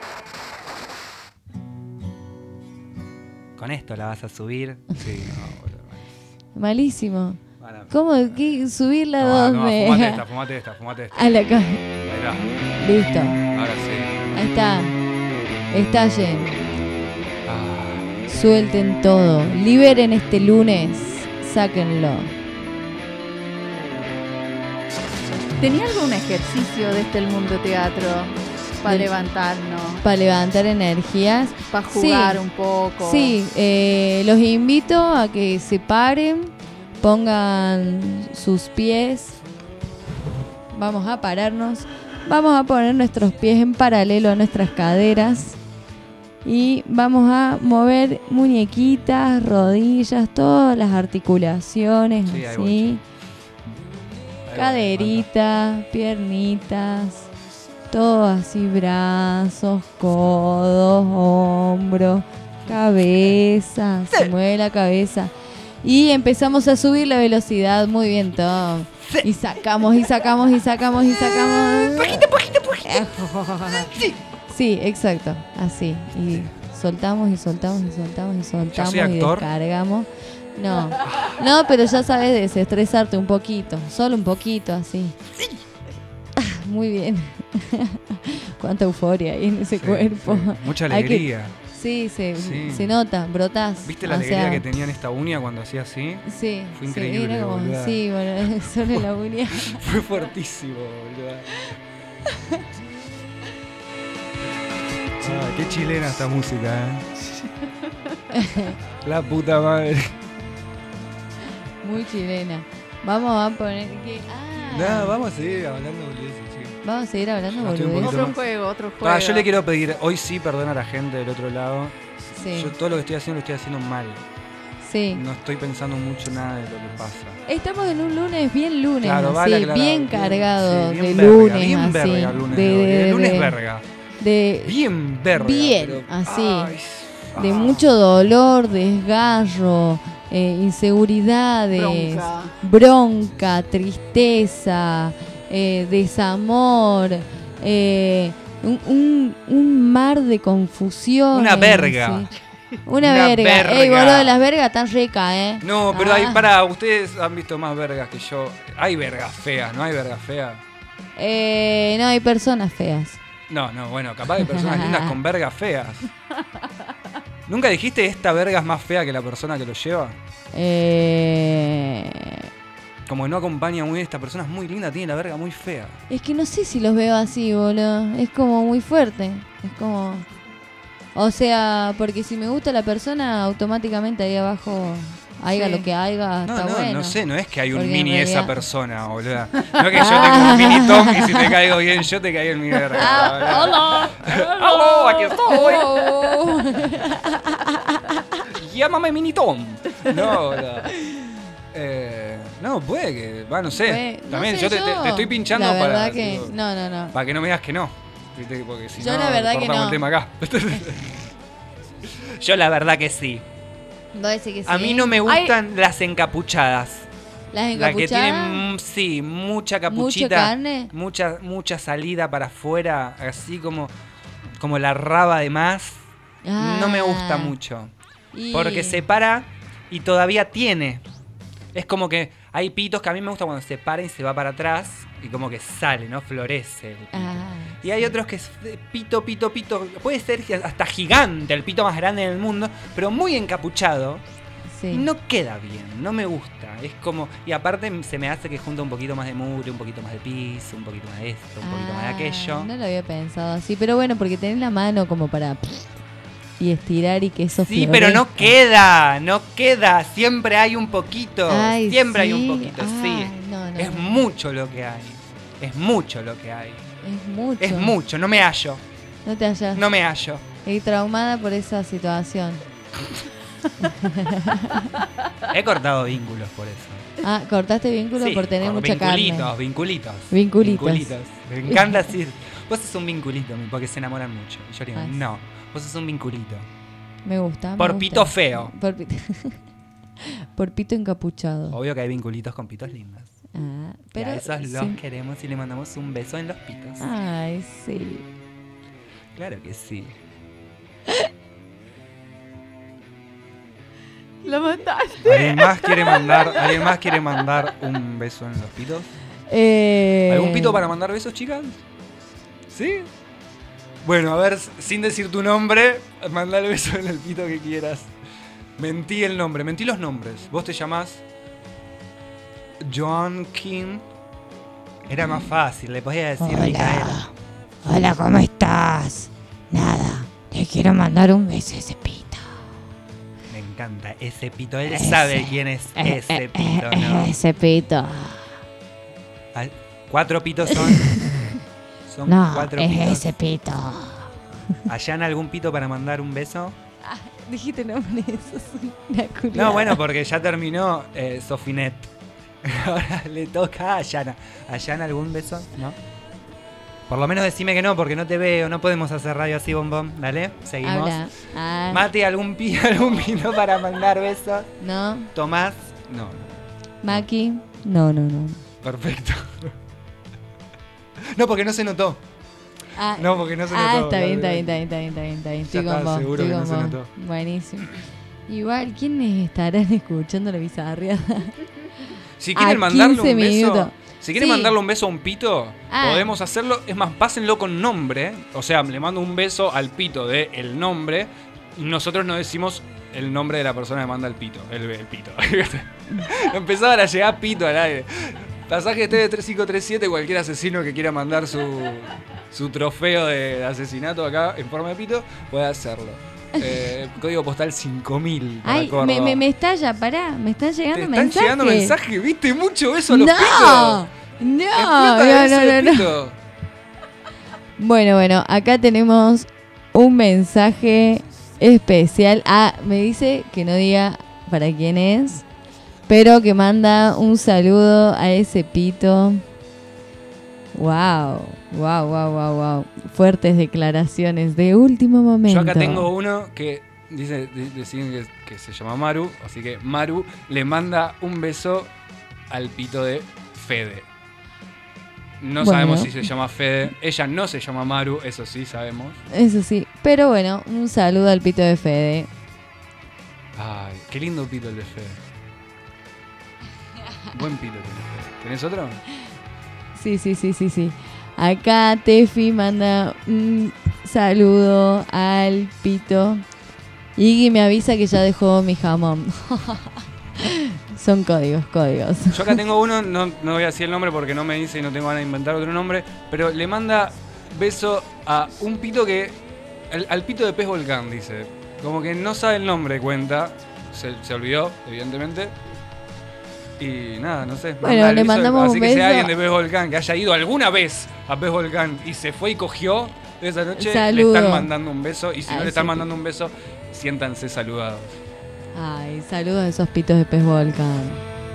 poquito. ¿Con esto la vas a subir? Sí, no, boludo. Malísimo. Bueno. ¿Cómo? ¿Qué? Subirla dos me... Fumate esta. A la cara. Ahí está. Listo. Ahora sí. Ahí está. Estallen. Suelten todo. Liberen este lunes. Sáquenlo. ¿Tenía algún ejercicio desde el mundo teatro? Para levantarnos. Para levantar energías. Para jugar un poco. Sí, los invito a que se paren, pongan sus pies. Vamos a pararnos. Vamos a poner nuestros pies en paralelo a nuestras caderas. Y vamos a mover muñequitas, rodillas, todas las articulaciones, Sí, ahí así. voy. Caderitas, piernitas, todo así, brazos, codos, hombros, cabeza, se mueve la cabeza. Y empezamos a subir la velocidad, muy bien, Tom. Y sacamos, y sacamos, y sacamos, y sacamos. Sí, exacto, así. Y soltamos, y soltamos, y soltamos, y soltamos, soy y actor? descargamos. No, no, pero ya sabes desestresarte un poquito, solo un poquito, así. Muy bien. Cuánta euforia hay en ese cuerpo. sí. Mucha Hay que- alegría. Sí, Sí. se nota, brotás. ¿Viste la O alegría sea, que tenía en esta uña cuando hacía así? Sí, Fue sí, increíble, era como, boluda. sí, bueno, solo la uña. Fue fuertísimo, boludo. Ah, qué chilena esta música, La puta madre. Muy chilena. Vamos a poner que No, vamos a seguir hablando boludeces, chicos. vamos a seguir hablando No, estoy un boludeces. poquito más. Otro juego. Yo le quiero pedir, hoy sí, perdona a la gente del otro lado. Sí. Yo todo lo que estoy haciendo lo estoy haciendo mal. Sí. No estoy pensando mucho nada de lo que pasa. Estamos en un lunes, bien lunes, Claro, así, vale aclarar, bien cargado sí, de bien verga, lunes, bien así. verga el lunes de hoy. El lunes verga. Bien verga. Bien, pero- así. Ay, de mucho dolor, desgarro, inseguridades, bronca, tristeza, desamor, un mar de confusión. Una verga. Una Una verga. verga. Ey, boludo, las vergas están ricas, No, pero Ah. hay, para, ustedes han visto más vergas que yo. Hay vergas feas, ¿no hay vergas feas? No hay personas feas. No, bueno, capaz de personas lindas con vergas feas. ¿Nunca dijiste esta verga es más fea que la persona que lo lleva? Como que no acompaña muy bien, esta persona es muy linda, tiene la verga muy fea. Es que no sé si los veo así, boludo. Es como muy fuerte. Es como... O sea, porque si me gusta la persona, automáticamente ahí abajo, haga Sí. lo que haga, está bueno. No sé, no es que hay un Porque mini en realidad- esa persona, boluda. No es que yo tengo un mini Tom y si te caigo bien, yo te caigo en mi verga. Ah, boluda. ¡Hola! ¡Aquí estoy! Oh. ¡Llámame mini Tom! No, boluda. No, puede que. No sé. No También sé, yo te estoy pinchando la para. verdad que... tipo, No. Para que no me digas que no. ¿Viste? Porque si Yo no, la verdad que cortamos no. el tema acá. Yo la verdad que sí. ¿Vos decís que sí? A mí no me gustan las encapuchadas. ¿Las La que encapuchadas? tienen, sí, mucha capuchita. ¿Mucha carne? Mucha salida para afuera, así como la raba de más. No me gusta mucho. Y- Porque se para y todavía tiene. Es como que hay pitos que a mí me gusta cuando se para y se va para atrás y como que sale, ¿no? Florece el pito. Y hay otros que es pito. Puede ser hasta gigante, el pito más grande del mundo, pero muy encapuchado. Sí. Y no queda bien, no me gusta. Es como. Y aparte se me hace que junta un poquito más de mugre, un poquito más de piso, un poquito más de esto, un poquito más de aquello. No lo había pensado así, pero bueno, porque tenés la mano como para... Y estirar y que eso Sí, pero no queda, siempre hay un poquito, Ay, siempre hay un sí. poquito, sí. Ay, no. Es mucho lo que hay, es mucho lo que hay, Es mucho. no me hallo, No te hallas. no me hallo. Y traumada por esa situación. He cortado vínculos por eso. Ah, cortaste vínculo Sí, por tener por mucha vinculitos, carne. vinculitos. Me encanta decir, vos sos un vinculito, porque se enamoran mucho. Y yo digo, Ah, sí. no, vos sos un vinculito. Me gusta. Por me pito gusta. feo. Por pito, por pito encapuchado. Obvio que hay vinculitos con pitos lindos. Ah, Pero pero a esos los sí. queremos y le mandamos un beso en los pitos. Ay, sí. Claro que sí. Lo mataste. ¿Alguien más quiere mandar un beso en los pitos? ¿Algún pito para mandar besos, chicas? ¿Sí? Bueno, a ver, sin decir tu nombre, mandá el beso en el pito que quieras. Mentí el nombre, mentí los nombres. Vos te llamás Joan King. Era más fácil, le podía decir Hola. Micaela. Hola, ¿cómo estás? Nada, le quiero mandar un beso a ese pito. Me encanta ese pito. Él sabe quién es ese pito, ¿no? Ese pito. 4 pitos son. Son No, 4 es pitos. ese pito. ¿Hallan algún pito para mandar un beso? Ah, dijiste nombre, eso es una culiada. No, bueno, porque ya terminó Sofinet. Ahora le toca a Yana. ¿Hallan algún beso? ¿No? Por lo menos decime que no, porque no te veo. No podemos hacer radio así, bombón. Dale, seguimos. Habla. Ah. Mati, ¿algún pito para mandar besos? No. Tomás, no. Maki, no. Perfecto. No, porque no se notó. Ah, No, porque no se notó. está bien. Estoy Ya con está, vos. seguro estoy que no con se vos. notó. Buenísimo. Igual, ¿quiénes estarán escuchando la bizarriada? Si quieren A mandarle 15 un beso, minutos. si quieren Sí. mandarle un beso a un pito, Ah. podemos hacerlo. Es más, pásenlo con nombre. O sea, le mando un beso al pito de el nombre. Y nosotros no decimos el nombre de la persona que manda el pito. El pito. Empezaban a llegar pito al aire. Pasaje TD 3537, cualquier asesino que quiera mandar su trofeo de asesinato acá en forma de pito, puede hacerlo. Código postal 5000 para Ay, Córdoba. me estalla, pará. Me están llegando ¿Te están mensajes. llegando mensajes? ¿Viste mucho eso a los No, pitos? no, Explota eso de no. pito. Bueno, acá tenemos un mensaje especial. Ah, me dice que no diga para quién es, pero que manda un saludo a ese pito. Wow. Fuertes declaraciones de último momento. Yo acá tengo uno que deciden que se llama Maru, así que Maru le manda un beso al pito de Fede. No Bueno. sabemos si se llama Fede. Ella no se llama Maru, eso sí sabemos. Eso sí, pero bueno, un saludo al pito de Fede. Ay, qué lindo pito el de Fede. Buen pito tiene Fede. ¿Tenés otro? Sí. Acá Tefi manda un saludo al pito. Iggy me avisa que ya dejó mi jamón. Son códigos. Yo acá tengo uno, no voy a decir el nombre porque no me dice y no tengo ganas de inventar otro nombre, pero le manda beso a un pito que... Al pito de Pez Volcán, dice. Como que no sabe el nombre, cuenta. Se olvidó, evidentemente. Y nada, no sé. Bueno, manda el le beso. mandamos Así un que si beso. alguien de Pez Volcán que haya ido alguna vez a Pez Volcán y se fue y cogió esa noche, Saludo. le están mandando un beso. Y si no Ay, le están sí. mandando un beso, siéntanse saludados. Ay, saludos a esos pitos de Pez Volcán.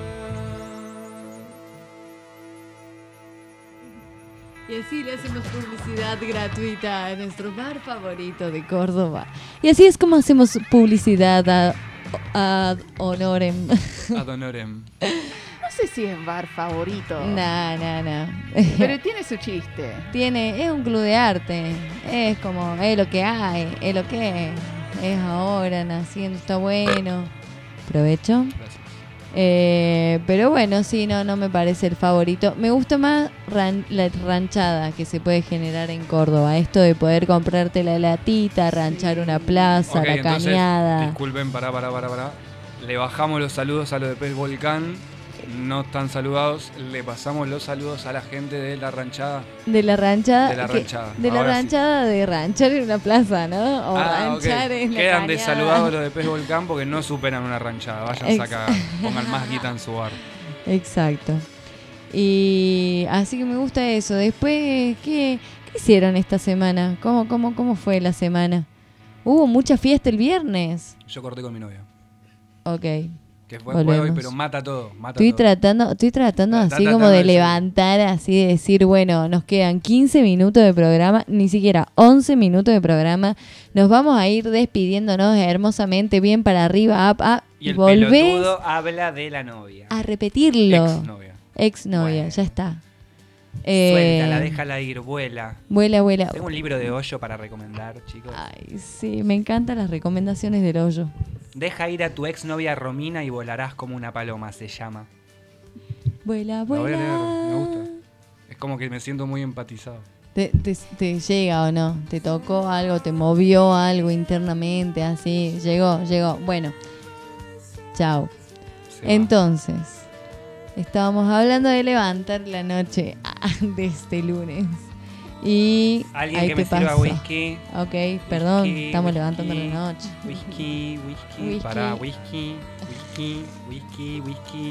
Y así le hacemos publicidad gratuita a nuestro bar favorito de Córdoba. Y así es como hacemos publicidad ad honorem. Ad honorem. No sé si es bar favorito. No. Pero tiene su chiste. Es un club de arte. Es como, es lo que hay, es lo que es ahora, naciendo, está bueno. Provecho. Gracias. Pero bueno, sí, no me parece el favorito. Me gusta más la ranchada que se puede generar en Córdoba. Esto de poder comprarte la latita, ranchar una plaza, Ok, la entonces, cañada. disculpen, pará. Le bajamos los saludos a lo de Pez Volcán. No están saludados. Le pasamos los saludos a la gente de la ranchada. De la ranchada. De la ranchada. De la Ahora sí. ranchada de ranchar en una plaza, ¿no? O Ok. ranchar en la Quedan cañada. desaludados los de Pez Volcán porque no superan una ranchada. Vayan acá, pongan más guita en su bar. Exacto. Y así que me gusta eso. Después, ¿qué hicieron esta semana? ¿Cómo fue la semana? Hubo mucha fiesta el viernes. Yo corté con mi novia. Ok. Que fue hoy, Volvemos. pero mata todo. Estoy tratando así tratando como de de levantar, así de decir, bueno, nos quedan 15 minutos de programa, ni siquiera 11 minutos de programa. Nos vamos a ir despidiéndonos hermosamente, bien para arriba, up. Y el volvés pelotudo habla de la novia. a repetirlo. Exnovia. Exnovia, ya está. Suéltala, déjala ir, vuela. Vuela. Tengo un libro de Hoyo para recomendar, chicos. Ay, sí, me encantan las recomendaciones del hoyo. Deja ir a tu exnovia Romina y volarás como una paloma, se llama. Vuela. La voy a leer, me gusta. Es como que me siento muy empatizado. ¿Te llega o no? ¿Te tocó algo? ¿Te movió algo internamente? Así, llegó. Bueno, chao. Entonces, estábamos hablando de levantar la noche de este lunes. Y Alguien ahí que te me sirva paso. whisky. Ok, perdón, Whisky, estamos whisky, levantando la noche. Whisky. Whisky. Para whisky. Whisky.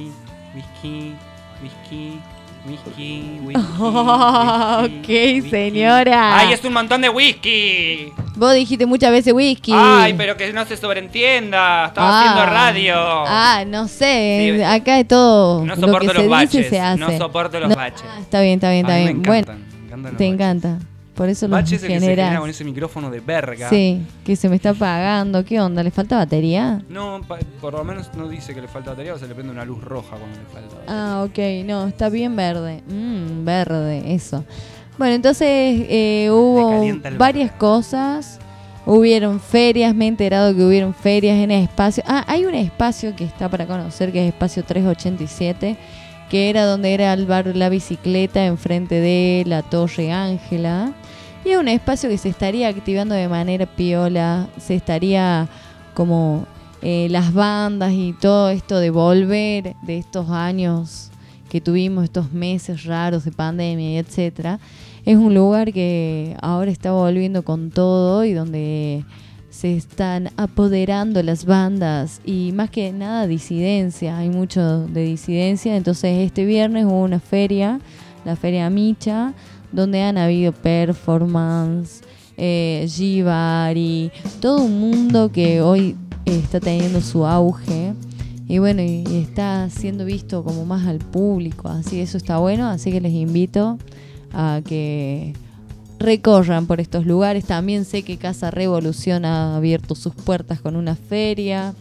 Ok, señora. ¡Ay, es un montón de whisky! Vos dijiste muchas veces whisky. ¡Ay, pero que no se sobreentienda! Estaba haciendo radio. No sé. Sí. Acá es todo. No lo soporto que los se baches. dice se hace. No soporto los baches. Está bien. A mí me encantan, Bueno, me encantan los te baches. encanta. Por eso los Baches es que se genera generas. con ese micrófono de verga. Sí, que se me está apagando. ¿Qué onda? ¿Le falta batería? No, por lo menos no dice que le falta batería, o se le prende una luz roja cuando le falta batería. Ah, ok. No, está bien verde. Verde, eso. Bueno, entonces hubo calienta el varias cosas. Hubieron ferias, me he enterado que hubieron ferias en el espacio. Hay un espacio que está para conocer, que es Espacio 387, que era donde era el bar La Bicicleta, enfrente de la Torre Ángela. Y es un espacio que se estaría activando de manera piola, se estaría como las bandas y todo esto de volver de estos años que tuvimos, estos meses raros de pandemia y etcétera. Es un lugar que ahora está volviendo con todo y donde se están apoderando las bandas y más que nada disidencia, hay mucho de disidencia. Entonces este viernes hubo una feria, la Feria Micha, donde han habido performance, Jibari, todo un mundo que hoy está teniendo su auge y bueno, y está siendo visto como más al público, así eso está bueno, así que les invito a que recorran por estos lugares. También sé que Casa Revolución ha abierto sus puertas con una feria.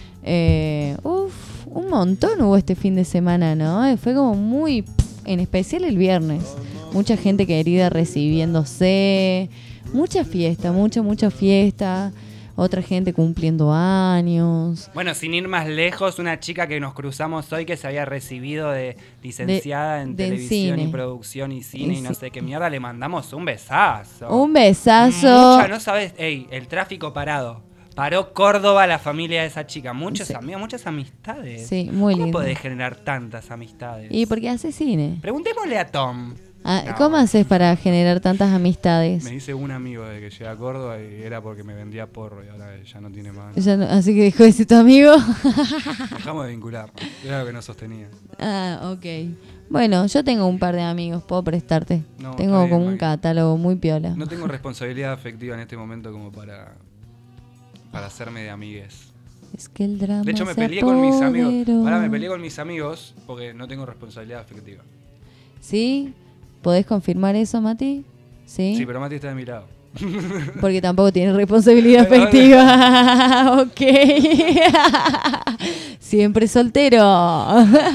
Un montón hubo este fin de semana, ¿no? Fue como muy, en especial el viernes, mucha gente querida recibiéndose, mucha fiesta, mucha fiesta, otra gente cumpliendo años. Bueno, sin ir más lejos, una chica que nos cruzamos hoy que se había recibido de licenciada en de televisión cine. y producción y cine y no sé qué mierda, le mandamos un besazo. Un besazo. No sabes, el tráfico parado. Paró Córdoba la familia de esa chica. Muchos amigos, muchas amistades. Sí, muy ¿Cómo lindo. podés generar tantas amistades? ¿Y por qué hace cine? Preguntémosle a Tom. ¿Cómo haces para generar tantas amistades? Me dice un amigo de que llegué a Córdoba y era porque me vendía porro y ahora ya no tiene más. Así que dejó de ser tu amigo. Dejamos de vincularnos. Era lo que nos sostenía. Ok. Bueno, yo tengo un par de amigos, puedo prestarte. No, Tengo está bien, como un Mike. catálogo muy piola. No tengo responsabilidad afectiva en este momento como para hacerme de amigues. Es que el drama De hecho, me se peleé con mis amigos. apoderó. Ahora me peleé con mis amigos porque no tengo responsabilidad afectiva. ¿Sí? ¿Podés confirmar eso, Mati? Sí. Sí, pero Mati está de mi lado. Porque tampoco tiene responsabilidad afectiva. Ok. Siempre soltero.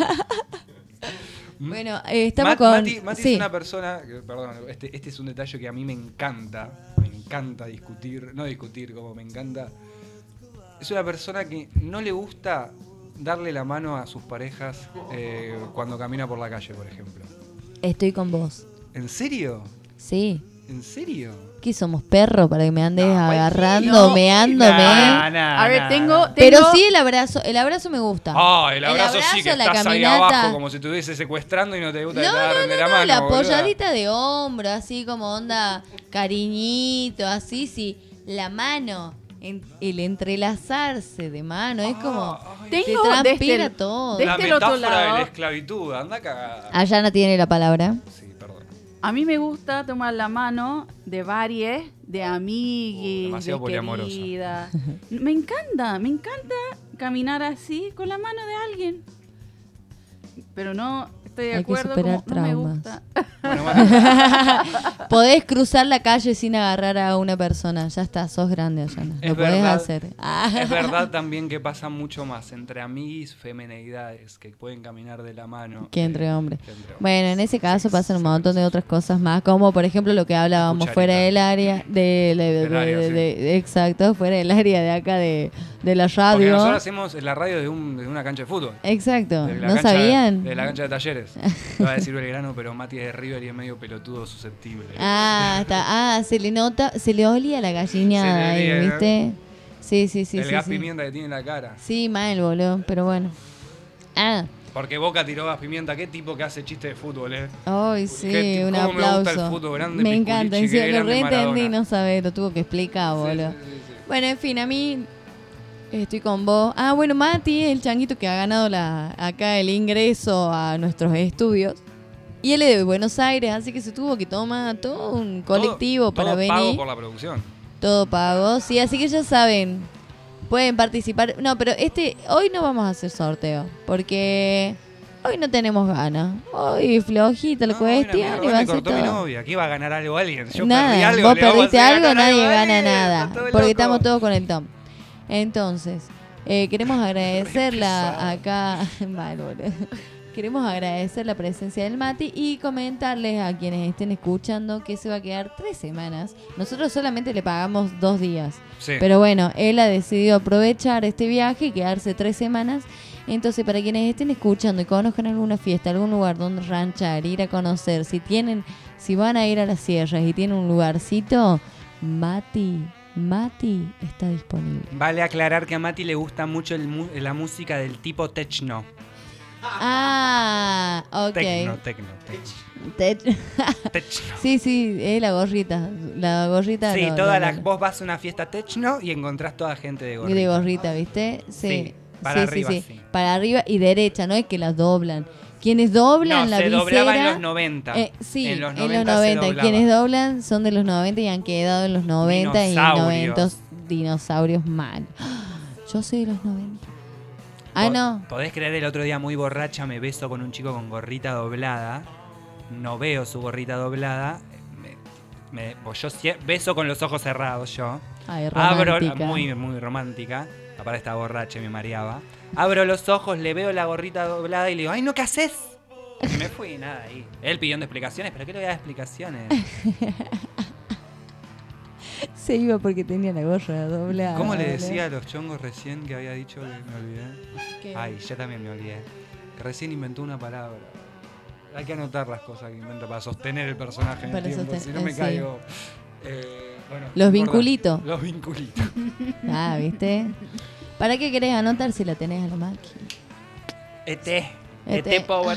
Bueno, estamos con... Mati sí. es una persona, perdón, este es un detalle que a mí me encanta discutir, no discutir, como me encanta. Es una persona que no le gusta darle la mano a sus parejas cuando camina por la calle, por ejemplo. Estoy con vos. ¿En serio? Sí. ¿En serio? ¿Qué somos perros para que me andes agarrando, no, meándome? A ver, tengo... Pero sí el abrazo me gusta. El abrazo sí que la estás ahí caminata. abajo como si te estuviese secuestrando y no te gusta que te No, agarren de la mano. la boluda. apoyadita de hombro, así como onda cariñito, así, sí. La mano, el entrelazarse de mano, es como... te Tengo transpira desde todo. La desde el otro metáfora de lado. la esclavitud, anda cagada. Ayana tiene la palabra. A mí me gusta tomar la mano de varias, de amiguis, demasiado de poliamorosa. querida. Me encanta caminar así con la mano de alguien. Pero no estoy de Hay que acuerdo, superar como no me traumas. gusta. Podés cruzar la calle sin agarrar a una persona. Ya está, sos grande, Ayana. Lo podés hacer. Es verdad también que pasa mucho más entre amiguis femeneidades que pueden caminar de la mano. Que entre hombres. Bueno, en ese caso pasan un montón de otras cosas más, como por ejemplo lo que hablábamos Cucharita. fuera del área, Del área, sí. exacto, fuera del área de acá de la Porque radio. nosotros hacemos la radio de una cancha de fútbol. Exacto, De la ¿no cancha sabían? De la cancha de Talleres. Lo va a decir Belgrano, pero Mati es de River y es medio pelotudo susceptible. Se le nota, se le olía la galliñada Se le ahí, olía, ¿no? ¿viste? Sí. El gas sí. pimienta que tiene en la cara. Sí, mal, boludo, pero bueno. Porque Boca tiró a Pimienta, qué tipo que hace chiste de fútbol, Ay, sí, Qué un cómo aplauso. me gusta el fútbol, grande Me Pisculichi, encanta, qué encima lo grande reentendí, Maradona. no sabés, lo tuvo que explicar, boludo. Sí. Bueno, en fin, a mí estoy con vos. Ah, bueno, Mati es el changuito que ha ganado acá el ingreso a nuestros estudios. Y él es de Buenos Aires, así que se tuvo que tomar todo un colectivo para todo venir. pago por la producción. Todo pago, sí, así que ya saben, pueden participar. No, pero hoy no vamos a hacer sorteo, porque hoy no tenemos ganas. Hoy flojita la cuestión y va a me ser cortó mi todo. novia, aquí va a ganar algo alguien. Yo perdí Nada, algo, vos le vamos a perdiste hacer algo, ganar nadie algo a gana alguien, nada, está todo porque loco. estamos todos con el Tom. Entonces, queremos agradecerla acá. Mal, boludo. Queremos agradecer la presencia del Mati y comentarles a quienes estén escuchando que se va a quedar 3 semanas. Nosotros solamente le pagamos 2 días. Sí. Pero bueno, él ha decidido aprovechar este viaje y quedarse 3 semanas. Entonces, para quienes estén escuchando y conozcan alguna fiesta, algún lugar donde ranchar, ir a conocer, si van a ir a las sierras y tienen un lugarcito, Mati está disponible. Vale aclarar que a Mati le gusta mucho la música del tipo techno. Ah, ok. Techno. Sí, es la gorrita. La gorrita. Sí, no. vos vas a una fiesta techno y encontrás toda gente de gorrita. De gorrita, ¿viste? Sí. Para arriba, sí. Para arriba y derecha, no es que las doblan. Quienes doblan la visera... No, se doblaba en los 90. Sí, en los 90. Quienes doblan son de los 90 y han quedado en los 90 y 90 dinosaurios mal. Yo soy de los 90. No. ¿Podés creer? El otro día muy borracha me beso con un chico con gorrita doblada. No veo su gorrita doblada. Yo beso con los ojos cerrados yo. Ay, romántica. Muy romántica. Aparte esta borracha me mareaba. Abro los ojos, le veo la gorrita doblada y le digo, ¡ay, no, qué haces! Y me fui, nada, ahí. Él pidiendo explicaciones, ¿pero qué le voy a dar explicaciones? Se iba porque tenía la gorra doblada. ¿Cómo le decía a los chongos recién que había dicho que me olvidé? ¿Qué? Ay, ya también me olvidé. Que recién inventó una palabra. Hay que anotar las cosas que inventa para sostener el personaje en el tiempo, si no me caigo. Bueno, los vinculitos. Los vinculitos. Ah, ¿viste? ¿Para qué querés anotar si la tenés a la máquina? ET Power.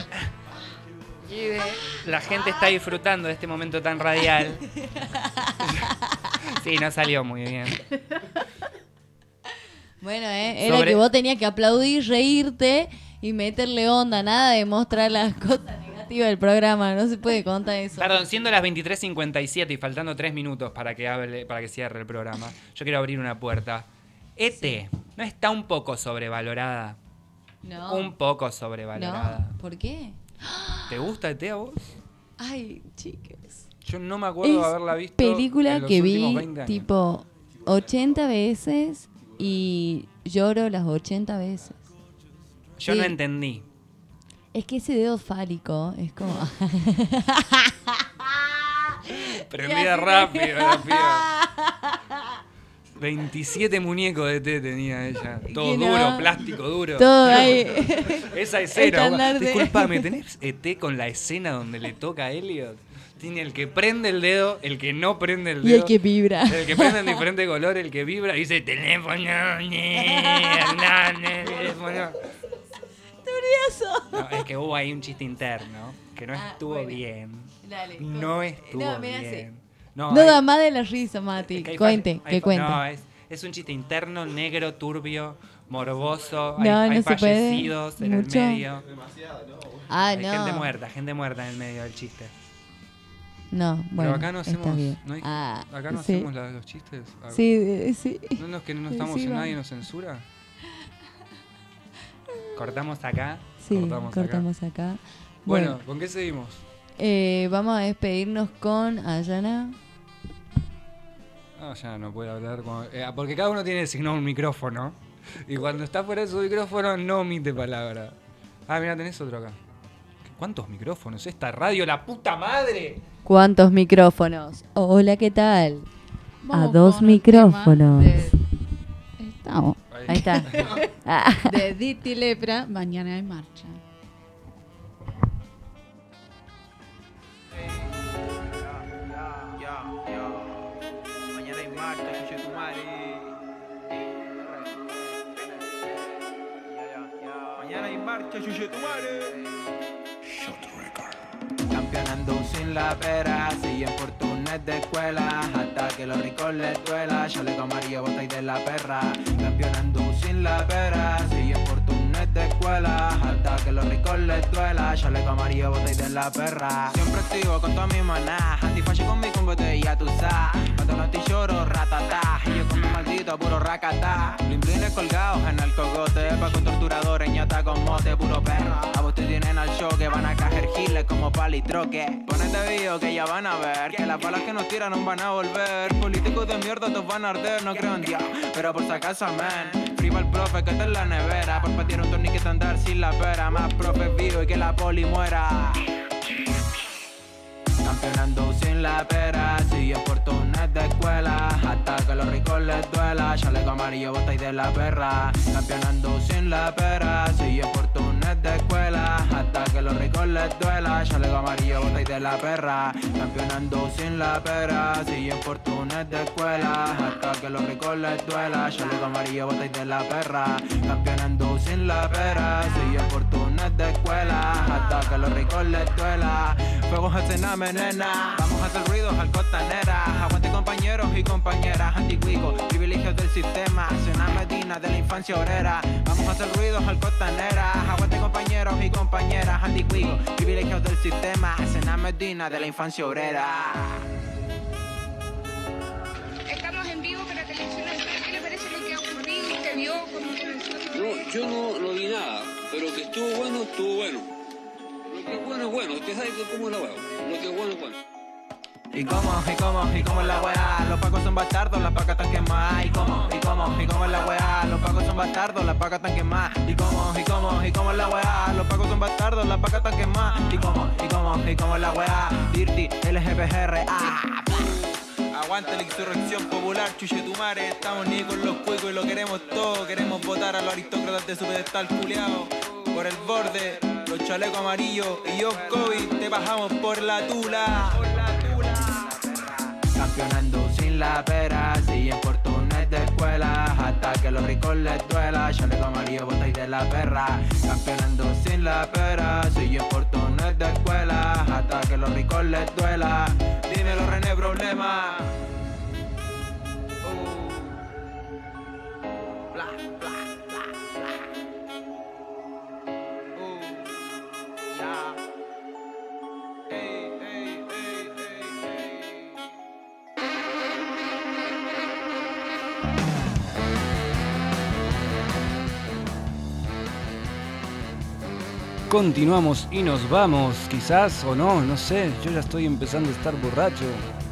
La gente está disfrutando de este momento tan radial. Sí, no salió muy bien. Bueno, era que vos tenías que aplaudir, reírte y meterle onda, nada de mostrar las cosas negativas del programa, no se puede contar eso. Perdón, siendo las 23:57 y faltando 3 minutos para que cierre el programa, yo quiero abrir una puerta. ET, ¿no está un poco sobrevalorada? No. Un poco sobrevalorada. No, ¿por qué? ¿Te gusta ET a vos? Ay, chicas. Yo no me acuerdo de haberla visto. Película en los que últimos vi 20 años. tipo 80 veces y lloro las 80 veces. Yo no entendí. Es que ese dedo fálico es como... Prendida rápido la piba. 27 muñecos de ET tenía ella. Todo duro, plástico duro. Todo ahí. Esa escena. Estandarte. Disculpame, ¿tenés ET con la escena donde le toca a Elliot? Tiene el que prende el dedo, el que no prende el dedo. Y el que vibra. El que prende en diferente color, el que vibra. Y dice, teléfono, teléfono. No, es que hubo ahí un chiste interno que no estuvo bien. Dale. No estuvo bien. No da más de la risa, Mati. que Cuente. No, es un chiste interno, negro, turbio, morboso. No, hay no se puede. fallecidos en Mucho. el medio. Ah, hay no. gente muerta en el medio del chiste. No, bueno, Pero acá no está hacemos, bien. acá no sí. hacemos los chistes. Sí, sí. ¿No es que no estamos Sí, en va. nadie nos censura? Cortamos acá. Sí, cortamos acá. Bueno, ¿con qué seguimos? Vamos a despedirnos con Ayana. No, ya no puede hablar. Porque cada uno tiene designado un micrófono. Y cuando está fuera de su micrófono no omite palabra. Ah, mira, tenés otro acá. ¿Cuántos micrófonos? Esta radio, la puta madre. ¿Cuántos micrófonos? Hola, ¿qué tal? Vamos a 2 con el micrófonos. Estamos. Ahí está. De Diti Lepra, mañana hay marcha. Mañana hay marcha, chucho de tu madre. Mañana hay marcha. marcha, chuche tu madre. Campeonando sin la pera, siguen por turnes de escuela, hasta que los ricos les duela, chaleco amarillo, bota y de la perra. Campeonando sin la pera, siguen por turnes de escuela, hasta que los ricos les duela, chaleco amarillo, bota y de la perra. Siempre activo con toda mi maná, antifasci con mi botella, tú sabes. Cuando no choro, ratata, y yo con mi maldito puro racata. Blimblines colgados en el cogote, pa' con torturadores, ñata con mote, puro perro. A vos te tienen al show que van a cajer giles como palitroque. Ponete video que ya van a ver que las balas que nos tiran no van a volver. Políticos de mierda todos van a arder, no creo en Dios, pero por si acaso amén. Priva el profe que está en la nevera, por patear un torniquete andar sin la pera. Más profe vivo y que la poli muera. Campeonando sin la pera, sigue por turnes de escuela, hasta que los ricos les duela, chaleco amarillo, bota y de la perra. Campeonando sin la pera, sigue por turnes de escuela, hasta que los ricos les duela, chaleco amarillo, bota y de la perra. Campeonando sin la pera, sigue por turnes de escuela, hasta que los ricos les duela, chaleco amarillo, bota y de la perra. Campeonando sin la pera, sigue por turnes de escuela, hasta que los ricos les duela. Fuegos al cename, nena, vamos a hacer ruidos al costanera. Aguante compañeros y compañeras, anticuicos, privilegios del sistema, cena medina de la infancia obrera. Vamos a hacer ruidos al costanera. Aguante compañeros y compañeras, anticuicos, privilegios del sistema, cena medina de la infancia obrera. Estamos en vivo para Televisión Nacional. ¿Qué le parece lo que ha ocurrido? ¿Usted vio cómo comenzó todo? No, yo no vi nada, pero que estuvo bueno, estuvo bueno. Lo que es bueno es bueno, usted sabe cómo es la hueá. Lo que es bueno es bueno. Y cómo es la weá, los pacos son bastardos, las pacas tan quemadas. Y cómo es la weá, los pacos son bastardos, las pacas tan quemadas. Y cómo es la weá, los pacos son bastardos, las pacas tan quemadas. Y cómo es la weá, Dirty, LGBGR, Aguante la insurrección popular, chuchetumare. Estamos ni con los cuicos y lo queremos todo. Queremos votar a los aristócratas de su pedestal culiao. Por el borde, los chalecos amarillos y yo COVID, te bajamos por la tula. Campeonando sin la pera, siguen por turnes de escuela, hasta que los ricos les duela, chaleco amarillo, bota y de la perra. Campeonando sin la pera, siguen por turnes de escuela, hasta que los ricos les duela. Dímelo René Problema. Bla, bla, bla, bla. Ya. Continuamos y nos vamos, quizás o no sé, yo ya estoy empezando a estar borracho.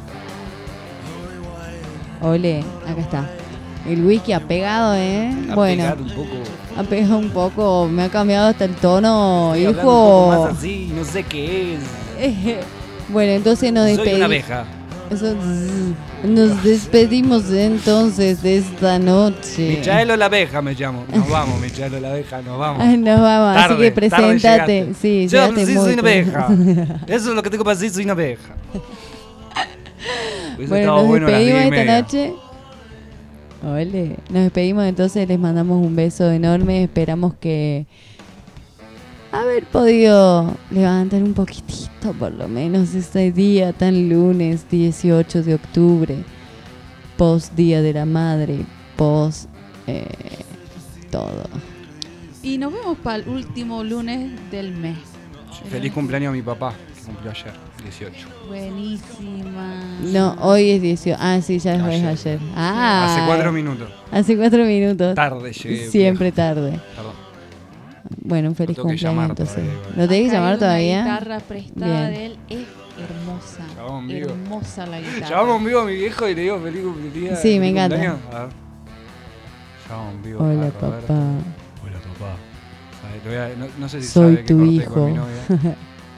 Ole, acá está. El wiki ha pegado, Ha bueno, pegado un poco. ha pegado un poco, me ha cambiado hasta el tono, Estoy hablando hijo. un poco más así, no sé qué es. Bueno, entonces nos Soy despedimos. una abeja. Nos despedimos entonces de esta noche. Michaelo la abeja me llamo. Nos vamos, Michaelo la abeja, nos vamos. Ay, nos vamos, así que preséntate. llegaste. Sí, yo llegaste sí muy soy una abeja. temprano. Eso es lo que tengo para decir, soy una abeja. Hubiese Bueno, estado nos bueno a las despedimos 10:30. esta noche. Ole, nos despedimos entonces, les mandamos un beso enorme, esperamos que haber podido levantar un poquitito por lo menos este día tan lunes 18 de octubre, post Día de la Madre, post todo. Y nos vemos para el último lunes del mes. Feliz cumpleaños a mi papá, que cumplió ayer, 18. Buenísima. No, hoy es 18. Ah, sí, ya es ayer. Ah, Hace 4 minutos. Hace 4 minutos. Tarde llegué. Siempre tarde. Perdón. Bueno, un feliz Lo tengo que cumpleaños llamar entonces. todavía, ¿Lo tenés que llamar Acá todavía? hay una guitarra prestada Bien. de él, es hermosa. Llamamos en vivo. Hermosa la guitarra. Llamamos en vivo a mi viejo y le digo feliz cumpleaños. Sí, me encanta. A ver. Llamamos en vivo Hola, a Roberto. papá. Hola, papá. No sé si Soy sabe que tu corté hijo. con mi novia.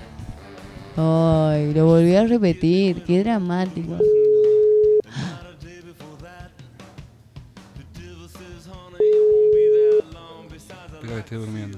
Ay, lo volví a repetir. Qué dramático. Espero que esté durmiendo.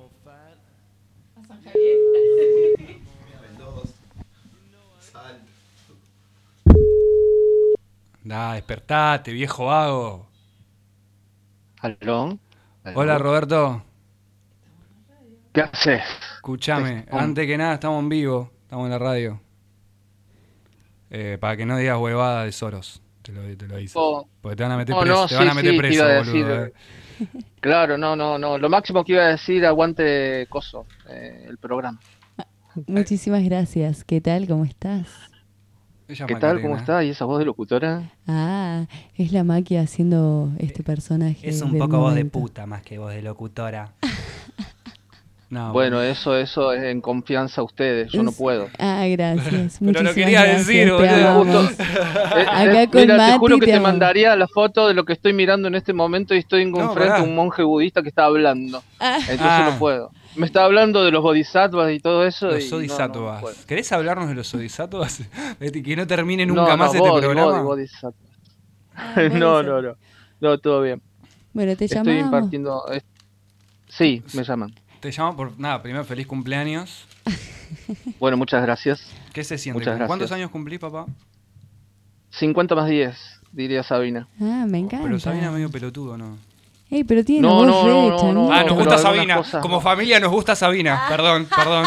Da, despertate, viejo vago. ¿Aló? Hola, Roberto. ¿Qué haces? Escuchame, antes que nada estamos en vivo, estamos en la radio. Para que no digas huevada de Soros, te lo aviso. Porque te van a meter preso, te van a meter preso, iba a boludo. decir, Claro, no. Lo máximo que iba a decir, aguante coso, el programa. Muchísimas gracias. ¿Qué tal? ¿Cómo estás? ¿Qué tal? ¿Cómo está? ¿Y esa voz de locutora? Ah, es la Maki haciendo este personaje. Es un del poco voz de momento. puta más que voz de locutora. No, Bueno, eso es en confianza a ustedes, yo no puedo. Ah, gracias. Pero lo Muchísimas quería gracias, decir, te boludo. amamos. Acá con Mira, Mati te juro que te amo. mandaría la foto de lo que estoy mirando en este momento y estoy No, frente pará. a un monje budista que está hablando. Entonces Ah. no puedo. Me está hablando de los bodhisattvas y todo eso. Los y bodhisattvas. puedo. ¿Querés hablarnos de los bodhisattvas? Que no termine No, nunca más este programa. bodhisattvas. bodhisattvas. No, todo bien. Bueno, te Estoy llamamos. impartiendo. Sí, me llaman. Te llamo por nada, primero feliz cumpleaños. Bueno, muchas gracias. ¿Qué se siente? Muchas gracias. ¿Cuántos años cumplís, papá? 50 más 10, diría Sabina. Ah, me encanta. Pero Sabina es medio pelotudo, ¿no? Ey, pero tiene No, una voz no, re no, de changuito. Ah, nos pero gusta algunas Sabina. cosas Como no. familia nos gusta Sabina. Perdón.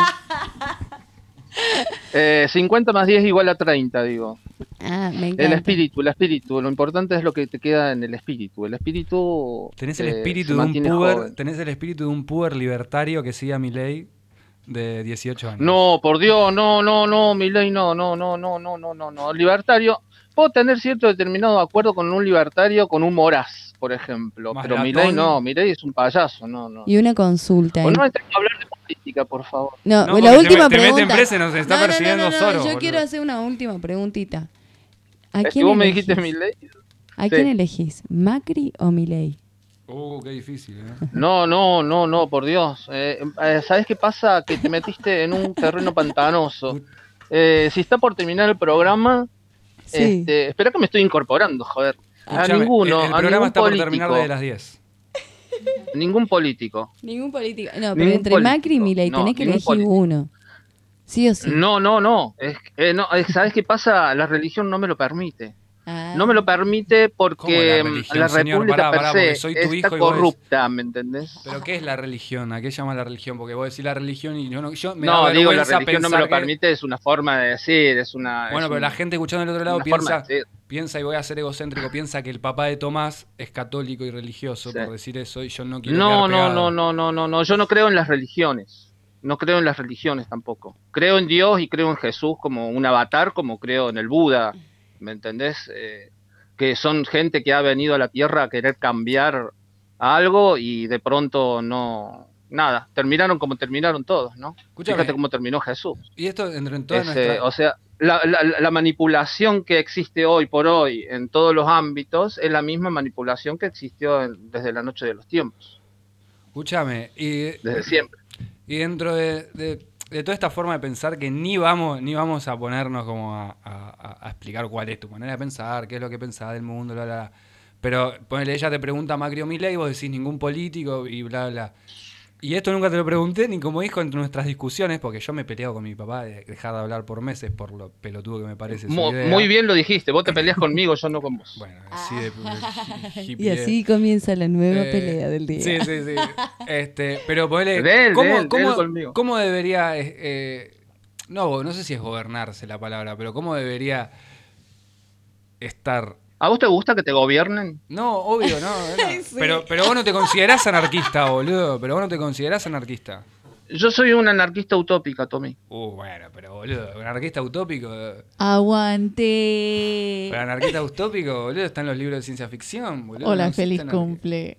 50 más 10 igual a 30, digo. Ah, me encanta. El espíritu. Lo importante es lo que te queda en el espíritu. El espíritu. Tenés el se espíritu de un mantiene puber, joven. tenés el espíritu de un puber libertario que sigue a Milei de 18 años. No, por Dios, no, Milei, no. Libertario. Puedo tener cierto determinado acuerdo con un libertario, con un Moraz, por ejemplo. Más Pero latón. Milei no, Milei es un payaso, no. Y una consulta. O no entremos a hablar de política, por favor. No, No, la porque última te pregunta. meten preso y nos está persiguiendo Soros, Yo boludo. quiero hacer una última preguntita. ¿A Es que quién vos me elegís? dijiste Milei. ¿A Sí. quién elegís? ¿Macri o Milei? Qué difícil, ¿eh? No, por Dios. ¿Sabes qué pasa? Que te metiste en un terreno pantanoso. Si está por terminar el programa, Sí. espera que me estoy incorporando, joder. Escuchame, A ninguno, el a programa ningún está por político. terminar desde las 10. Ningún político. Ningún político. No, pero Ningún entre político. Macri y Milei No, tenés que ningún elegir político. uno. Sí o sí. No. ¿Sabes qué pasa? La religión no me lo permite. Ah. No me lo permite ¿Cómo porque la religión, la señor? república Pará, per porque se soy tu está hijo y vos corrupta, ¿me entendés? ¿Pero qué es la religión? ¿A qué llama la religión? Porque vos decís la religión y yo me da No, digo, la vergüenza religión no me pensar lo que- permite, es una forma de decir, es una... Bueno, es pero la gente escuchando del otro lado una forma de decir. piensa, y voy a ser egocéntrico, piensa que el papá de Tomás es católico y religioso, Sí. por decir eso, y yo no quiero No, quedar pegado. no, yo no creo en las religiones. No creo en las religiones tampoco. Creo en Dios y creo en Jesús como un avatar, como creo en el Buda, ¿me entendés? Que son gente que ha venido a la Tierra a querer cambiar algo y de pronto nada, terminaron como terminaron todos, ¿no? Escúchame. Fíjate cómo terminó Jesús. Y esto dentro en toda nuestra... O sea, la manipulación que existe hoy por hoy en todos los ámbitos es la misma manipulación que existió desde la noche de los tiempos, Escúchame, y desde siempre. Y dentro de toda esta forma de pensar que ni vamos a ponernos como a explicar cuál es tu manera de pensar, qué es lo que pensás del mundo, bla, bla, bla. Pero ponele, ella te pregunta Macri o Milei, vos decís ningún político y bla, bla. Y esto nunca te lo pregunté, ni como dijo en nuestras discusiones, porque yo me he peleado con mi papá de dejar de hablar por meses por lo pelotudo que me parece su idea. Muy bien lo dijiste, vos te peleas conmigo, yo no con vos. Bueno, así de Y hippie. así comienza la nueva Eh, pelea del día. Sí. Pero ponele, De él ¿cómo conmigo. ¿cómo debería, no sé si es gobernarse la palabra, pero cómo debería estar? ¿A vos te gusta que te gobiernen? No, obvio, no. Sí. Pero vos no te considerás anarquista, boludo. Pero vos no te considerás anarquista. Yo soy un anarquista utópica, Tommy. Bueno, pero boludo, un anarquista utópico. Aguante. Pero anarquista utópico, boludo, está en los libros de ciencia ficción, boludo. Hola, No feliz existe cumple.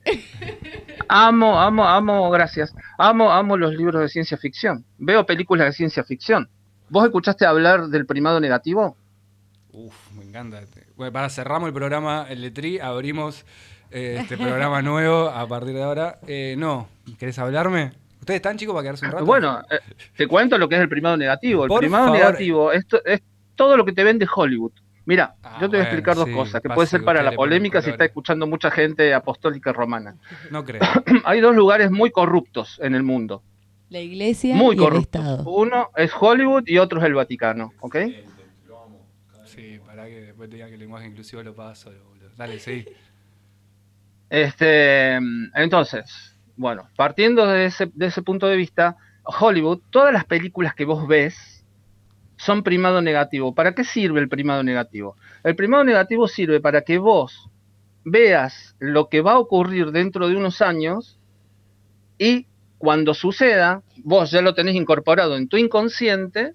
Gracias. Amo los libros de ciencia ficción. Veo películas de ciencia ficción. ¿Vos escuchaste hablar del primado negativo? Me encanta. Bueno, cerramos el programa El Letrí, abrimos este programa nuevo a partir de ahora. No, ¿querés hablarme? ¿Ustedes están, chicos, para quedarse un rato? Bueno, te cuento lo que es el primado negativo. El Por primado favor. negativo es todo lo que te vende Hollywood. Mira, yo te voy a explicar dos sí, cosas, que pasa puede ser que para usted la le pone polémica si colores. está escuchando mucha gente apostólica romana. No creo. Hay dos lugares muy corruptos en el mundo. La iglesia Muy y el corruptos. Estado. Uno es Hollywood y otro es el Vaticano, ¿ok? Sí, para que después te digan que el lenguaje inclusivo lo paga solo, boludo. Dale, sí. Entonces, Bueno, partiendo de ese punto de vista, Hollywood, todas las películas que vos ves son primado negativo. ¿Para qué sirve el primado negativo? El primado negativo sirve para que vos veas lo que va a ocurrir dentro de unos años y cuando suceda, vos ya lo tenés incorporado en tu inconsciente,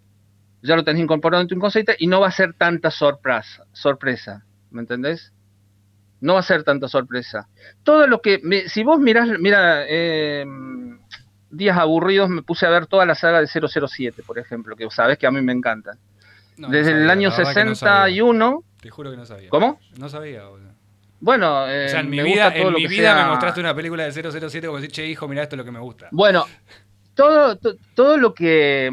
y no va a ser tanta sorpresa, ¿me entendés? No va a ser tanta sorpresa. Todo lo que, si vos mirás, días aburridos me puse a ver toda la saga de 007, por ejemplo, que sabés que a mí me encantan. No, Desde no sabía, el año la verdad que no 61... Te juro que no sabía. ¿Cómo? No sabía, boludo. Bueno, O sea, en mi me vida, gusta todo en lo mi que vida sea... me mostraste una película de 007 como decir, che, hijo, mirá, esto es lo que me gusta. Bueno, todo lo que...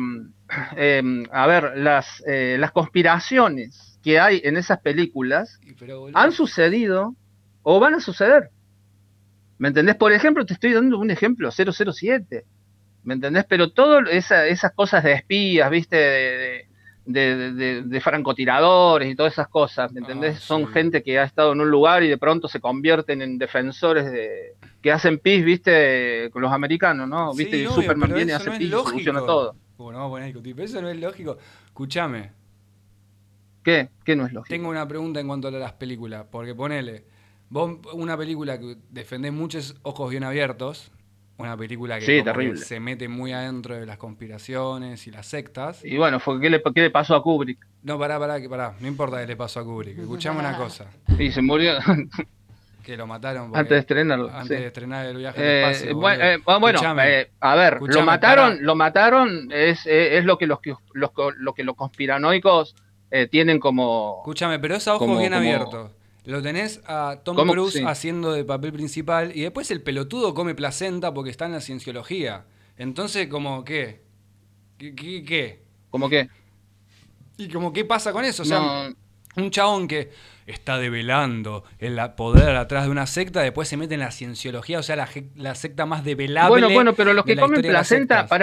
a ver, las conspiraciones que hay en esas películas han sucedido o van a suceder. ¿Me entendés? Por ejemplo, te estoy dando un ejemplo, 007. ¿Me entendés? Pero todas esas cosas de espías, ¿viste? De francotiradores y todas esas cosas, ¿me entendés? Son gente que ha estado en un lugar y de pronto se convierten en defensores que hacen pis, ¿viste? Con los americanos, ¿no? ¿Viste? Sí, Y obvio, Superman pero viene y eso hace no es pis y lógico. soluciona todo. Bueno, vamos a poner a discutir, pero eso no es lógico. Escuchame. ¿Qué? ¿Qué no es lógico? Tengo una pregunta en cuanto a las películas, porque ponele, vos una película que defendés muchos ojos bien abiertos, una película que, Sí, como que terrible. se mete muy adentro de las conspiraciones y las sectas. Y bueno, ¿qué le pasó a Kubrick? No, pará, no importa qué le pasó a Kubrick. Escuchame una cosa. Y se murió. Que lo mataron porque- Antes de estrenarlo. Antes sí. de estrenar el viaje al espacio. Bueno, boludo. a ver, Escuchame, lo mataron, es lo que los conspiranoicos tienen como... Escúchame, pero es a ojos bien abiertos. Lo tenés a Tom ¿Cómo? Cruise Sí. haciendo de papel principal y después el pelotudo come placenta porque está en la cienciología. Entonces, como, ¿qué? ¿Qué? ¿Cómo qué? ¿Y como qué pasa con eso? O sea, No. un chabón que está develando el poder atrás de una secta, después se mete en la cienciología, o sea, la secta más develable. Bueno, pero los de que la comen historia de las placenta, sectas.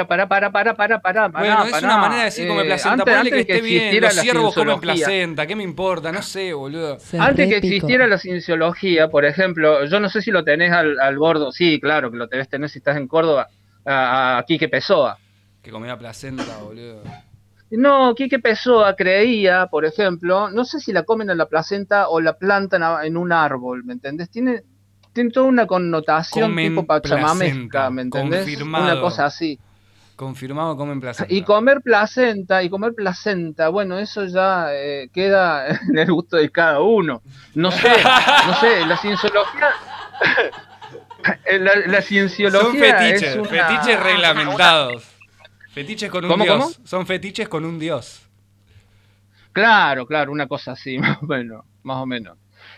para. Bueno, es una manera de decir come placenta. Ponele que esté bien, los ciervos comen placenta, ¿qué me importa? No sé, boludo. Antes que existiera la cienciología, por ejemplo, yo no sé si lo tenés al gordo, sí, claro que lo debes tener si estás en Córdoba, a Quique Pessoa. Que comía placenta, boludo. No, Quique Pessoa creía, por ejemplo, no sé si la comen en la placenta o la plantan en un árbol, ¿me entendés? Tiene toda una connotación Comen tipo pachamamesca, placenta, ¿me entendés? confirmado. Una cosa así. Confirmado comen placenta. Y comer placenta, bueno, eso ya queda en el gusto de cada uno. No sé, la cienciología... la cienciología son fetiches, es una... fetiches reglamentados. Fetiches con un ¿Cómo, dios. cómo? Son fetiches con un dios. Claro, una cosa así, más o menos.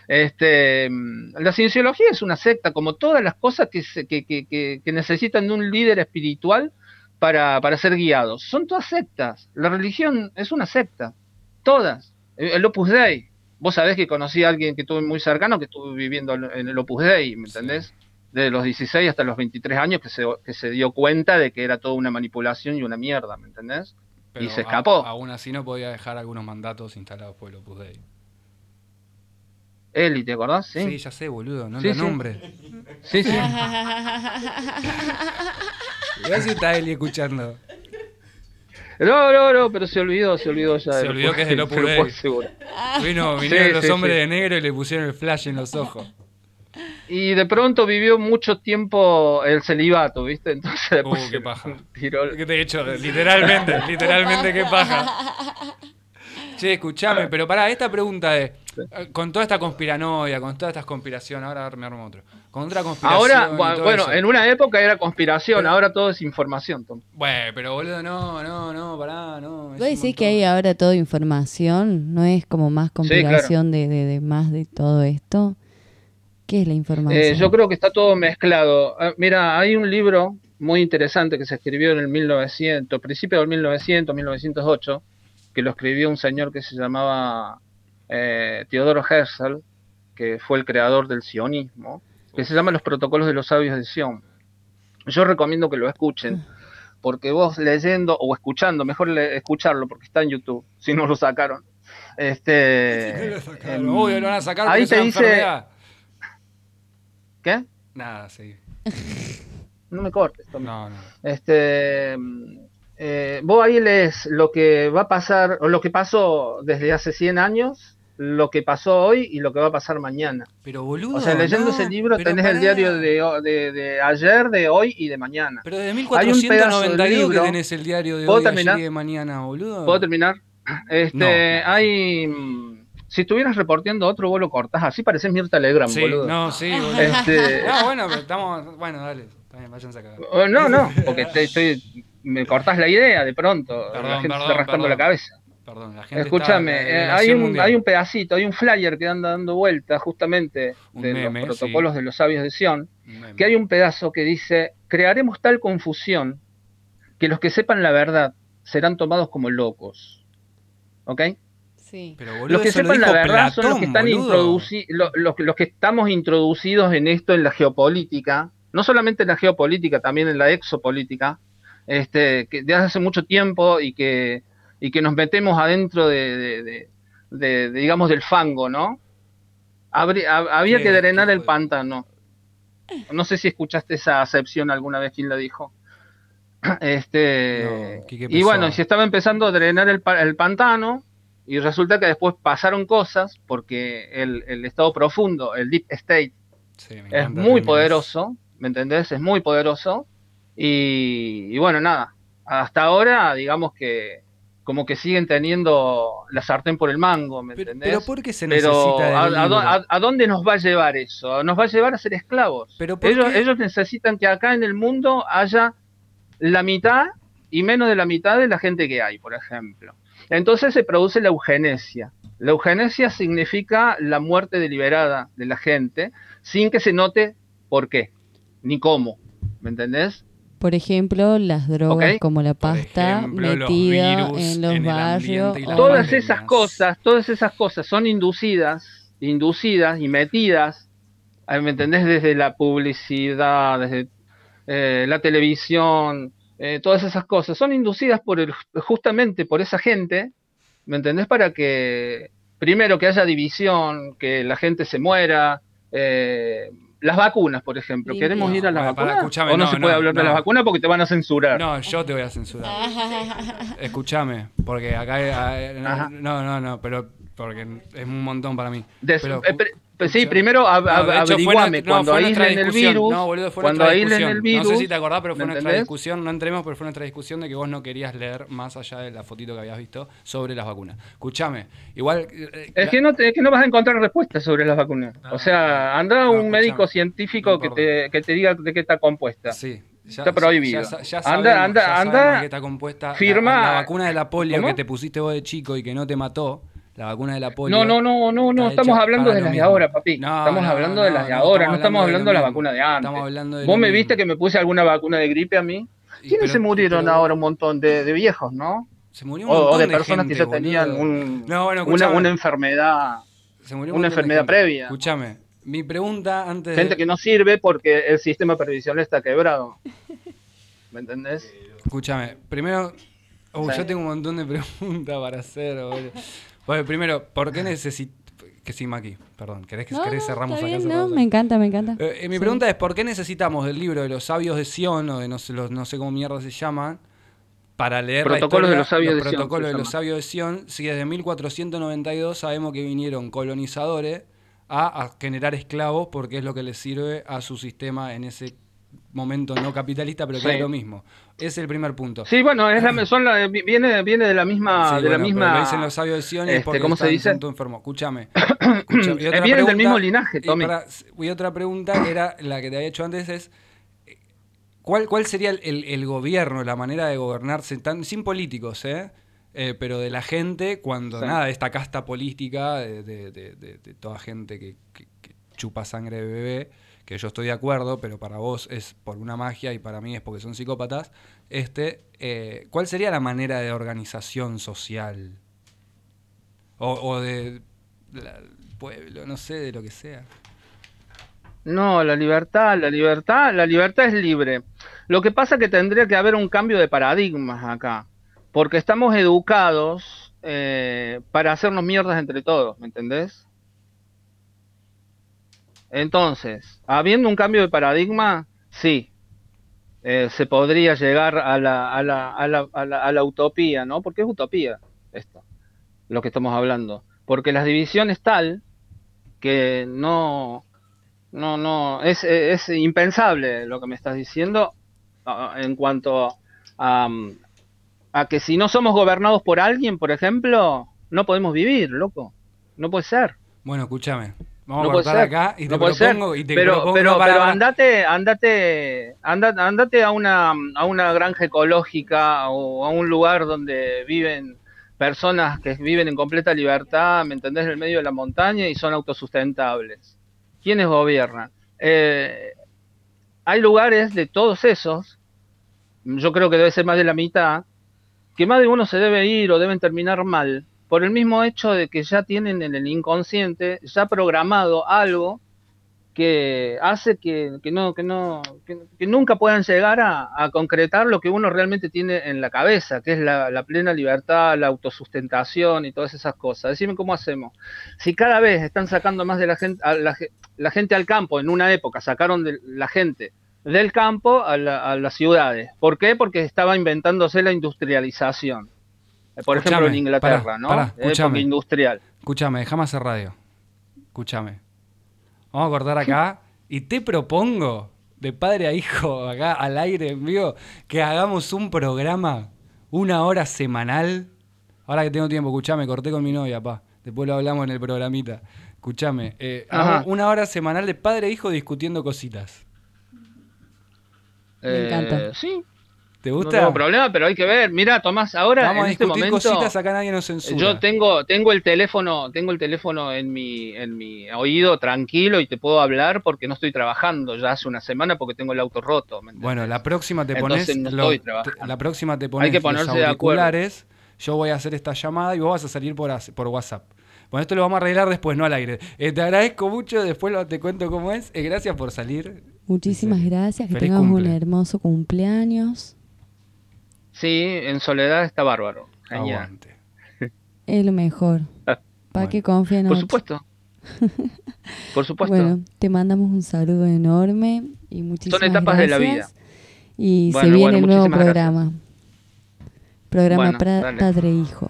La cienciología es una secta, como todas las cosas que necesitan de un líder espiritual para ser guiados. Son todas sectas. La religión es una secta. Todas. El Opus Dei. Vos sabés que conocí a alguien que tuve muy cercano que estuvo viviendo en el Opus Dei, ¿me entendés? Desde los 16 hasta los 23 años que se dio cuenta de que era toda una manipulación y una mierda, ¿me entendés? Pero y se escapó. Aún así no podía dejar algunos mandatos instalados por el Opus Dei. Eli, ¿te acordás? Sí, ya sé, boludo, no Sí, lo sí. nombre. Sí, sí. Mirá si está Eli escuchando. No, pero se olvidó ya. Se olvidó que es del Opus te lo Dei. puedo asegurar. Vinieron los Sí, hombres sí. de negro y le pusieron el flash en los ojos. Y de pronto vivió mucho tiempo el celibato, ¿viste? Entonces después Qué paja. tiró... De hecho, literalmente qué paja. Che, escuchame, pero pará, esta pregunta de... Con toda esta conspiranoia, con todas estas conspiraciones, ahora me armo otro. Con otra conspiración Ahora, y todo bueno, eso. en una época era conspiración, ahora todo es información, Tom. Bueno, pero boludo, no, pará, no. ¿Vos decís que hay ahora toda información? ¿No es como más compilación de más de todo esto? ¿Qué es la información? Yo creo que está todo mezclado. Mira, hay un libro muy interesante que se escribió en el 1900, principio del 1908, que lo escribió un señor que se llamaba Teodoro Herzl, que fue el creador del sionismo, que se llama Los Protocolos de los Sabios de Sion. Yo recomiendo que lo escuchen, porque vos leyendo o escuchando, mejor escucharlo porque está en YouTube, si no lo sacaron. Obvio, lo van a sacar porque ahí es te una dice... enfermedad. ¿Qué? Nada, sí. No me cortes, Tommy. No, no. Vos ahí lees lo que va a pasar, o lo que pasó desde hace 100 años, lo que pasó hoy y lo que va a pasar mañana. Pero boludo, O sea, leyendo no, ese libro pero tenés el pará. diario de ayer, de hoy y de mañana. Pero desde Hay un pedazo del 1492 libro. que tenés el diario de ¿Puedo hoy, terminar? ayer y de mañana, boludo. ¿Puedo terminar? No. Hay... Si estuvieras reporteando otro, vos lo cortás. Así pareces Mirta Legrand, Sí, boludo. no, sí, boludo. No, bueno, pero estamos... Bueno, dale. También váyanse a cagar. No, porque me cortás la idea de pronto. La gente está rascando la cabeza. Perdón, la gente Escúchame, está... la hay Nación Mundial. un pedacito, hay un flyer que anda dando vuelta justamente Un de meme, los protocolos sí. de los sabios de Sion, Un meme. que hay un pedazo que dice: crearemos tal confusión que los que sepan la verdad serán tomados como locos. ¿Ok? Sí. Pero, boludo, Los que eso lo sepan la dijo verdad son los que Platón, están boludo. los que estamos introducidos en esto, en la geopolítica, no solamente en la geopolítica, también en la exopolítica, que de hace mucho tiempo y que nos metemos adentro de, digamos, del fango, ¿no? Había que drenar el pantano. No sé si escuchaste esa acepción alguna vez, ¿quién la dijo? Quique Y bueno, Pessoa. se estaba empezando a drenar el pantano, y resulta que después pasaron cosas, porque el estado profundo, el deep state, Sí, me es encanta muy que poderoso, ¿me entendés? Es muy poderoso, y bueno, nada, hasta ahora, digamos que como que siguen teniendo la sartén por el mango, ¿me entendés? Pero ¿por qué se Pero necesita del libro? ¿a dónde nos va a llevar eso? Nos va a llevar a ser esclavos. ¿Pero por qué? Ellos necesitan que acá en el mundo haya la mitad y menos de la mitad de la gente que hay, por ejemplo. Entonces se produce la eugenesia. La eugenesia significa la muerte deliberada de la gente sin que se note por qué, ni cómo, ¿me entendés? Por ejemplo, las drogas ¿Ok? como la pasta ejemplo, los metida virus en los en el barrios. ambiente y las o- Todas esas cosas son inducidas y metidas, ¿me entendés? Desde la publicidad, desde la televisión, todas esas cosas son inducidas justamente por esa gente, ¿me entendés? Para que, primero, que haya división, que la gente se muera. Las vacunas, por ejemplo. Limpio. ¿Queremos ir a las Bueno, pará, vacunas? escuchame, ¿O no no, se puede no, hablar de no. las vacunas porque te van a censurar? No, yo te voy a censurar. Escúchame, porque acá no, pero porque es un montón para mí. Pero, Sí, primero no, de hecho, averiguame cuando fue nuestra aíslen el discusión. virus. No, boludo, fue Cuando nuestra aíslen discusión. el virus. No sé si te acordás, pero fue ¿me nuestra entendés? discusión. No entremos, pero fue nuestra discusión de que vos no querías leer más allá de la fotito que habías visto sobre las vacunas. Escúchame, igual. Es que no vas a encontrar respuestas sobre las vacunas. O sea, anda un médico científico que te diga de qué está compuesta. Sí. Está prohibido. Ya sabemos de qué está compuesta. Firma. La vacuna de la polio ¿Cómo? que te pusiste vos de chico y que no te mató. La vacuna de la polio. No, está estamos hecha hablando para de lo las de mismo. ahora, papi. No, Estamos no, hablando de no, las de no, ahora, no estamos de hablando lo de la mismo. vacuna de antes. Estamos hablando de ¿Vos lo me mismo. viste que me puse alguna vacuna de gripe a mí? ¿Quiénes se murieron pero- ahora? Un montón de viejos, ¿no? Se murió un O montón de personas gente, que ya boludo. tenían No, bueno, escuchame. una enfermedad, Se murió un una montón de enfermedad gente. previa. Escúchame, mi pregunta antes Gente que no sirve porque el sistema previsional está quebrado. ¿Me entendés? Escúchame, primero... Sí. Yo tengo un montón de preguntas para hacer, boludo. Bueno, primero, ¿por qué necesito... Que sí, Maki, perdón. ¿Querés cerramos está acá? bien, cerramos no, acá? me encanta, me encanta. Mi Sí. pregunta es, ¿por qué necesitamos del libro de los sabios de Sion, o de no sé cómo mierda se llaman, para leer Protocolos la historia, de los sabios de Sion, protocolos se de los llama. sabios de Sion, si desde 1492 sabemos que vinieron colonizadores a generar esclavos porque es lo que les sirve a su sistema en ese momento no capitalista, pero que Sí. es lo mismo. Ese es el primer punto. Sí, bueno, viene de la misma, Sí, de la bueno, misma. pero lo dicen los sabios de Sion y es porque ¿cómo se están dice? son todos enfermos. Escúchame. Y Vienen del mismo linaje, Tommy. Y otra pregunta que era la que te había hecho antes es ¿cuál sería el gobierno, la manera de gobernarse sin políticos, pero de la gente cuando Sí. nada, esta casta política de toda gente que chupa sangre de bebé, que yo estoy de acuerdo, pero para vos es por una magia y para mí es porque son psicópatas, ¿cuál sería la manera de organización social? O de pueblo, no sé, de lo que sea. No, la libertad es libre. Lo que pasa es que tendría que haber un cambio de paradigmas acá, porque estamos educados para hacernos mierdas entre todos, ¿me entendés? Entonces, habiendo un cambio de paradigma, sí, se podría llegar a la utopía, ¿no? Porque es utopía esto, lo que estamos hablando. Porque la división es tal que es impensable lo que me estás diciendo en cuanto a, a que si no somos gobernados por alguien, por ejemplo, no podemos vivir, loco. No puede ser. Bueno, escúchame. Vamos No a puede cortar ser. acá y te No puede ser. propongo y te Pero propongo para andate a una granja ecológica o a un lugar donde viven personas que viven en completa libertad, ¿me entendés? En el medio de la montaña y son autosustentables. ¿Quiénes gobiernan? Hay lugares de todos esos, yo creo que debe ser más de la mitad, que más de uno se debe ir o deben terminar mal, por el mismo hecho de que ya tienen en el inconsciente ya programado algo que hace que nunca puedan llegar a concretar lo que uno realmente tiene en la cabeza, que es la plena libertad, la autosustentación y todas esas cosas. Decime cómo hacemos. Si cada vez están sacando más de la gente al campo, en una época sacaron de la gente del campo a las ciudades. ¿Por qué? Porque estaba inventándose la industrialización. Por ejemplo, en Inglaterra, ¿no? Época industrial. Escúchame, déjame hacer radio. Escúchame. Vamos a cortar acá y te propongo, de padre a hijo, acá al aire en vivo, que hagamos un programa, 1 hora semanal. Ahora que tengo tiempo, escuchame, corté con mi novia, pa. Después lo hablamos en el programita. Escuchame, hagamos 1 hora semanal de padre e hijo discutiendo cositas. Me encanta. Sí. ¿Te gusta? No tengo problema, pero hay que ver. Mira, Tomás, ahora vamos en a este discutir momento cositas, acá nadie nos censura. yo tengo el teléfono en mi oído tranquilo y te puedo hablar porque no estoy trabajando ya hace una semana porque tengo el auto roto. Bueno, la próxima te Entonces pones no estoy trabajando. la próxima te pones Hay que ponerse los de acuerdo. auriculares. Yo voy a hacer esta llamada y vos vas a salir por WhatsApp. Bueno, esto lo vamos a arreglar después, no al aire. Te agradezco mucho, después te cuento cómo es. Gracias por salir. Muchísimas gracias, que Feliz tengas cumple. un hermoso cumpleaños. Sí, en soledad está bárbaro. Genial. Aguante. Es lo mejor. Para que confíen en Por otros. supuesto. Por supuesto. Bueno, te mandamos un saludo enorme y muchísimas Son etapas gracias. de la vida. Y Bueno, se viene el nuevo muchísimas programa. Programa Bueno, dale. Padre e Hijo.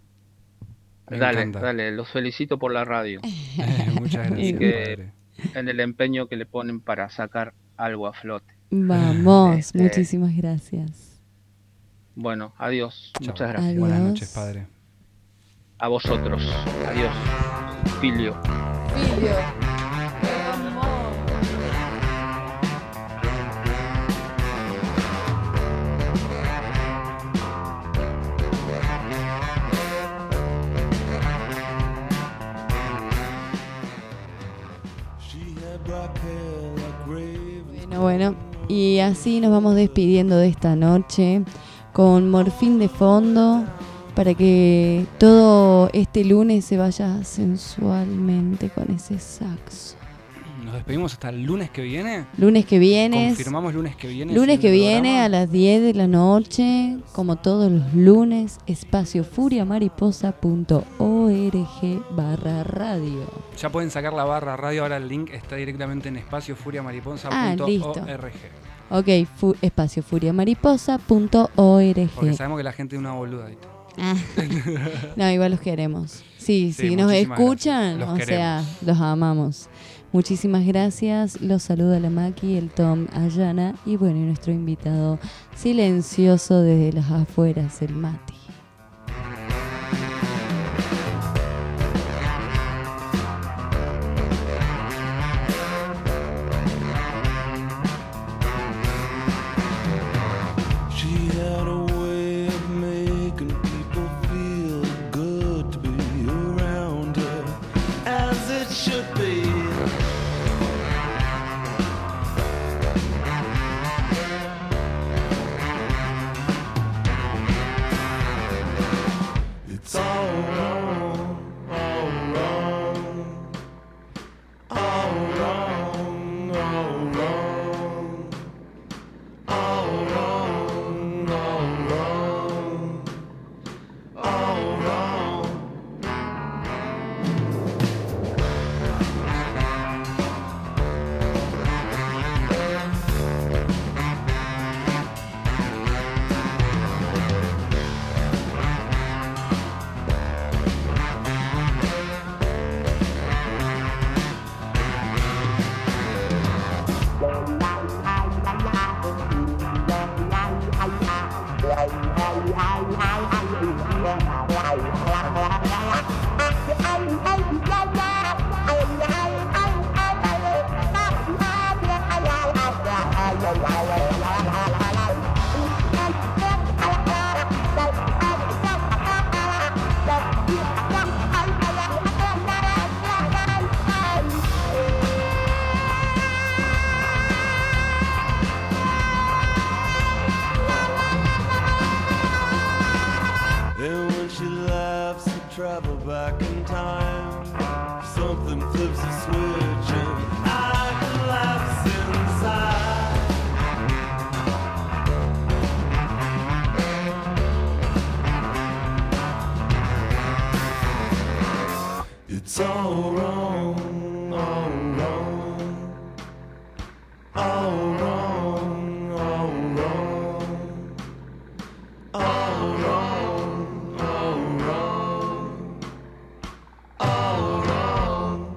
Dale, los felicito por la radio. Muchas gracias, Y que padre. en el empeño que le ponen para sacar algo a flote. Vamos, muchísimas gracias. Bueno, adiós. Chao. Muchas gracias. Adiós. Buenas noches, padre. A vosotros. Adiós. Filio. Filio. Bueno, y así nos vamos despidiendo de esta noche con Morfín de fondo para que todo este lunes se vaya sensualmente con ese saxo. Nos despedimos hasta el lunes que viene. Lunes que viene. Confirmamos lunes que viene. Lunes que siguiente viene programa. a las 10 de la noche, como todos los lunes, espacio furiamariposa.org/radio. Ya pueden sacar la barra radio, ahora el link está directamente en espaciofuriamariposa.org. Ah, listo. Ok, espacio furiamariposa.org. Porque sabemos que la gente es una boluda. ¿viste? Ah. No, igual los queremos. Sí, Sí, si nos muchísimas escuchan, gracias. o Los sea, los amamos. Muchísimas gracias. Los saluda la Maki, el Tom, Ayana y bueno, y nuestro invitado silencioso desde las afueras, el Mati. She had a way of making people feel good to be around her, as it should be. in time. Something flips a switch and I collapse inside. It's all wrong, all wrong, all wrong, all wrong, all wrong, all wrong, all wrong.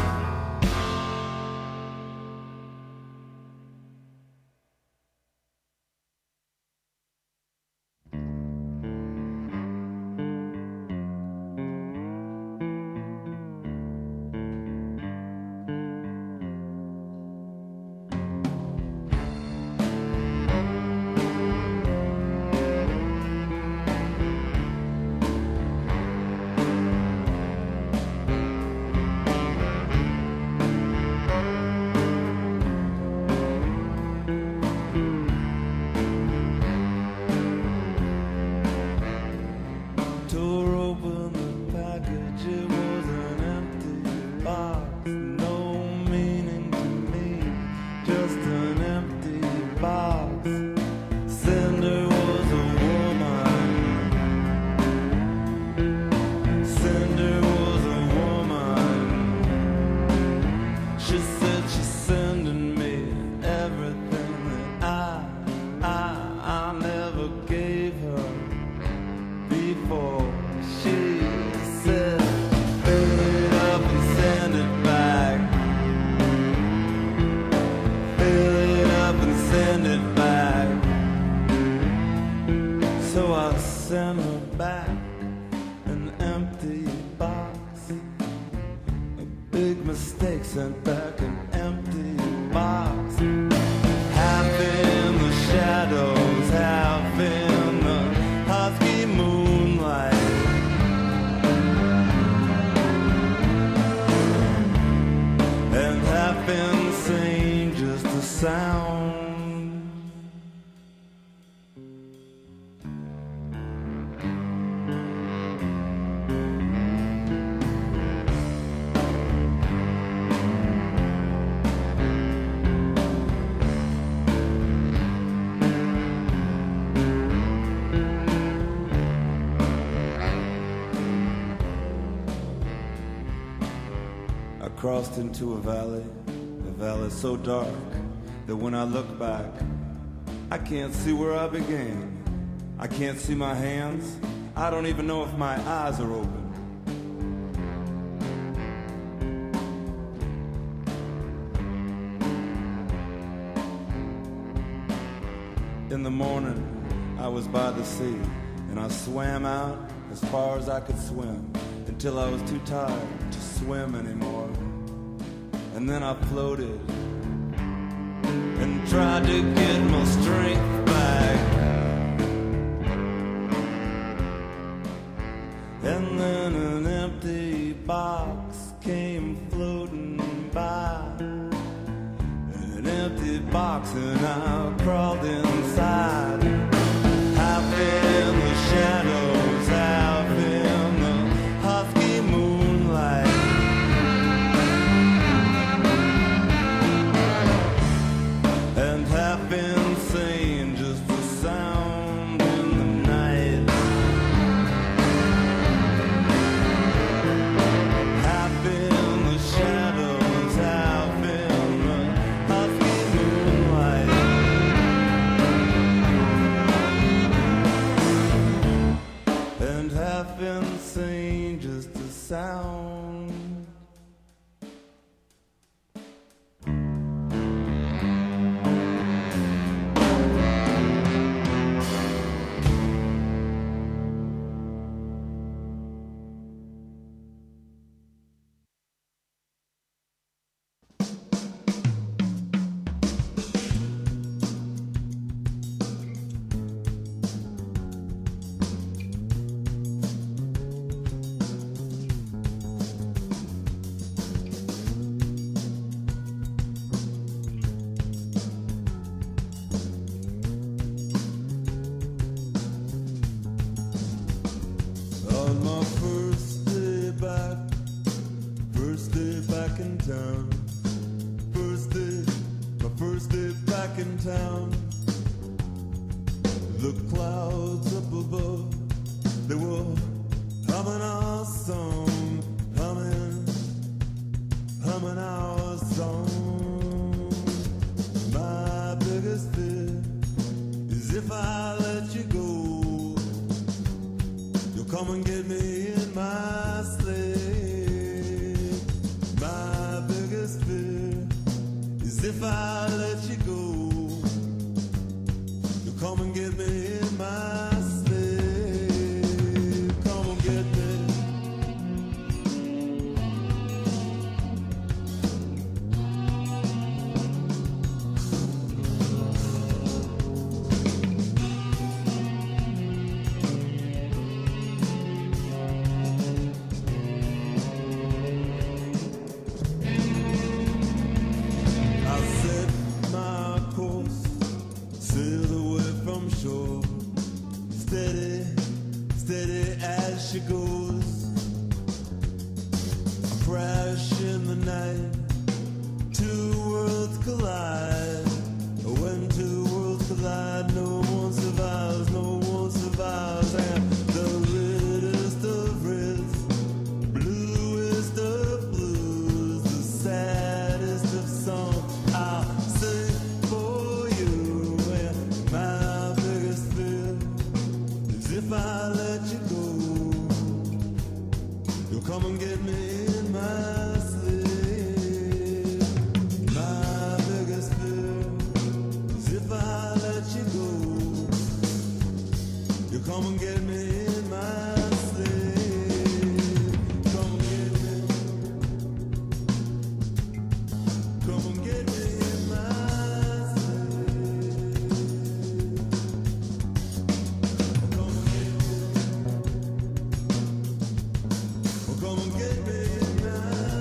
Tore open the package, it was an empty box. No meaning to me, just an empty box. Cinder was a woman. Cinder was a woman. She said she's sending me everything that I never gave her before. She said, fill it up and send it back. Fill it up and send it back. So I sent her back an empty box. A big mistake, sent back an empty box. Half in the shadows, half in the husky moonlight. And half insane, just a sound. I crossed into a valley so dark that when I look back, I can't see where I began. I can't see my hands. I don't even know if my eyes are open. In the morning, I was by the sea, and I swam out as far as I could swim until I was too tired to swim anymore. And then I floated and tried to get my strength back. And then an empty box came floating by. An empty box and I crawled inside. Half in the shadows, half in the husky moonlight. And half insane, just a sound in the night. Half in the shadows, half in the husky moonlight. back in town. My first day back in town. The clouds up above, they were humming our song, humming our song. My biggest fear is if I let you go, you'll come and get me in my sleigh. My biggest fear is if I let you go, you'll come and get me in my sleigh. Come and get me. I'll set my course, sail away from shore, steady, steady as she goes. A crash in the night, two worlds collide. When two worlds collide, no one survives, no one survives. And the reddest of reds, bluest of blues, the saddest of songs I'll sing for you. And my biggest fear is if I let you go, you'll come and get me in my sleep. My biggest fear is if I let you go, you'll come and get me in my sleep. Come and get me. Come and get me in my sleep. Come and get me. Oh, come and get me in my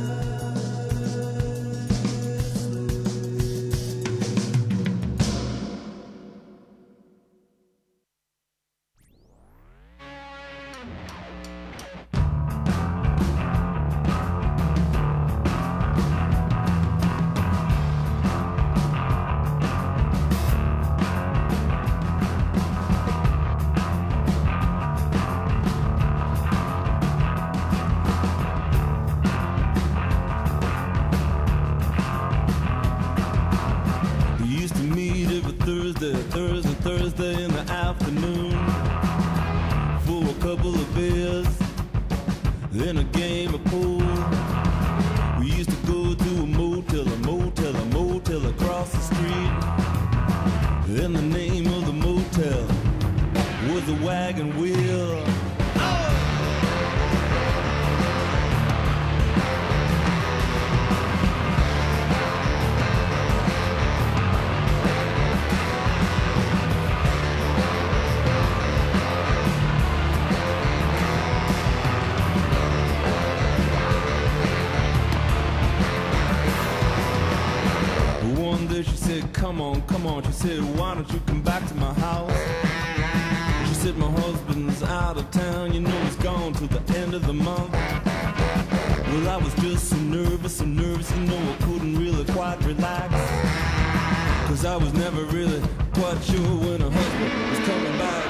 We used to meet every Thursday in the afternoon for a couple of beers, then a game of pool. We used to go to a motel across the street, and the name of the motel was the Wagon Wheel. One day she said, come on. She said, why don't you come back to my house? She said, my husband's out of town, you know he's gone till the end of the month. Well, I was just so nervous, you know I couldn't really quite relax, 'cause I was never really quite sure when her husband was coming back.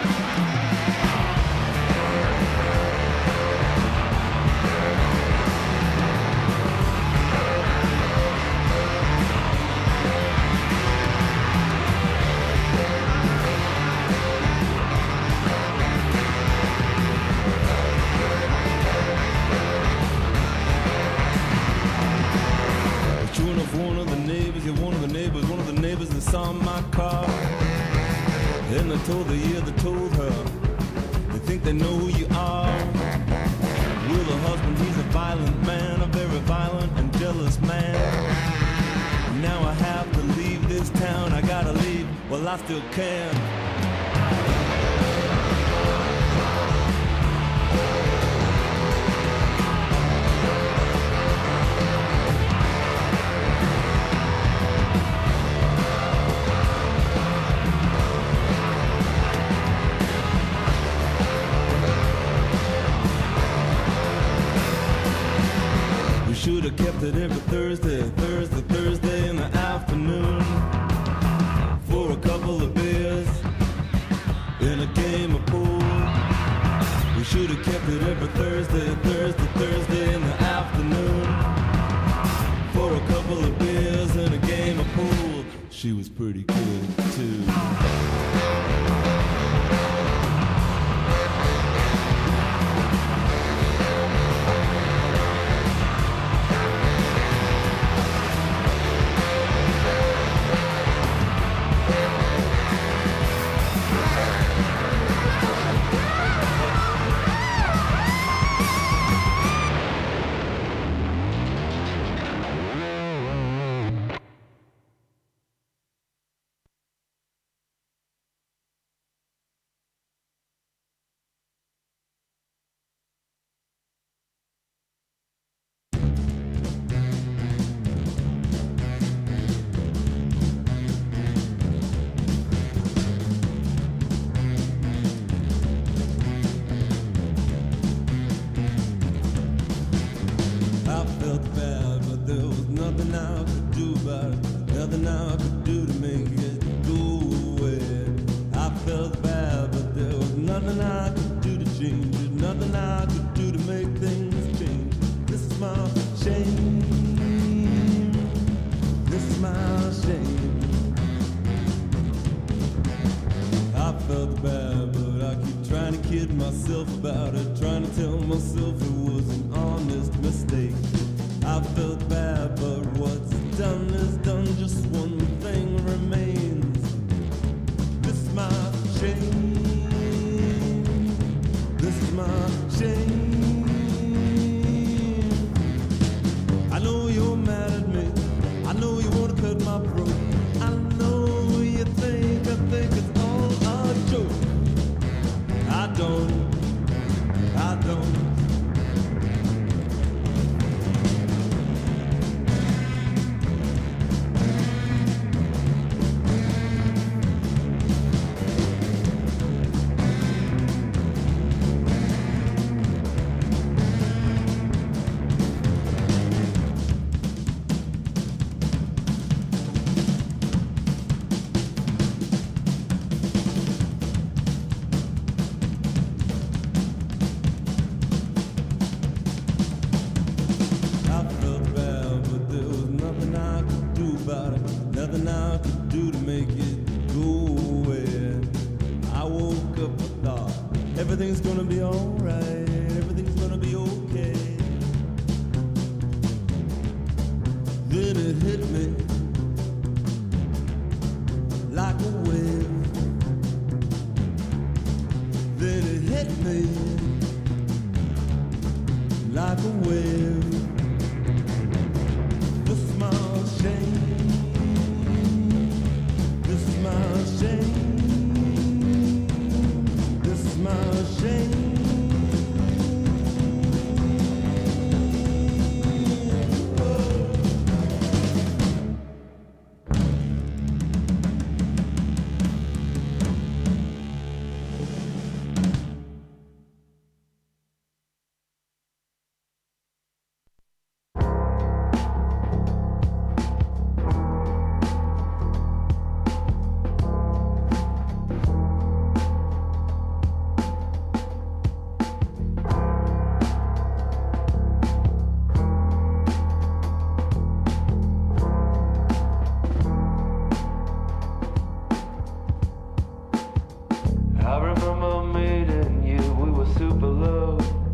Sure enough, one of the neighbors that saw my car, and they told her, they think they know who you are. Well, the husband, he's a violent man, a very violent and jealous man. Now I have to leave this town, I gotta leave while I still can. have kept it every Thursday in the afternoon for a couple of beers in a game of pool. We should have kept it every Thursday in the afternoon for a couple of beers and a game of pool. She was pretty good too. Everything's gonna be alright, everything's gonna be okay. Then it hit me like a wave. Then it hit me like a wave. This is my shame. This is my shame. This is my shame. I remember meeting you, we were super low,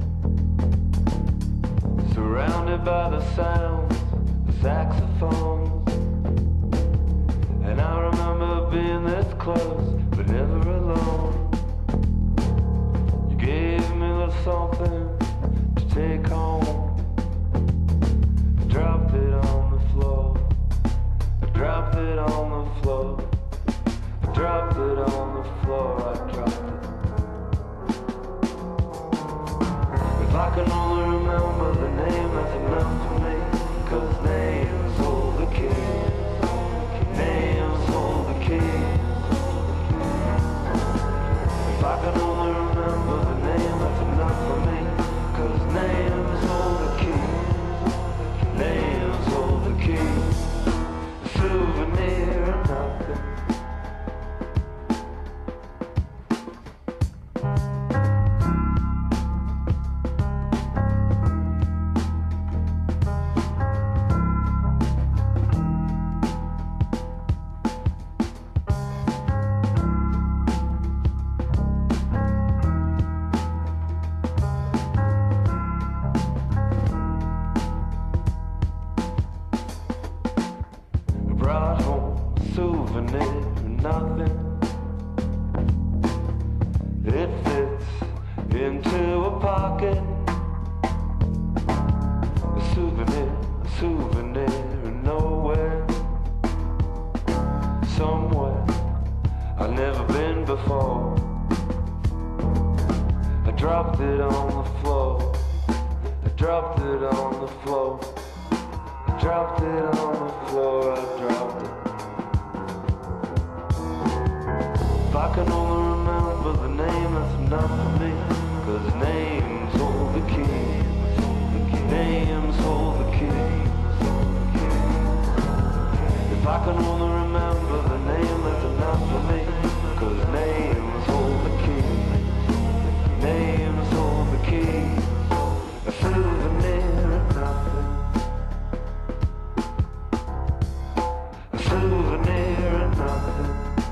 surrounded by the sounds, the saxophones. And I remember being this close, but never alone. You gave me a little something to take home. I dropped it on the floor, I dropped it on the floor, I dropped it on the floor, I dropped it. If I can only remember the name, that's enough for me. 'Cause names hold the key. Names hold the key. If I can only remember the name, that's enough for me. 'Cause names hold the souvenir, nothing. It fits into a pocket. A souvenir, nowhere. Somewhere I've never been before. I dropped it on the floor. I dropped it on the floor. I dropped it on the floor. I dropped it. If I can only remember the name, that's enough for me. 'Cause names hold the key. Names hold the key. If I can only remember the name, that's enough for me. 'Cause names hold the key. Names hold the key. A souvenir and nothing. A souvenir and nothing.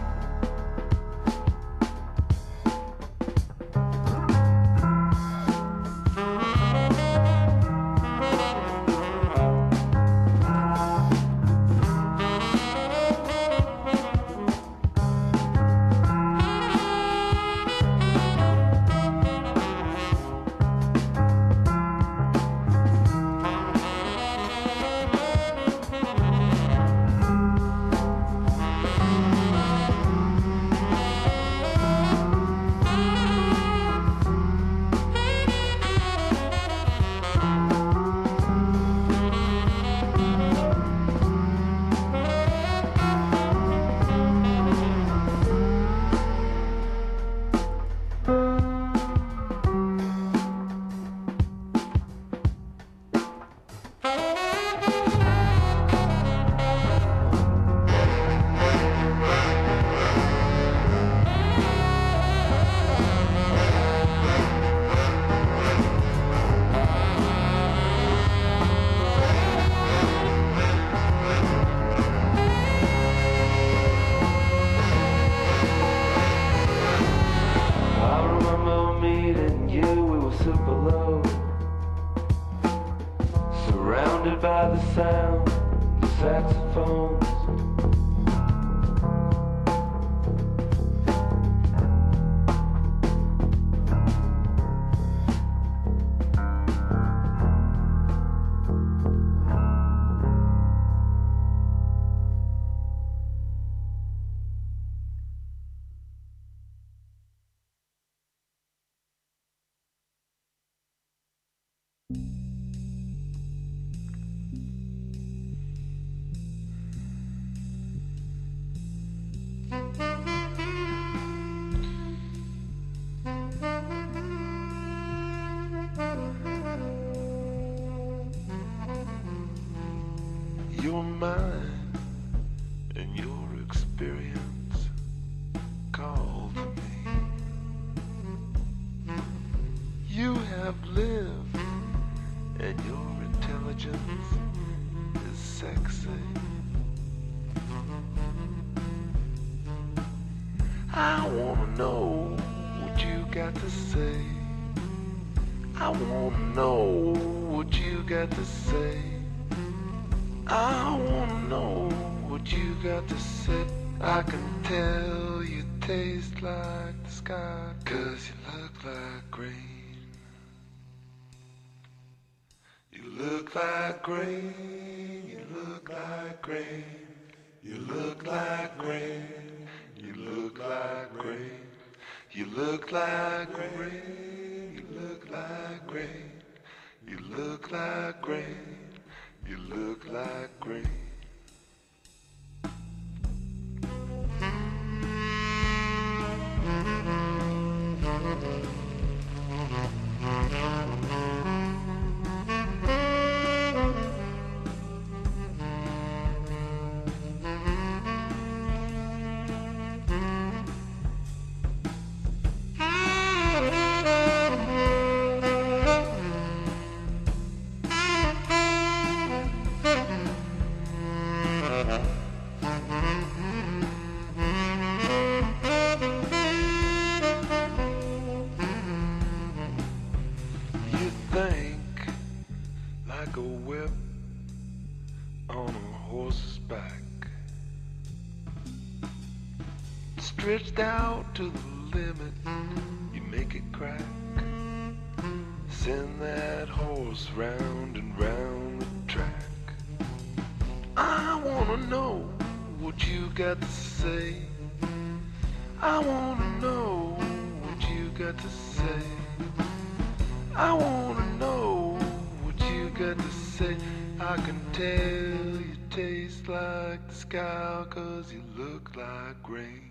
Your mind and your experience call to me. You have lived and your intelligence is sexy. I wanna know what you got to say. I wanna know what you got to say. I wanna know what you got to say. I can tell you taste like the sky, 'cause you look like green. You look like green. You look like green. You look like green. You look like green. You look like green. You look like green. You look like green. You look like green. stretched out to the limit, you make it crack. Send that horse round and round the track. I wanna know what you got to say. I wanna know what you got to say. I wanna know what you got to say. I can tell you taste like the sky, 'cause you look like rain.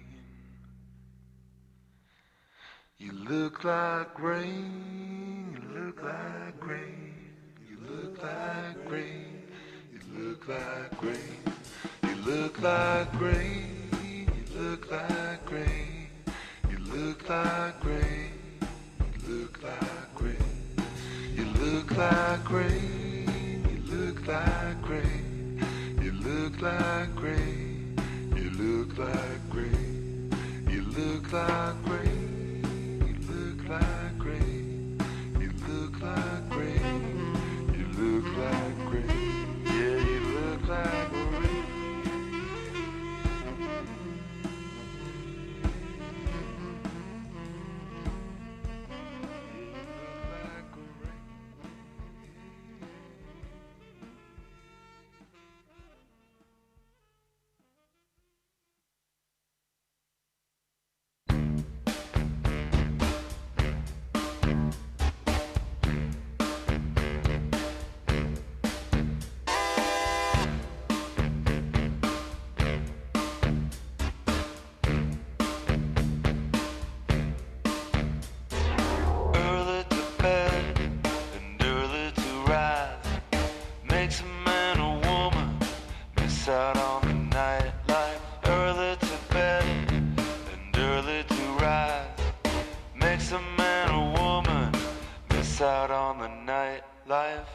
You look like rain, you look like rain, you look like rain, you look like rain, you look like rain, you look like rain, you look like rain, you look like rain, you look like rain, you look like rain, you look like rain, you look like rain, you look like rain. Like rain, you look like rain, you look like rain, yeah, you look like rain. Out on the nightlife, early to bed and early to rise, makes a man or woman miss out on the nightlife.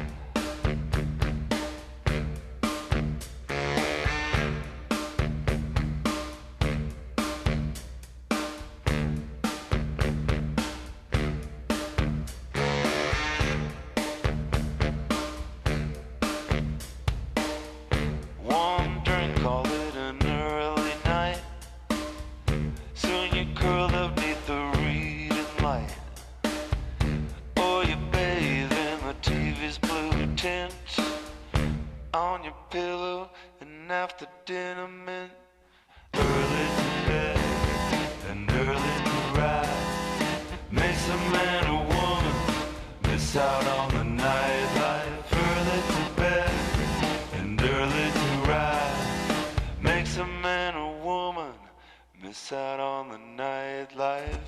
On your pillow and after dinner mint, early to bed and early to rise, makes a man or woman miss out on the nightlife. Early to bed and early to rise, makes a man or woman miss out on the nightlife.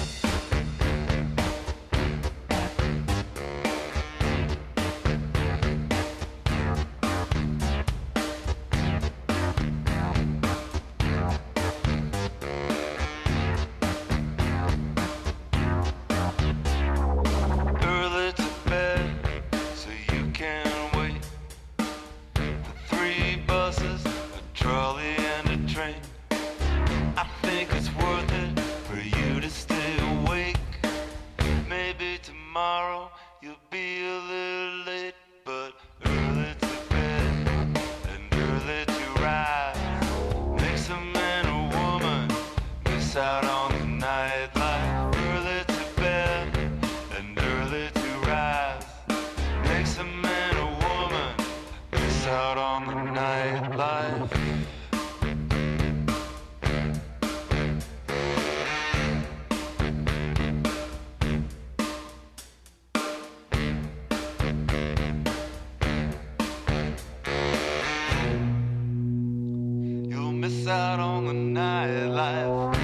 Tomorrow you'll be a little late, but early to bed and early to rise makes a man or woman miss out on the nightlife. Early to bed and early to rise makes a man or woman miss out on the nightlife. Miss out on the nightlife.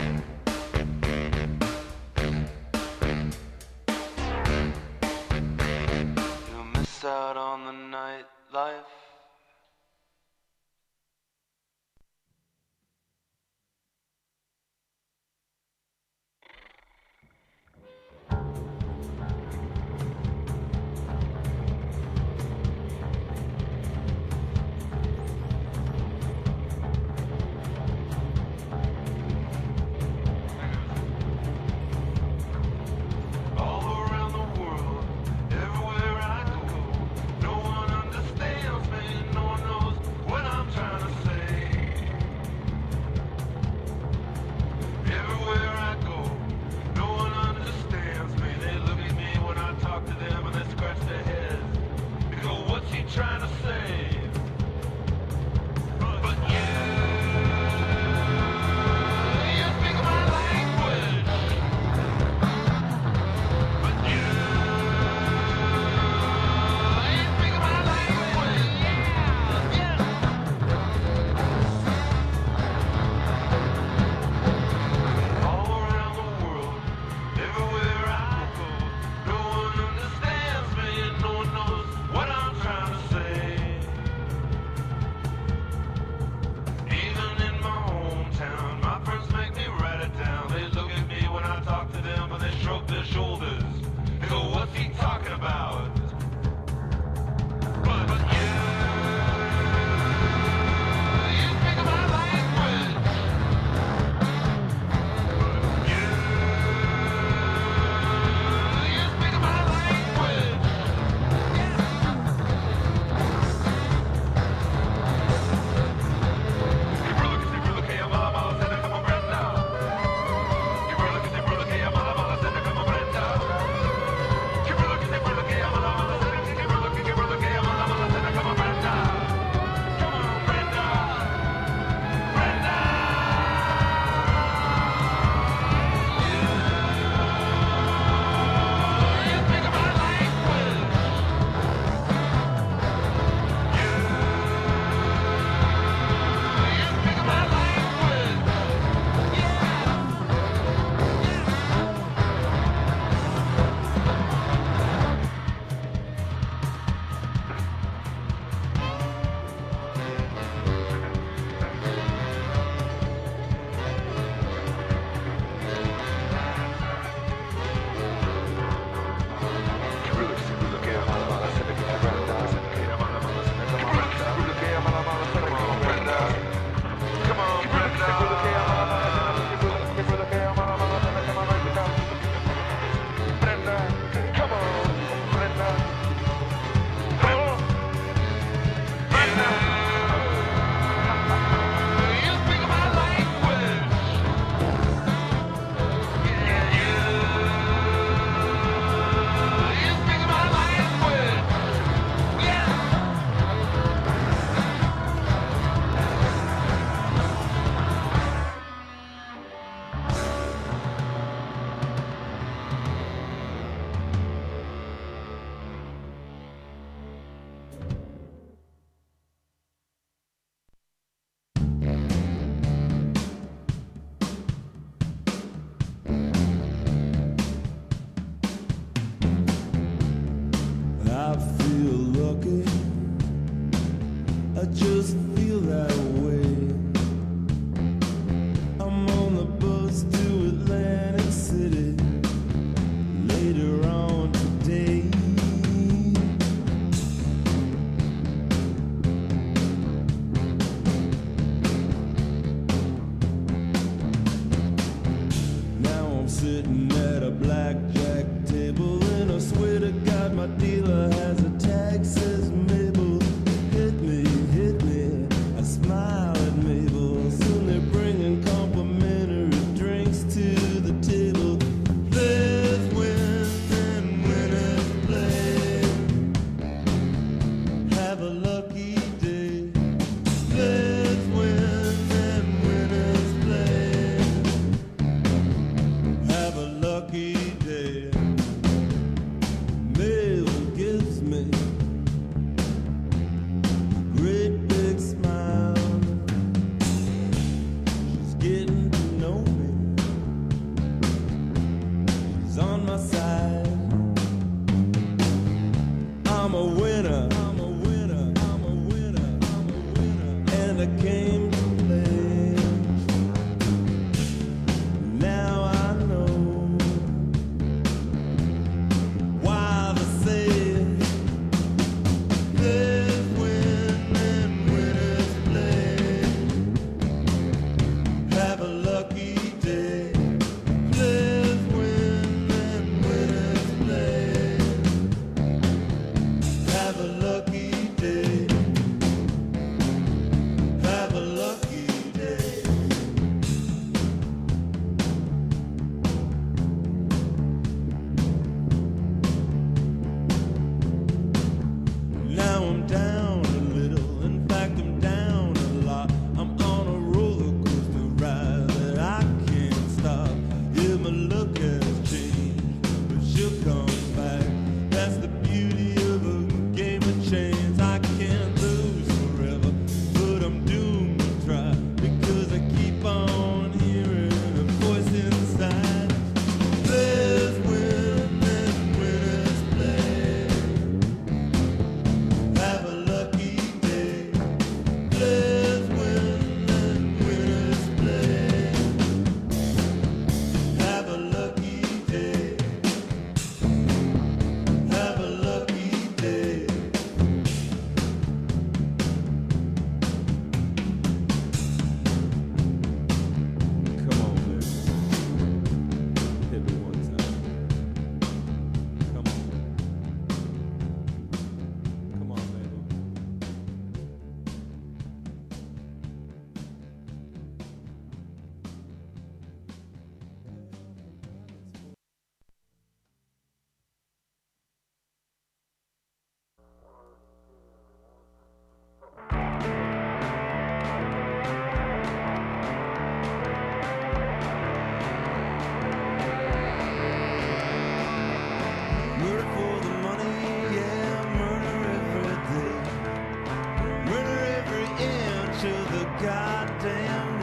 You'll miss out on the nightlife. I just feel that way. I'm on the bus to Atlantic City later on today. Now I'm sitting at a blackjack table, and I swear to God my dealer has a tag says Mabel. Hit me, I smile at Mabel. Soon they're bringing complimentary drinks to the table. There's wins and winners play. Have a lucky day. There's wins and winners play. Have a lucky day. Mabel gives me great big smile. She's getting to know me. She's on my side. I'm a winner. I'm a winner. I'm a winner. I'm a winner. And I came to play. Now I know why they say there's win and winners play. Have a lucky day. There's win and winners play. Have a lucky day. Have a lucky day. Now I'm down a little, in fact I'm down a lot. I'm on a roller coaster ride that I can't stop. Yeah, my luck has changed, but she'll come back. That's the beauty of a game of chance. I can't lose forever, but I'm doomed to try, because I keep on hearing a voice inside. There's win and winners play. Have a lucky day. There's win and winners play. Have a lucky day. Have a lucky day. Come on, baby. Hit me one time. Come on. Come on, baby. Murder for the money, yeah, murder every day. Murder every inch of the goddamn